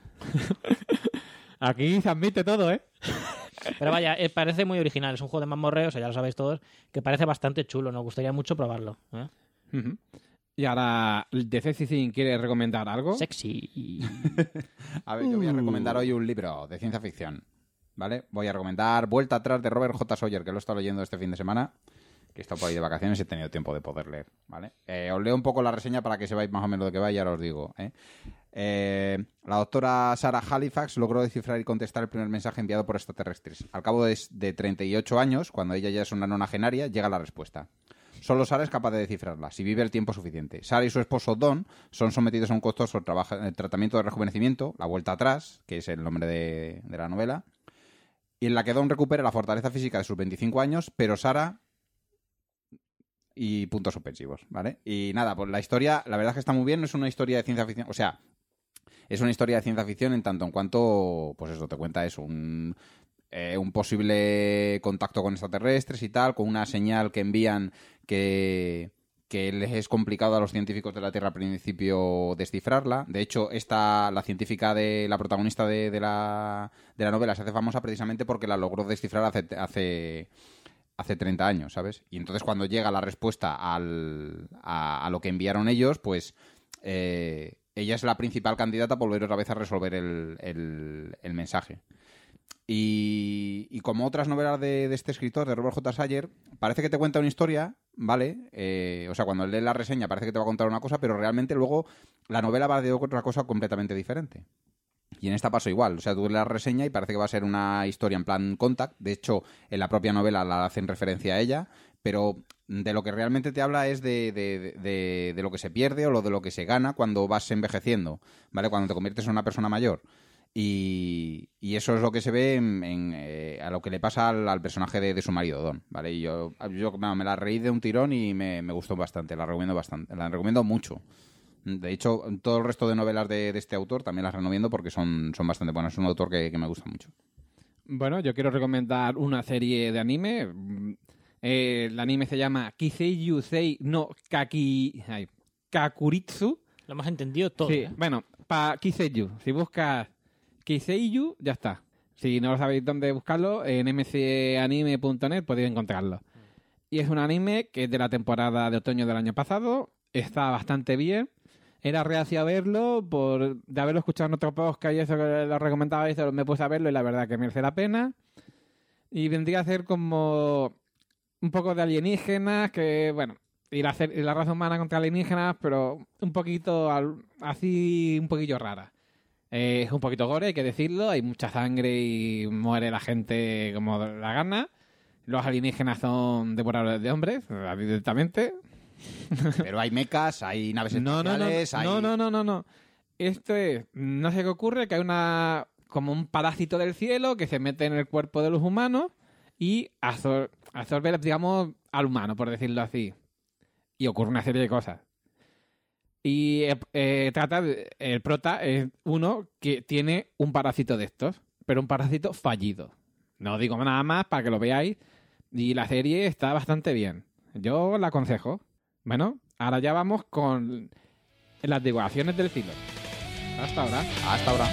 Aquí se admite todo, ¿eh?
Pero vaya, eh, parece muy original. Es un juego de mazmorreo, o sea, ya lo sabéis todos, que parece bastante chulo. Nos gustaría mucho probarlo. ¿eh?
Ujú. Y ahora, ¿de Cecicin quiere recomendar algo?
Sexy.
A ver, yo voy a
Uh.
recomendar hoy un libro de ciencia ficción, ¿vale? Voy a recomendar Vuelta atrás de Robert J. Sawyer, que lo he estado leyendo este fin de semana, que he estado por ahí de vacaciones y he tenido tiempo de poder leer, ¿vale? Eh, os leo un poco la reseña para que sepáis más o menos de qué va y ahora os digo, ¿eh? Eh, la doctora Sarah Halifax logró descifrar y contestar el primer mensaje enviado por extraterrestres. Al cabo de, de treinta y ocho años, cuando ella ya es una nonagenaria, llega la respuesta. Solo Sarah es capaz de descifrarla, si vive el tiempo suficiente. Sarah y su esposo Don son sometidos a un costoso trabajo, eh, tratamiento de rejuvenecimiento, la vuelta atrás, que es el nombre de, de la novela, y en la que Don recupera la fortaleza física de sus veinticinco años, pero Sarah... y puntos suspensivos, ¿vale? Y nada, pues la historia, la verdad es que está muy bien, no es una historia de ciencia ficción, o sea, es una historia de ciencia ficción en tanto en cuanto, pues eso, te cuenta eso, un... Eh, un posible contacto con extraterrestres y tal, con una señal que envían que, que les es complicado a los científicos de la Tierra al principio descifrarla. De hecho, esta, la científica de la protagonista de, de, la, de la novela se hace famosa precisamente porque la logró descifrar hace, hace, hace treinta años, ¿sabes? Y entonces cuando llega la respuesta al, a, a lo que enviaron ellos, pues... Eh, ella es la principal candidata a volver otra vez a resolver el, el, el mensaje. Y, y como otras novelas de, de este escritor, de Robert J. Sawyer, parece que te cuenta una historia, ¿vale? Eh, o sea, cuando lees la reseña parece que te va a contar una cosa, pero realmente luego la novela va de otra cosa completamente diferente. Y en esta pasó igual, o sea, tú lees la reseña y parece que va a ser una historia en plan Contact. De hecho, en la propia novela la hacen referencia a ella, pero de lo que realmente te habla es de, de, de, de lo que se pierde o lo de lo que se gana cuando vas envejeciendo, ¿vale? Cuando te conviertes en una persona mayor. Y, y eso es lo que se ve en, en, eh, a lo que le pasa al, al personaje de, de su marido, Don, ¿vale? Y yo, yo no, me la reí de un tirón y me, me gustó bastante, la recomiendo bastante, la recomiendo mucho. De hecho, todo el resto de novelas de, de este autor también las recomiendo porque son, son bastante buenas. Es un autor que, que me gusta mucho.
Bueno, yo quiero recomendar una serie de anime. Eh, el anime se llama Kisei Yusei no Kaki... ay, Kakuritsu.
Lo hemos entendido todo.
Sí,
¿eh?
bueno, para Kiseiyu. Si buscas Kiseiyu, ya está. Si no sabéis dónde buscarlo, en m c anime punto net podéis encontrarlo. Y es un anime que es de la temporada de otoño del año pasado. Está bastante bien. Era reacio a verlo por de haberlo escuchado en otro podcast y eso que lo recomendaba y eso, me puse a verlo y la verdad que merece la pena. Y vendría a ser como un poco de alienígenas que, bueno, y la, y la raza humana contra alienígenas, pero un poquito al, así, un poquillo rara. Eh, es un poquito gore, hay que decirlo. Hay mucha sangre y muere la gente como la gana. Los alienígenas son devoradores de hombres, directamente.
Pero hay mechas, hay naves
No, no, no,
espaciales, hay...
no, no, no, no, no. Esto es, no sé qué ocurre, que hay una como un parásito del cielo que se mete en el cuerpo de los humanos y absor absorbe, digamos, al humano, por decirlo así. Y ocurre una serie de cosas. Y eh, eh, trata de, el prota es uno que tiene un parásito de estos, pero un parásito fallido. No digo nada más para que lo veáis. Y la serie está bastante bien. Yo la aconsejo. Bueno, ahora ya vamos con las divulgaciones del filo. Hasta ahora.
Hasta ahora.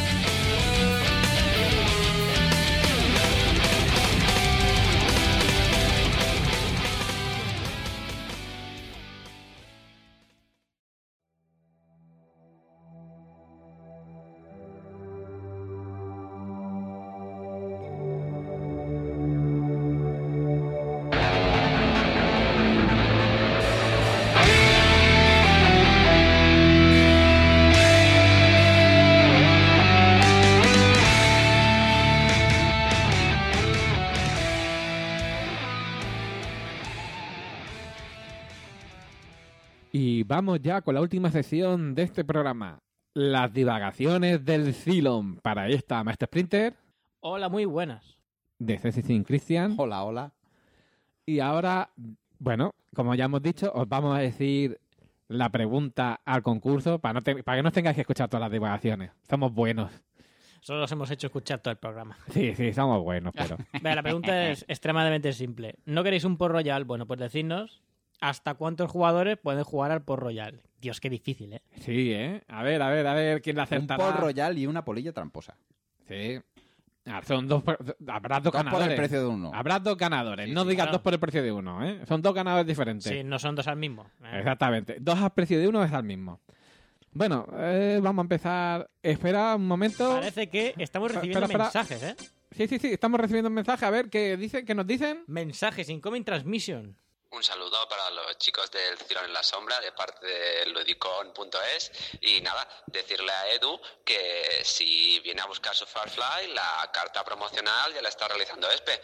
Y vamos ya con la última sección de este programa. Las divagaciones del Cylon. Para esta Master Splinter.
Hola, muy buenas.
De Cecicin Christian.
Hola, hola.
Y ahora, bueno, como ya hemos dicho, os vamos a decir la pregunta al concurso para, no te, para que no tengáis que escuchar todas las divagaciones. Somos buenos.
Solo los hemos hecho escuchar todo el programa.
Sí, sí, somos buenos, pero...
Vale, la pregunta es extremadamente simple. ¿No queréis un Port Royal? Bueno, pues decidnos hasta cuántos jugadores pueden jugar al Port Royal. Dios, qué difícil, ¿eh?
Sí, ¿eh? A ver, a ver, a ver quién la
Un
acertará.
Port Royal y una polilla tramposa.
Sí. Ah, son dos, por- habrá dos,
Dos por
ganadores.
el precio de uno.
Habrá dos ganadores.
Sí,
no
sí,
digas
claro.
dos por el precio de uno, ¿eh? Son dos ganadores diferentes.
Sí, no son dos al mismo. Eh.
Exactamente. Dos al precio de uno es al mismo. Bueno, eh, vamos a empezar. Espera un momento.
Parece que estamos
Espera,
recibiendo
espera.
mensajes, ¿eh?
Sí, sí, sí. Estamos recibiendo un mensaje. A ver qué dicen, qué nos dicen.
Mensajes, incoming transmission.
Un saludo para los chicos del Cirón en la Sombra de parte de ludicon punto es y nada, decirle a Edu que si viene a buscar su Firefly, la carta promocional ya la está realizando Espe.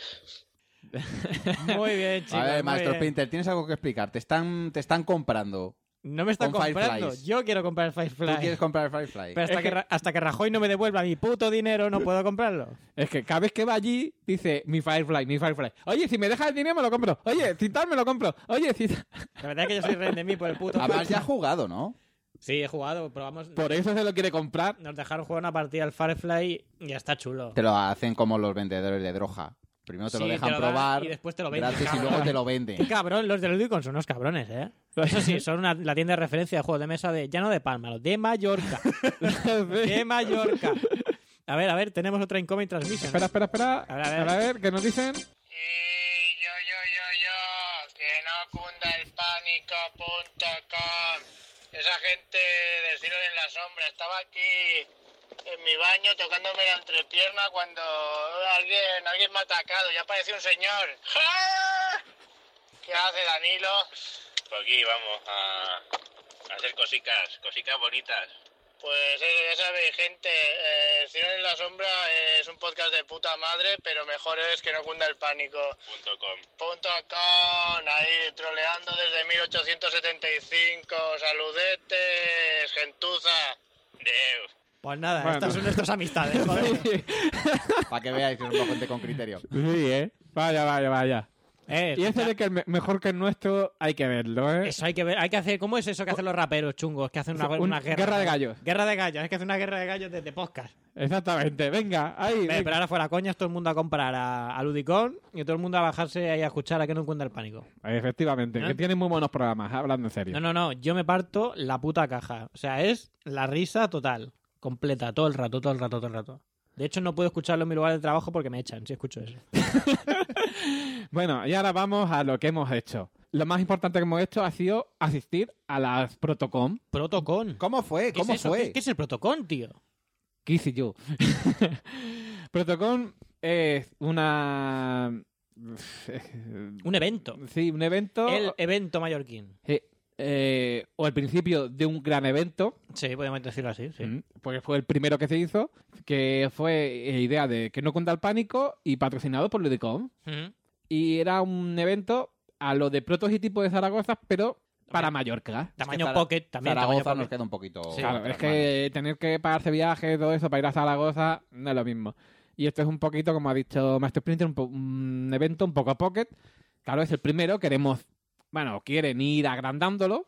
Muy bien, chicos.
A ver,
muy
Maestro
bien.
Splinter, tienes algo que explicar. Te están, te están comprando.
No me está
con
comprando.
Fireflies.
Yo quiero comprar el
¿Tú
Firefly.
quieres comprar el Firefly?
Pero hasta
Es
que,
que-
Ra- hasta que Rajoy no me devuelva mi puto dinero, no puedo comprarlo.
Es que cada vez que va allí, dice mi Firefly, mi Firefly. Oye, si me dejas el dinero, me lo compro. Oye, si tal, me lo compro. Oye, si tal.
La verdad es que yo soy rey de mí por el puto.
Además, ya has jugado, ¿no?
Sí, he jugado, probamos.
Por eso se lo quiere comprar.
Nos dejaron jugar una partida al Firefly y ya está chulo.
Te lo hacen como los vendedores de droga. Primero te
Sí,
lo
te
dejan
lo dan
probar
y después te lo venden,
gratis y
cabrón.
luego te lo
Qué
venden.
cabrón, los de Ludicon son unos cabrones, ¿eh? Eso sí, son una, la tienda de referencia de juegos de mesa de, ya no de Palma, los de Mallorca. De Mallorca. A ver, a ver, tenemos otra incoming transmission.
Espera, espera, espera.
A ver, a ver.
A ver, ¿qué nos dicen?
Y yo, yo, yo, yo, que no cunda el pánico punto com. Esa gente del Ciro en la Sombra estaba aquí en mi baño tocándome la entrepierna cuando alguien, alguien me ha atacado. Ya apareció un señor. ¡Ja! ¿Qué hace Danilo?
Pues aquí vamos a, a hacer cositas, cositas bonitas.
Pues eso, ya sabéis, gente, eh, el Ciro en la Sombra es un podcast de puta madre, pero mejor es que no cunda el pánico.
Punto com.
Punto com, ahí troleando desde mil ochocientos setenta y cinco, saludetes, gentuza.
Deu.
Pues nada,
Bueno.
estas son nuestras amistades, joder.
Para que veáis que es un gente con criterio.
Sí, ¿eh? Vaya, vaya, vaya.
Eh,
Y eso de que el me- mejor que el nuestro hay que verlo, ¿eh?
Eso hay que ver, hay que hacer, ¿cómo es eso que hacen los raperos chungos? Que hacen una,
Un-
una guerra.
guerra de gallos.
Guerra de gallos, es que hacen una guerra de gallos desde podcast.
Exactamente. Venga, ahí.
Ve,
venga.
pero ahora fuera coñas, todo el mundo a comprar a, a Ludicon y todo el mundo a bajarse ahí a escuchar a que no encuentra el pánico.
Efectivamente,
¿No?
que tienen muy buenos programas, hablando en serio.
No, no, no, yo me parto la puta caja. O sea, es la risa total, completa, todo el rato, todo el rato, todo el rato. De hecho, no puedo escucharlo en mi lugar de trabajo porque me echan si escucho eso.
Bueno, y ahora vamos a lo que hemos hecho. Lo más importante que hemos hecho ha sido asistir a las Protocom.
Protocon.
¿Cómo fue?
¿Qué
¿Cómo
es eso?
fue?
¿Qué, qué es el Protocon, tío?
Kiss y you. Protocom es una...
Un evento.
Sí, un evento...
El evento mallorquín.
Sí, eh, o el principio de un gran evento,
Sí, podemos decirlo así, sí.
mm, porque fue el primero que se hizo, que fue eh, idea de Que no cunda el pánico y patrocinado por Ludicom.
Ujú.
Y era un evento a lo de prototipo de Zaragoza, pero para Mallorca.
Tamaño
Zara-
pocket también.
Zaragoza
tamaño
nos
pocket.
queda un poquito...
Sí.
Claro, es que tener que pagarse viajes, todo eso para ir a Zaragoza, no es lo mismo. Y esto es un poquito, como ha dicho Maestro Splinter, un, po- un evento un poco pocket. Claro, es el primero, queremos, bueno, quieren ir agrandándolo.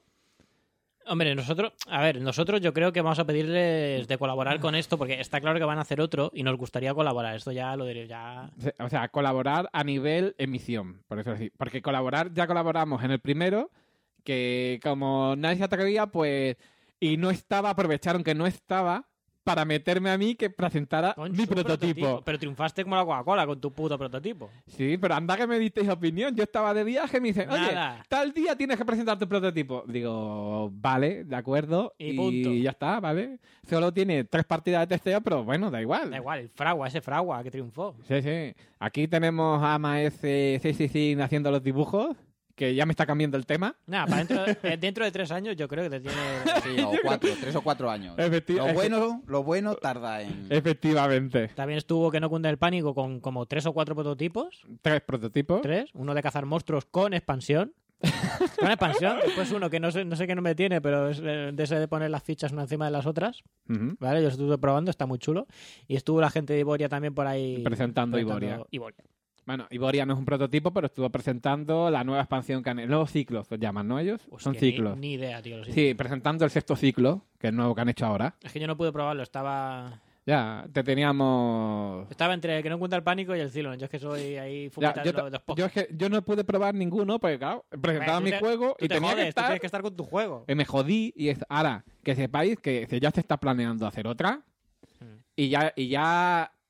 Hombre, nosotros, a ver, nosotros yo creo que vamos a pedirles de colaborar con esto porque está claro que van a hacer otro y nos gustaría colaborar. Esto ya lo diré, ya...
O sea, colaborar a nivel emisión, por eso decir. Porque colaborar, ya colaboramos en el primero, que como nadie se atrevía, pues, y no estaba, aprovecharon que no estaba para meterme a mí que presentara
Con
mi
su
prototipo.
Pero triunfaste como la Coca-Cola con tu puto prototipo.
Sí, pero anda que me disteis opinión. Yo estaba de viaje y me dicen, oye,
Nada.
tal día tienes que presentar tu prototipo. Digo, vale, de acuerdo.
Y punto.
ya está, vale. Solo tiene tres partidas de testeo, pero bueno, da igual.
Da igual, el fragua, ese fragua que triunfó.
Sí, sí. Aquí tenemos a Maese seis seis seis haciendo los dibujos, que ya me está cambiando el tema.
Nada, para dentro, eh, dentro de tres años yo creo que te tiene...
Sí, o cuatro, tres o cuatro años.
Efecti-
Lo bueno, lo bueno tarda en...
Efectivamente.
También estuvo Que no cunda el pánico con como tres o cuatro prototipos.
Tres prototipos.
Tres. Uno de cazar monstruos con expansión. Con expansión. Después uno que no sé, no sé qué nombre tiene, pero es eh, de ese de poner las fichas una encima de las otras.
Ujú.
Vale, yo estuve probando, está muy chulo. Y estuvo la gente de Iboria también por ahí.
Presentando Iboria.
Iboria.
Bueno, Iboria no es un prototipo, pero estuvo presentando la nueva expansión que han... Los ciclos, los llaman, ¿no ellos?
Hostia,
Son
ni-
ciclos.
Ni, idea, tío. Lo siento.
Sí, presentando el sexto ciclo, que es nuevo que han hecho ahora.
Es que yo no pude probarlo, estaba.
Ya, te teníamos...
Estaba entre Que no cuenta el pánico y el Cylon. Yo es que soy ahí
Ya,
fumeta
yo,
de los, de los
yo
podcasts.
es que yo no pude probar ninguno, porque claro, presentaba
Tú
mi
te-
juego
tú
y
te
tenía
jodes,
que
tú
estar...
tienes que estar con tu juego.
Y me jodí y es... Ahora, que sepáis que se- ya se está planeando hacer otra
Mm.
y ya, y ya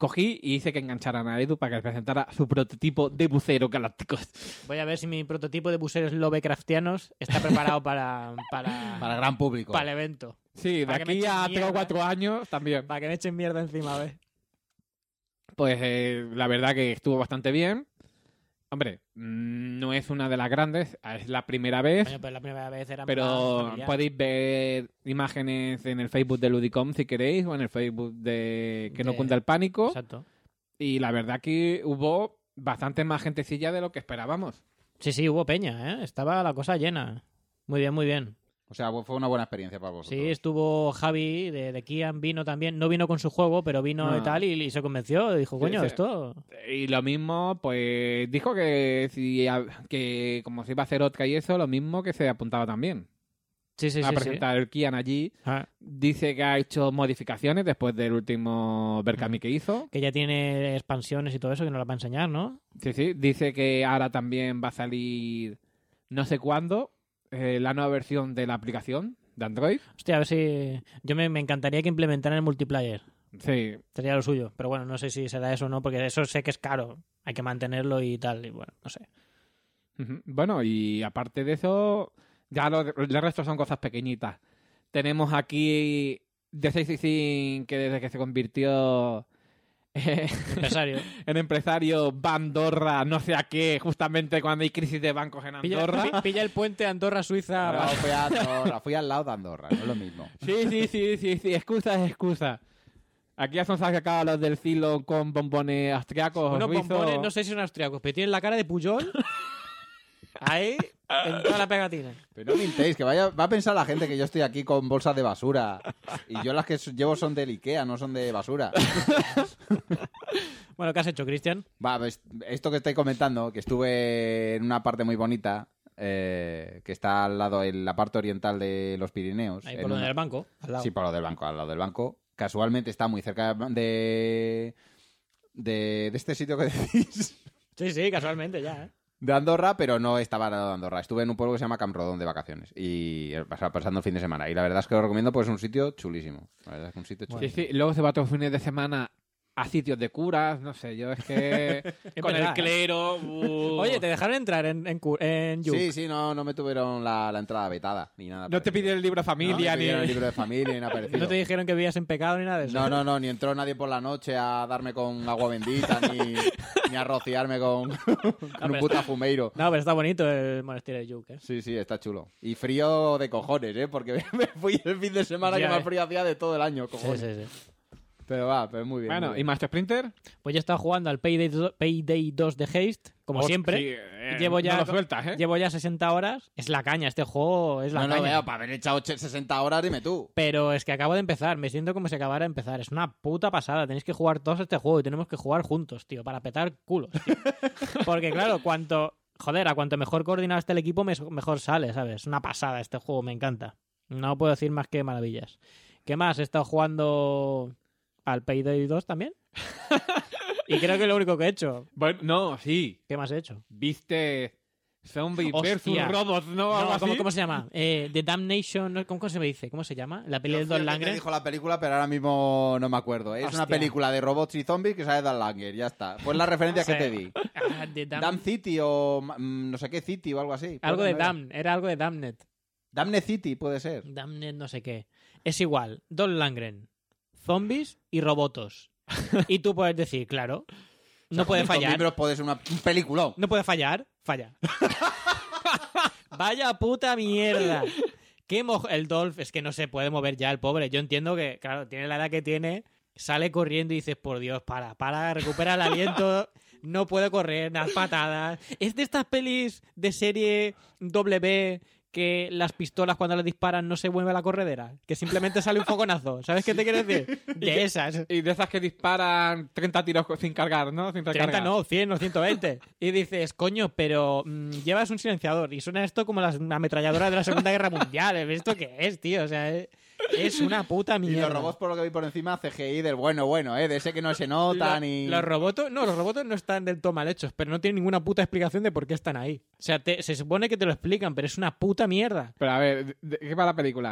cogí y hice que engancharan a Edu para que presentara su prototipo de bucero galácticos.
Voy a ver si mi prototipo de buceros Lovecraftianos está preparado para, para,
Para el gran público.
para el evento.
Sí, de
Para que me
aquí
echen
a tres
mierda.
o cuatro años también.
Para que me echen mierda encima, a ver.
Pues eh, la verdad que estuvo bastante bien. Hombre, mm, no es una de las grandes, es la primera vez.
Coño, pues la primera vez era más
Pero
familiar.
podéis ver imágenes en el Facebook de Ludicom si queréis, o en el Facebook de Que no
De-
cunda el pánico.
Exacto.
Y la verdad que hubo bastante más gentecilla de lo que esperábamos.
Sí, sí, hubo peña, ¿eh? Estaba la cosa llena. Muy bien, muy bien.
O sea, fue una buena experiencia para vosotros.
Sí, estuvo Javi de, de Kian, vino también. No vino con su juego, pero vino
Ah.
y tal, y, y se convenció. Dijo, coño,
sí.
esto...
Y lo mismo, pues dijo que si que como se iba a hacer otra y eso, lo mismo que se apuntaba también.
Sí, sí,
a
sí.
presentar el Kian allí.
sí. Ah,
Dice que ha hecho modificaciones después del último Berkami que hizo.
que ya tiene expansiones y todo eso que nos la va a enseñar, ¿no?
Sí, sí. Dice que ahora también va a salir no sé cuándo eh, la nueva versión de la aplicación de Android.
Hostia, a ver si... Yo me, me encantaría que implementaran el multiplayer.
Sí.
Sería lo suyo. Pero bueno, no sé si será eso o no, porque eso sé que es caro. Hay que mantenerlo y tal. Y bueno, no sé.
Ujú. Bueno, y aparte de eso, ya lo, el resto son cosas pequeñitas. Tenemos aquí The seiscientos sesenta y cinco, que desde que se convirtió eh,
Empresario.
en empresario Bandorra, no sé a qué, justamente cuando hay crisis de bancos en
Pilla,
Andorra.
pi- pilla el puente Andorra-Suiza.
No, fui a Andorra, fui al lado de Andorra, no es lo mismo.
Sí, sí, sí, sí, sí, excusa es excusa. Aquí ya son sacados los del Cilo con bombones austriacos.
Unos
suizos.
bombones, no sé si son austriacos, pero tienen la cara de Puyol. Ahí, en toda la pegatina.
Pero no mintéis, que vaya, va a pensar la gente que yo estoy aquí con bolsas de basura. Y yo las que llevo son del Ikea, no son de basura.
Bueno, ¿qué has hecho, Cristian?
Va, pues, esto que estoy comentando, que estuve en una parte muy bonita, eh, que está al lado, en la parte oriental de los Pirineos.
Ahí
en
por lo
una-
del banco. Al lado.
Sí, por lo del banco, al lado del banco. Casualmente está muy cerca de, de, de este sitio que decís,
Sí, sí, casualmente ya, ¿eh?
de Andorra, pero no estaba al lado de Andorra. Estuve en un pueblo que se llama Camprodón de vacaciones y pasaba pasando el fin de semana. Y la verdad es que lo recomiendo, pues es un sitio chulísimo. La verdad es que un sitio
Sí,
chulísimo.
sí, luego se va todos los fines de semana a sitios de curas, no sé, yo es que con
verdad,
el clero... uh.
Oye, ¿te dejaron entrar en, en, cu- en Yuc?
Sí, sí, no, no me tuvieron la, la entrada vetada ni nada.
No te
parecido.
pidieron el libro
No
familia
me
ni...
pidieron el libro de familia ni nada parecido.
¿No te dijeron que vivías en pecado ni nada de eso?
No, no, no, ni entró nadie por la noche a darme con agua bendita, ni, ni a rociarme con, con un
pero
puta fumeiro.
No, pero está bonito el monasterio de Yuc, ¿eh?
Sí, sí, está chulo. Y frío de cojones, ¿eh? Porque me fui el fin de semana
Ya,
que más
eh.
frío hacía de todo el año,
Sí,
cojones.
sí, sí.
Pero va, pero muy bien.
Bueno,
muy
¿y
bien.
Master Splinter?
Pues yo he estado jugando al Payday, do- Payday dos de Haste, como
Hostia,
siempre.
sí, eh,
Llevo ya,
no lo sueltas, ¿eh?
llevo ya sesenta horas. Es la caña, este juego es la
No, no,
caña.
vea, para haber echado och- sesenta horas, dime tú.
Pero es que acabo de empezar, me siento como si acabara de empezar. Es una puta pasada. Tenéis que jugar todos este juego y tenemos que jugar juntos, tío, para petar culos. tío. Porque claro, cuanto... Joder, a cuanto mejor coordinado esté el equipo, mes- mejor sale, ¿sabes? Es una pasada este juego, me encanta. No puedo decir más que maravillas. ¿Qué más? He estado jugando al Payday dos también. Y creo que es lo único que he hecho.
Bueno, no, sí.
¿Qué más he hecho?
Viste Zombie
Hostia.
versus Robots, ¿no? Algo
No, ¿cómo,
así.
cómo se llama? Eh, The Damnation, ¿no? ¿Cómo, ¿cómo se me dice? ¿Cómo se llama? La peli de
Yo fui
Don
el que te
Langren.
dijo la película, pero ahora mismo no me acuerdo. Es una
Hostia.
película de robots y zombies que sale de Dan Langer, ya está. Pues la referencia que
Sí.
te di.
Ah, The Dam-
Dam City o mm, no sé qué City o algo así.
Algo
Puede,
de
¿no era?
Damn, era algo de Damned.
Damne City puede ser.
Damned no sé qué. Es igual, Don Langren, zombies y robotos. Y tú puedes decir, claro, no puede fallar.
Libros puede ser una, un peliculón.
No puede fallar, falla. Vaya puta mierda. Qué mo- el Dolph es que no se puede mover ya el pobre. Yo entiendo que, claro, tiene la edad que tiene, sale corriendo y dices, por Dios, para, para, recupera el aliento. No puede correr, das patadas. Es de estas pelis de serie W que las pistolas cuando le disparan no se mueve la corredera, que simplemente sale un fogonazo. ¿Sabes qué te quiero decir? De esas.
Y de esas que disparan treinta tiros sin cargar, ¿no? Sin recargar.
treinta no, cien o ciento veinte. Y dices, coño, pero mmm, llevas un silenciador y suena esto como las ametralladoras de la Segunda Guerra Mundial. ¿Esto qué es, tío? O sea, es, es una puta
Y
mierda.
los robots, por lo que vi por encima, C G I del bueno, bueno, ¿eh? De ese que no se nota
Lo-
ni...
Los robots, no, los robots no están del todo mal hechos, pero no tienen ninguna puta explicación de por qué están ahí. O sea, te- se supone que te lo explican, pero es una puta mierda.
Pero a ver, ¿de qué va la película?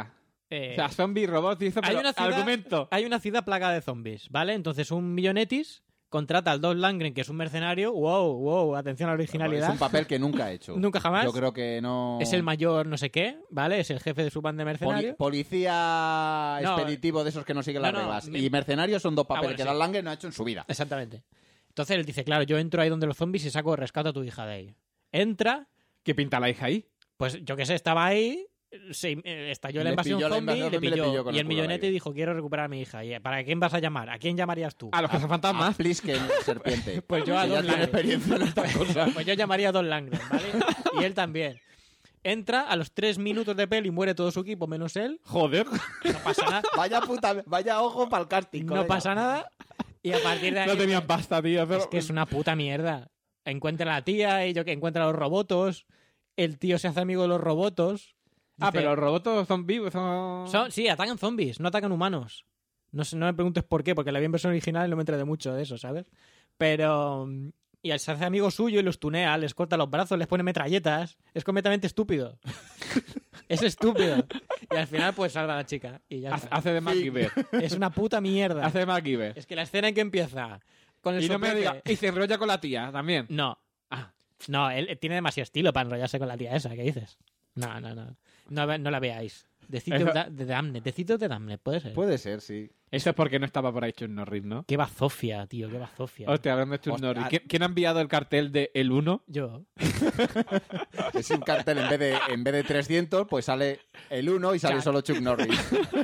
Eh,
O sea, zombies, robots y eso,
hay
pero
una ciudad,
argumento.
Hay una ciudad plagada de zombies, ¿vale? Entonces un millonetis contrata al Dolph Lundgren, que es un mercenario. ¡Wow, wow! Atención a la originalidad.
Es un papel que nunca ha hecho.
Nunca jamás.
Yo creo que no...
Es el mayor no sé qué, ¿vale? Es el jefe de su banda de
Poli-
mercenarios.
policía
No,
expeditivo de esos que no siguen las
no, no,
reglas.
me-
Y mercenarios son dos papeles
bueno,
que
sí.
Dan Lange no ha hecho en su vida.
Exactamente. Entonces él dice, claro, yo entro ahí donde los zombies y saco rescato a tu hija de ahí. Entra,
¿Qué pinta la hija ahí?
pues yo qué sé, estaba ahí, se eh, estalló la
Le
invasión
pilló la
zombie,
invasión
le
zombie y le
pilló.
pilló con
Y
el
el
culo al
millonete
aire.
dijo, quiero recuperar a mi hija. ¿Y ¿para quién vas a llamar? ¿A quién llamarías tú?
A los cazafantasmas.
A Plisken, serpiente.
Pues yo a
que ya
Don
tiene
Lange.
experiencia en estas cosas.
Pues yo llamaría a Don Langren, ¿vale? Y él también. Entra, a los tres minutos de peli muere todo su equipo menos él.
Joder.
No pasa nada.
Vaya puta, vaya ojo para el casting.
No
colega.
pasa nada. Y a partir de ahí...
No tenían pasta, tío.
Es que es una puta mierda. Encuentra a la tía y yo que encuentra a los robotos. El tío se hace amigo de los robotos.
Ah,
Dice,
pero los robots son vivos, son...
son- sí, atacan zombies, no atacan humanos. No, sé, no me preguntes por qué, porque la vi en versión original y no me enteré de mucho de eso, ¿sabes? Pero... Y él se hace amigo suyo y los tunea, les corta los brazos, les pone metralletas. Es completamente estúpido. Es estúpido. Y al final pues salva a la chica. Y ya
Hace,
está.
hace de MacGyver.
Es una puta mierda.
Hace de MacGyver.
Es que la escena en que empieza con el
Y no me
soplete-
diga... Y se enrolla con la tía también.
No.
Ah.
No, él él tiene demasiado estilo para enrollarse con la tía esa, ¿qué dices? No, no, no. No, ve- no la veáis. Decito
Eso-
de, de Damned, Decito de Damned, puede ser.
Puede ser, sí.
Eso es porque no estaba por ahí Chuck Norris, ¿no?
Qué bazofia, tío, qué bazofia.
Hostia, hablando de Chuck
Hostia.
Norris. ¿Quién, quién ha enviado el cartel de El uno?
Yo.
Es un cartel, en vez de, en vez de trescientos, pues sale el uno y sale
Chuck.
solo Chuck Norris.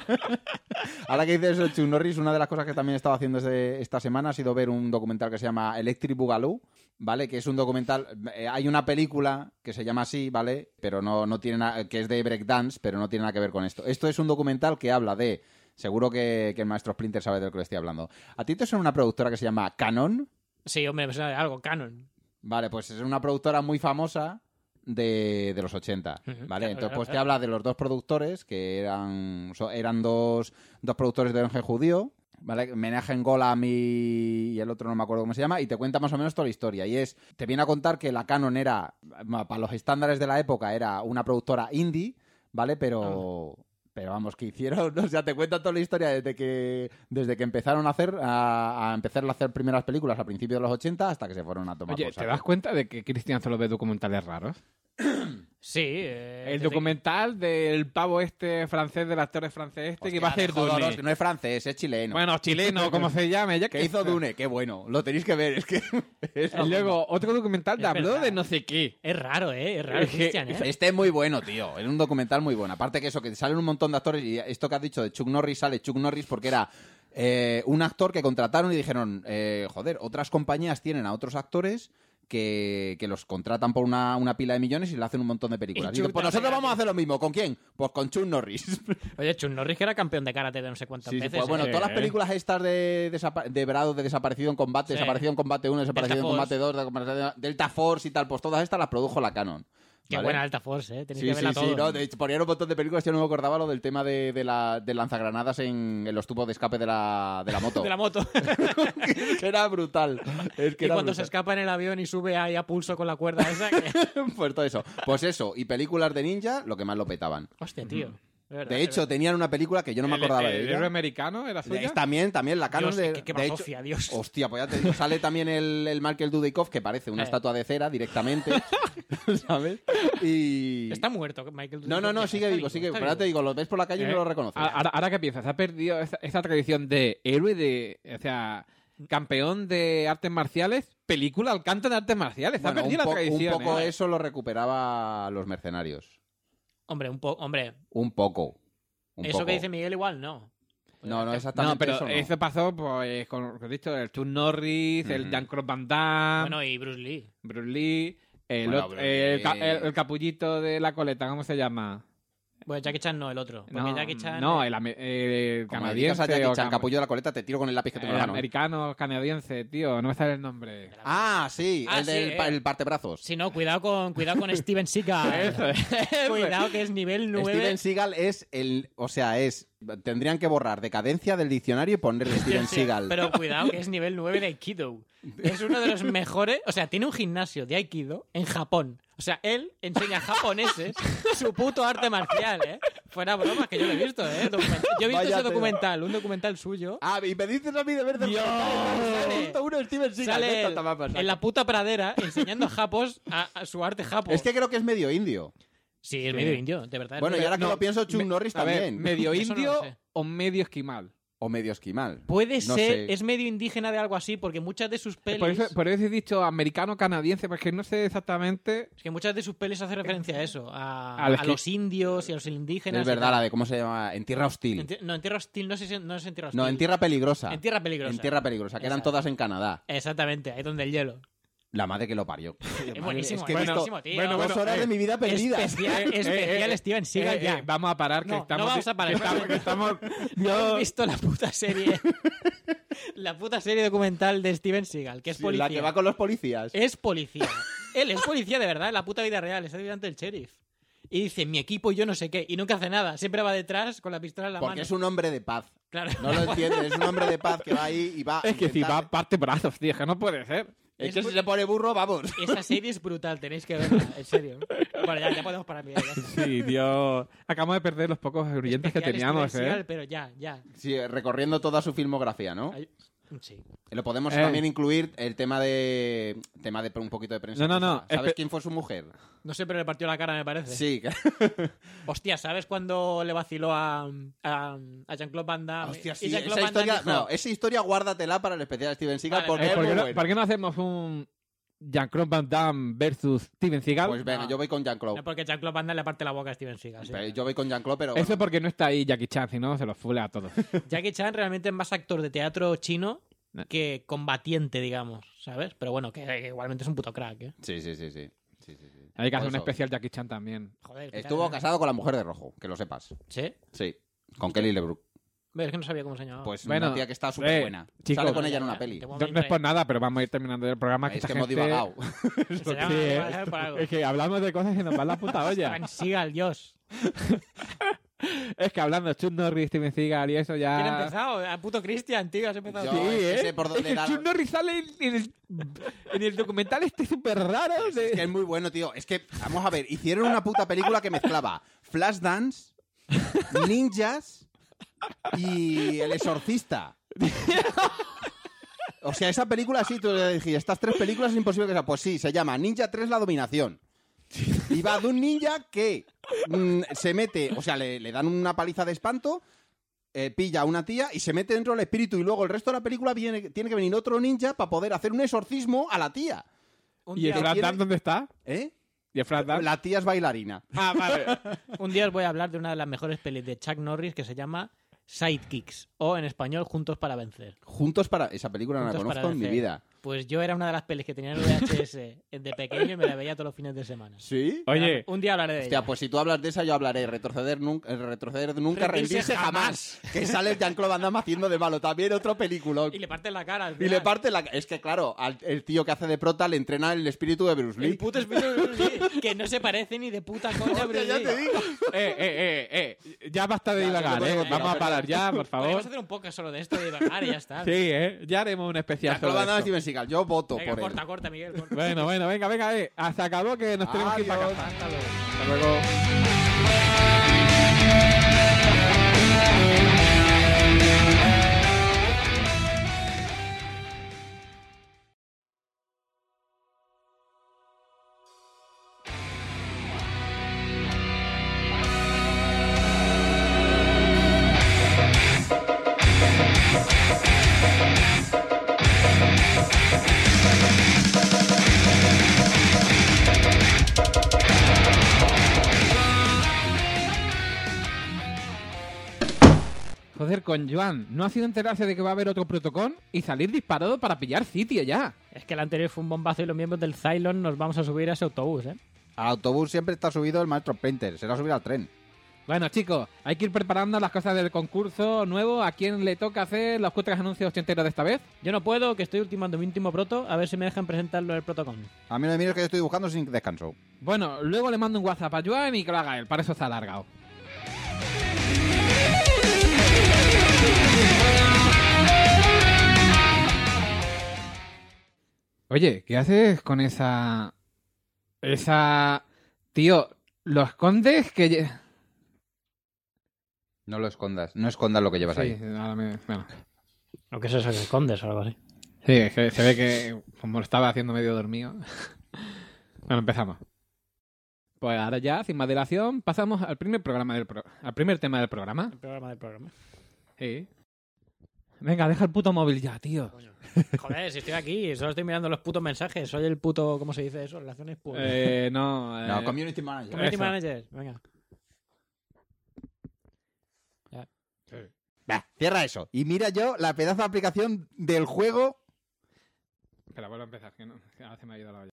Ahora que dices eso, Chuck Norris, una de las cosas que también he estado haciendo desde esta semana ha sido ver un documental que se llama Electric Boogaloo, ¿vale? Que es un documental... eh, hay una película que se llama así, ¿vale? Pero no, no tiene nada... que es de breakdance, pero no tiene nada que ver con esto. Esto es un documental que habla de... Seguro que, que el maestro Splinter sabe de lo que le estoy hablando. ¿A ti te suena una productora que se llama Canon?
Sí, hombre, me suena de algo, Canon.
Vale, pues es una productora muy famosa de, de los ochenta,
Ujú,
¿vale?
claro,
Entonces,
claro,
pues te
claro.
habla de los dos productores, que eran, so- eran dos, dos productores de origen judío, ¿vale? Menachem Golan y, y el otro no me acuerdo cómo se llama, y te cuenta más o menos toda la historia. Y es, te viene a contar que la Canon era, ma- para los estándares de la época, era una productora indie, ¿vale? Pero... Pero vamos, que hicieron, o sea, te cuenta toda la historia desde que desde que empezaron a hacer a, a empezar a hacer primeras películas a principios de los ochenta hasta que se fueron a tomar
Oye,
por
¿te
saco.
das cuenta de que Cristian solo ve documentales raros?
Sí. eh,
El
desde
documental del pavo este francés, del actor francés este, que va a hacer
Hostia,
Dune.
joder, no es francés, es chileno.
Bueno, chileno, como se llame. Ya
que hizo Dune, qué bueno. Lo tenéis que ver, es que... es-
Y luego, otro documental
Es
de habló
verdad.
de no sé qué.
Es raro, ¿eh? Es raro,
Es que-
Cristian, ¿eh?
Este es muy bueno, tío. Es un documental muy bueno. Aparte que eso, que salen un montón de actores. Y esto que has dicho de Chuck Norris, sale Chuck Norris porque era eh, un actor que contrataron y dijeron, eh, joder, otras compañías tienen a otros actores que, que los contratan por una, una pila de millones y le hacen un montón de películas.
Y
Y dicen,
Chuck
pues
te hace
nosotros vamos a
gratis.
hacer lo mismo. ¿Con quién? Pues con Chuck Norris.
Oye, Chuck Norris que era campeón de karate de no sé cuántas
Sí, sí,
veces.
pues bueno,
¿eh?
todas las películas estas de, desapa- de Brado, de Desaparecido en Combate,
Sí.
Desaparecido en Combate uno, Desaparecido en
Delta
Combate dos, de- Delta Force y tal, pues todas estas las produjo la Canon.
Qué
¿vale?
buena Alta Force, ¿eh? Tenéis
Sí,
que
sí,
verla
sí,
todo.
no, de hecho, ponían un montón de películas, yo no me acordaba lo del tema de, de, la, de lanzagranadas en, en los tubos de escape de la, de la moto.
De la moto.
que era brutal. Es que
y
era
cuando se
brutal.
escapa en el avión y sube ahí a pulso con la cuerda esa. Que...
Pues todo eso. Pues eso, y películas de ninja, lo que más lo petaban.
Hostia, tío. verdad,
De
es
hecho,
verdad.
tenían una película que yo no me
El-
acordaba
el,
de
el
ella.
héroe americano era suya.
Es también, también la Canon
Dios,
de,
qué- qué
de hecho-
bazofia, Dios.
Hostia, pues ya te digo, sale también el, el Michael Dudikoff, que parece una
Eh.
estatua de cera directamente, ¿sabes? Y...
Está muerto, Michael.
No, no, no,
Dudikoff,
sigue
está
vivo, sigue.
está
Pero ahora te
vivo.
digo, lo ves por la calle y
Eh,
no lo reconoces.
Ahora, ahora que piensas, ha perdido esa, esa tradición de héroe de... O sea, campeón de artes marciales, película al canto de artes marciales.
Bueno,
ha perdido
un,
la
po-
tradición.
un poco
¿eh?
eso lo recuperaba los mercenarios.
Hombre, un poco. Hombre,
Un poco. Un
eso
poco.
que dice Miguel, igual no.
No, no, exactamente
No, pero
eso no.
eso pasó pues, con lo que he dicho, el Chuck Norris, el
Ujú.
Jean-Claude Van Damme,
Bueno, y Bruce Lee.
Bruce Lee, el,
Bueno,
otro-
Bruce
el, ca-
Lee.
el- el capullito de la coleta, ¿cómo se llama?
Bueno, Jackie Chan no, el otro. Porque
No,
Jackie Chan.
no, el, ame- el
Como le digas
canadiense.
a Jackie
o
Chan,
cam-
capullo de la coleta, te tiro con el lápiz que tengo en
el
la mano.
americano canadiense, tío, no me sale el nombre.
Ah, sí,
Ah,
el
sí,
del pa-
eh.
el partebrazos.
Si no, cuidado con, cuidado con Steven Seagal.
Eso es.
Cuidado que es nivel nueve.
Steven Seagal es el, o sea, es Tendrían que borrar decadencia del diccionario y ponerle Steven Seagal.
Pero cuidado, que es nivel nueve de Aikido. Es uno de los mejores... O sea, tiene un gimnasio de Aikido en Japón. O sea, él enseña a japoneses su puto arte marcial, ¿eh? Fuera bromas, que yo lo he visto, ¿eh? Document- Yo he visto
Vaya
ese
tela.
documental, un documental suyo.
Ah, y me dices a mí de ver
Dios.
Sale uno de Steven Seagal.
Sale
Vete a
él
tomar por saco.
en la puta pradera enseñando a japos a, a su arte japo.
Es que creo que es medio indio.
Sí, es
Sí.
medio indio, de verdad.
Bueno, y ahora que
No,
lo pienso, Chuck
me-
Norris
A ver,
también.
¿medio
Eso no
indio
lo sé.
o medio esquimal?
O medio esquimal.
Puede
No
ser,
sé.
es medio indígena de algo así, porque muchas de sus pelis...
Por eso, por eso he dicho americano-canadiense, porque no sé exactamente...
Es que muchas de sus pelis hacen referencia a eso, a,
Al
a
esqui-
los indios y a los indígenas.
Es
y
verdad,
tal.
la de cómo se llama. En Tierra Hostil.
En ti- no, en Tierra Hostil, no sé si no es en Tierra Hostil.
No, en Tierra Peligrosa.
En Tierra Peligrosa.
En Tierra Peligrosa, que eran
Exacto.
todas en Canadá.
Exactamente, ahí donde el hielo.
La madre que lo parió.
Es buenísimo,
es que
es
he visto
buenísimo, tío.
bueno,
dos horas
eh,
de mi vida perdida.
Especial,
Eh, eh,
especial
eh,
Steven Seagal
Eh,
ya.
eh, vamos a parar, que
No, no
estamos...
vamos a parar.
que estamos, que estamos-
¿No
yo-
has visto la puta serie? La puta serie documental de Steven Seagal, que es
Sí,
policía.
la que va con los policías.
Es policía. Él es policía de verdad, en la puta vida real. Está delante del sheriff. Y dice, mi equipo y yo no sé qué. Y nunca hace nada. Siempre va detrás con la pistola en la
Porque
mano.
es un hombre de paz.
Claro.
No lo entiendes, es un hombre de paz que va ahí y va. a
Es que si
intentar-
va parte brazos, tío, que no puede ser.
Es que si se pone burro, vamos.
Esa serie es brutal, tenéis que verla, en serio. Bueno, ya, ya podemos parar. Mira, ya.
Sí, Dios. Acabamos de perder los pocos oyentes que
Especial
teníamos,
Steven Seagal,
¿eh?
pero ya, ya.
Sí, recorriendo toda su filmografía, ¿no?
Ay, sí.
Lo podemos
Eh.
también incluir el tema de tema de un poquito de prensa.
No, no, no,
¿Sabes
espe-
quién fue su mujer?
No sé, pero le partió la cara, me parece.
Sí.
Hostia, ¿sabes cuando le vaciló a, a, a Jean-Claude Van Damme?
Hostia,
Y
sí.
Jean-Claude
Esa
Van Damme
historia,
dijo,
no, esa historia guárdatela para el especial de Steven Seagal
Vale,
porque
vale.
es
¿Por
muy
qué, no,
bueno.
por qué no hacemos un Jean-Claude Van Damme versus Steven Seagal?
Pues venga,
No.
yo voy con Jean-Claude.
No, porque Jean-Claude Van Damme le parte la boca a Steven Seagal. sí.
Pero Yo voy con Jean-Claude, pero...
Eso porque no está ahí Jackie Chan, si no se los fule a todos.
Jackie Chan realmente es más actor de teatro chino
No.
que combatiente, digamos, ¿sabes? Pero bueno, que, que igualmente es un puto crack, ¿eh?
Sí, sí, sí, sí. sí, sí, sí.
Hay que
Por
hacer un
eso.
especial Jackie Chan también.
Joder. qué
Estuvo
cara, ¿eh?
casado con la mujer de rojo, que lo sepas.
¿Sí?
Sí, con Kelly LeBrook.
Ves que no sabía cómo se llamaba.
Pues
Bueno,
una tía que está súper
eh,
buena.
chicos,
Sale con ella
Ya,
en una
ya,
peli.
te voy a
No, no es
venir
por nada, pero vamos a ir terminando el programa. Que
Es
esta
que hemos
gente-
divagado.
Se
Sí,
llama-
¿eh?
va a ser por algo.
Es que hablamos de cosas que nos van la puta olla.
Steven Seagal, Dios.
Es que hablando de Chuck Norris, Steven Seagal y eso ya...
¿Quién ha empezado? A puto Christian, tío, has empezado.
Yo-
Sí,
es que
¿eh?
sé por
Es
dónde
que
dar-
Chuck Norris sale en el, en el documental este súper raro. de-
Es que es muy bueno, tío. Es que, vamos a ver, hicieron una puta película que mezclaba Flashdance, ninjas y El Exorcista. O sea, esa película sí, tú le dijiste, estas tres películas es imposible que sea. Pues sí, se llama Ninja tres La Dominación. Y va de un ninja que mm, se mete, o sea, le, le dan una paliza de espanto, eh, pilla a una tía y se mete dentro del espíritu y luego el resto de la película viene, tiene que venir otro ninja para poder hacer un exorcismo a la tía.
Un
¿Y el
día,
Flash
tiene-
Dance dónde está?
¿Eh?
¿Y el Flash Dance?
La tía es bailarina.
Ah, vale.
un día os voy a hablar de una de las mejores pelis de Chuck Norris que se llama Sidekicks, o en español, Juntos para Vencer.
Juntos para... Esa película no la
Juntos para
conozco en mi
vencer.
vida.
Pues yo era una de las pelis que tenía en el V H S de pequeño y me la veía todos los fines de semana.
¿Sí?
Oye,
Un día hablaré de
Hostia,
ella.
pues si tú hablas de esa, yo hablaré. Retroceder nunca, eh, retroceder nunca,
Rendirse
rendirse jamás. Que sale Jean-Claude Van Damme haciendo de malo. También otro película.
Y le parte la cara. al
Y le
final.
parte la... Es que, claro, al- el tío que hace de prota le entrena el espíritu de Bruce
El
Lee.
puto espíritu de Bruce Lee, que no se parece ni de puta coña a Bruce
ya
Lee.
te digo.
eh, eh, eh, eh. Ya basta de
Ya,
divagar,
yo
¿eh?
puedo-
Vamos a
pero-
parar ya, por favor.
Podemos hacer un podcast solo de esto de bajar y ya está.
Sí, ¿eh? Ya haremos un especial
Jean-Claude
sobre
Van Damme,
esto.
Steven Seagal. Yo voto
Venga,
por él.
corta, corta, Miguel. Corta.
Bueno, bueno, venga, venga, eh. Hasta acabó que nos tenemos que ir para
Adiós.
casa.
Hasta luego.
Hasta luego. Joder, con Joan, ¿no ha sido enterarse de que va a haber otro protocón y salir disparado para pillar sitio ya?
Es que el anterior fue un bombazo y los miembros del Cylon nos vamos a subir a ese autobús, ¿eh?
Al autobús siempre está subido el maestro Painter. Será subir al tren.
Bueno, chicos, hay que ir preparando las cosas del concurso nuevo. ¿A quién le toca hacer los cuatro anuncios ochenteros de esta vez?
Yo no puedo, que estoy ultimando mi último proto, a ver si me dejan presentarlo en el protocon.
A mí no me mires que yo estoy dibujando sin descanso.
Bueno, luego le mando un WhatsApp a Joan y que lo haga él. Para eso está alargado. Oye, ¿qué haces con esa... Esa... Tío, ¿lo escondes? Que... lle-
No lo escondas. No escondas lo que llevas
Sí,
ahí.
ahora me... bueno.
¿O qué es eso que escondes o algo así?
Sí, es que se ve que como lo estaba haciendo medio dormido. Bueno, empezamos. Pues ahora ya, sin más dilación, pasamos al primer programa del pro... al primer tema del programa.
El programa del programa.
Sí. Venga, deja el puto móvil ya, tío.
Joder, si estoy aquí, solo estoy mirando los putos mensajes. Soy el puto, ¿cómo se dice eso? Relaciones públicas.
Eh, no, eh...
No, Community Manager.
Community
eso.
Manager, venga.
Va, cierra eso. Y mira yo la pedazo de aplicación del juego.
Espera, vuelvo a empezar, que, no, que ahora se me ha ido la olla.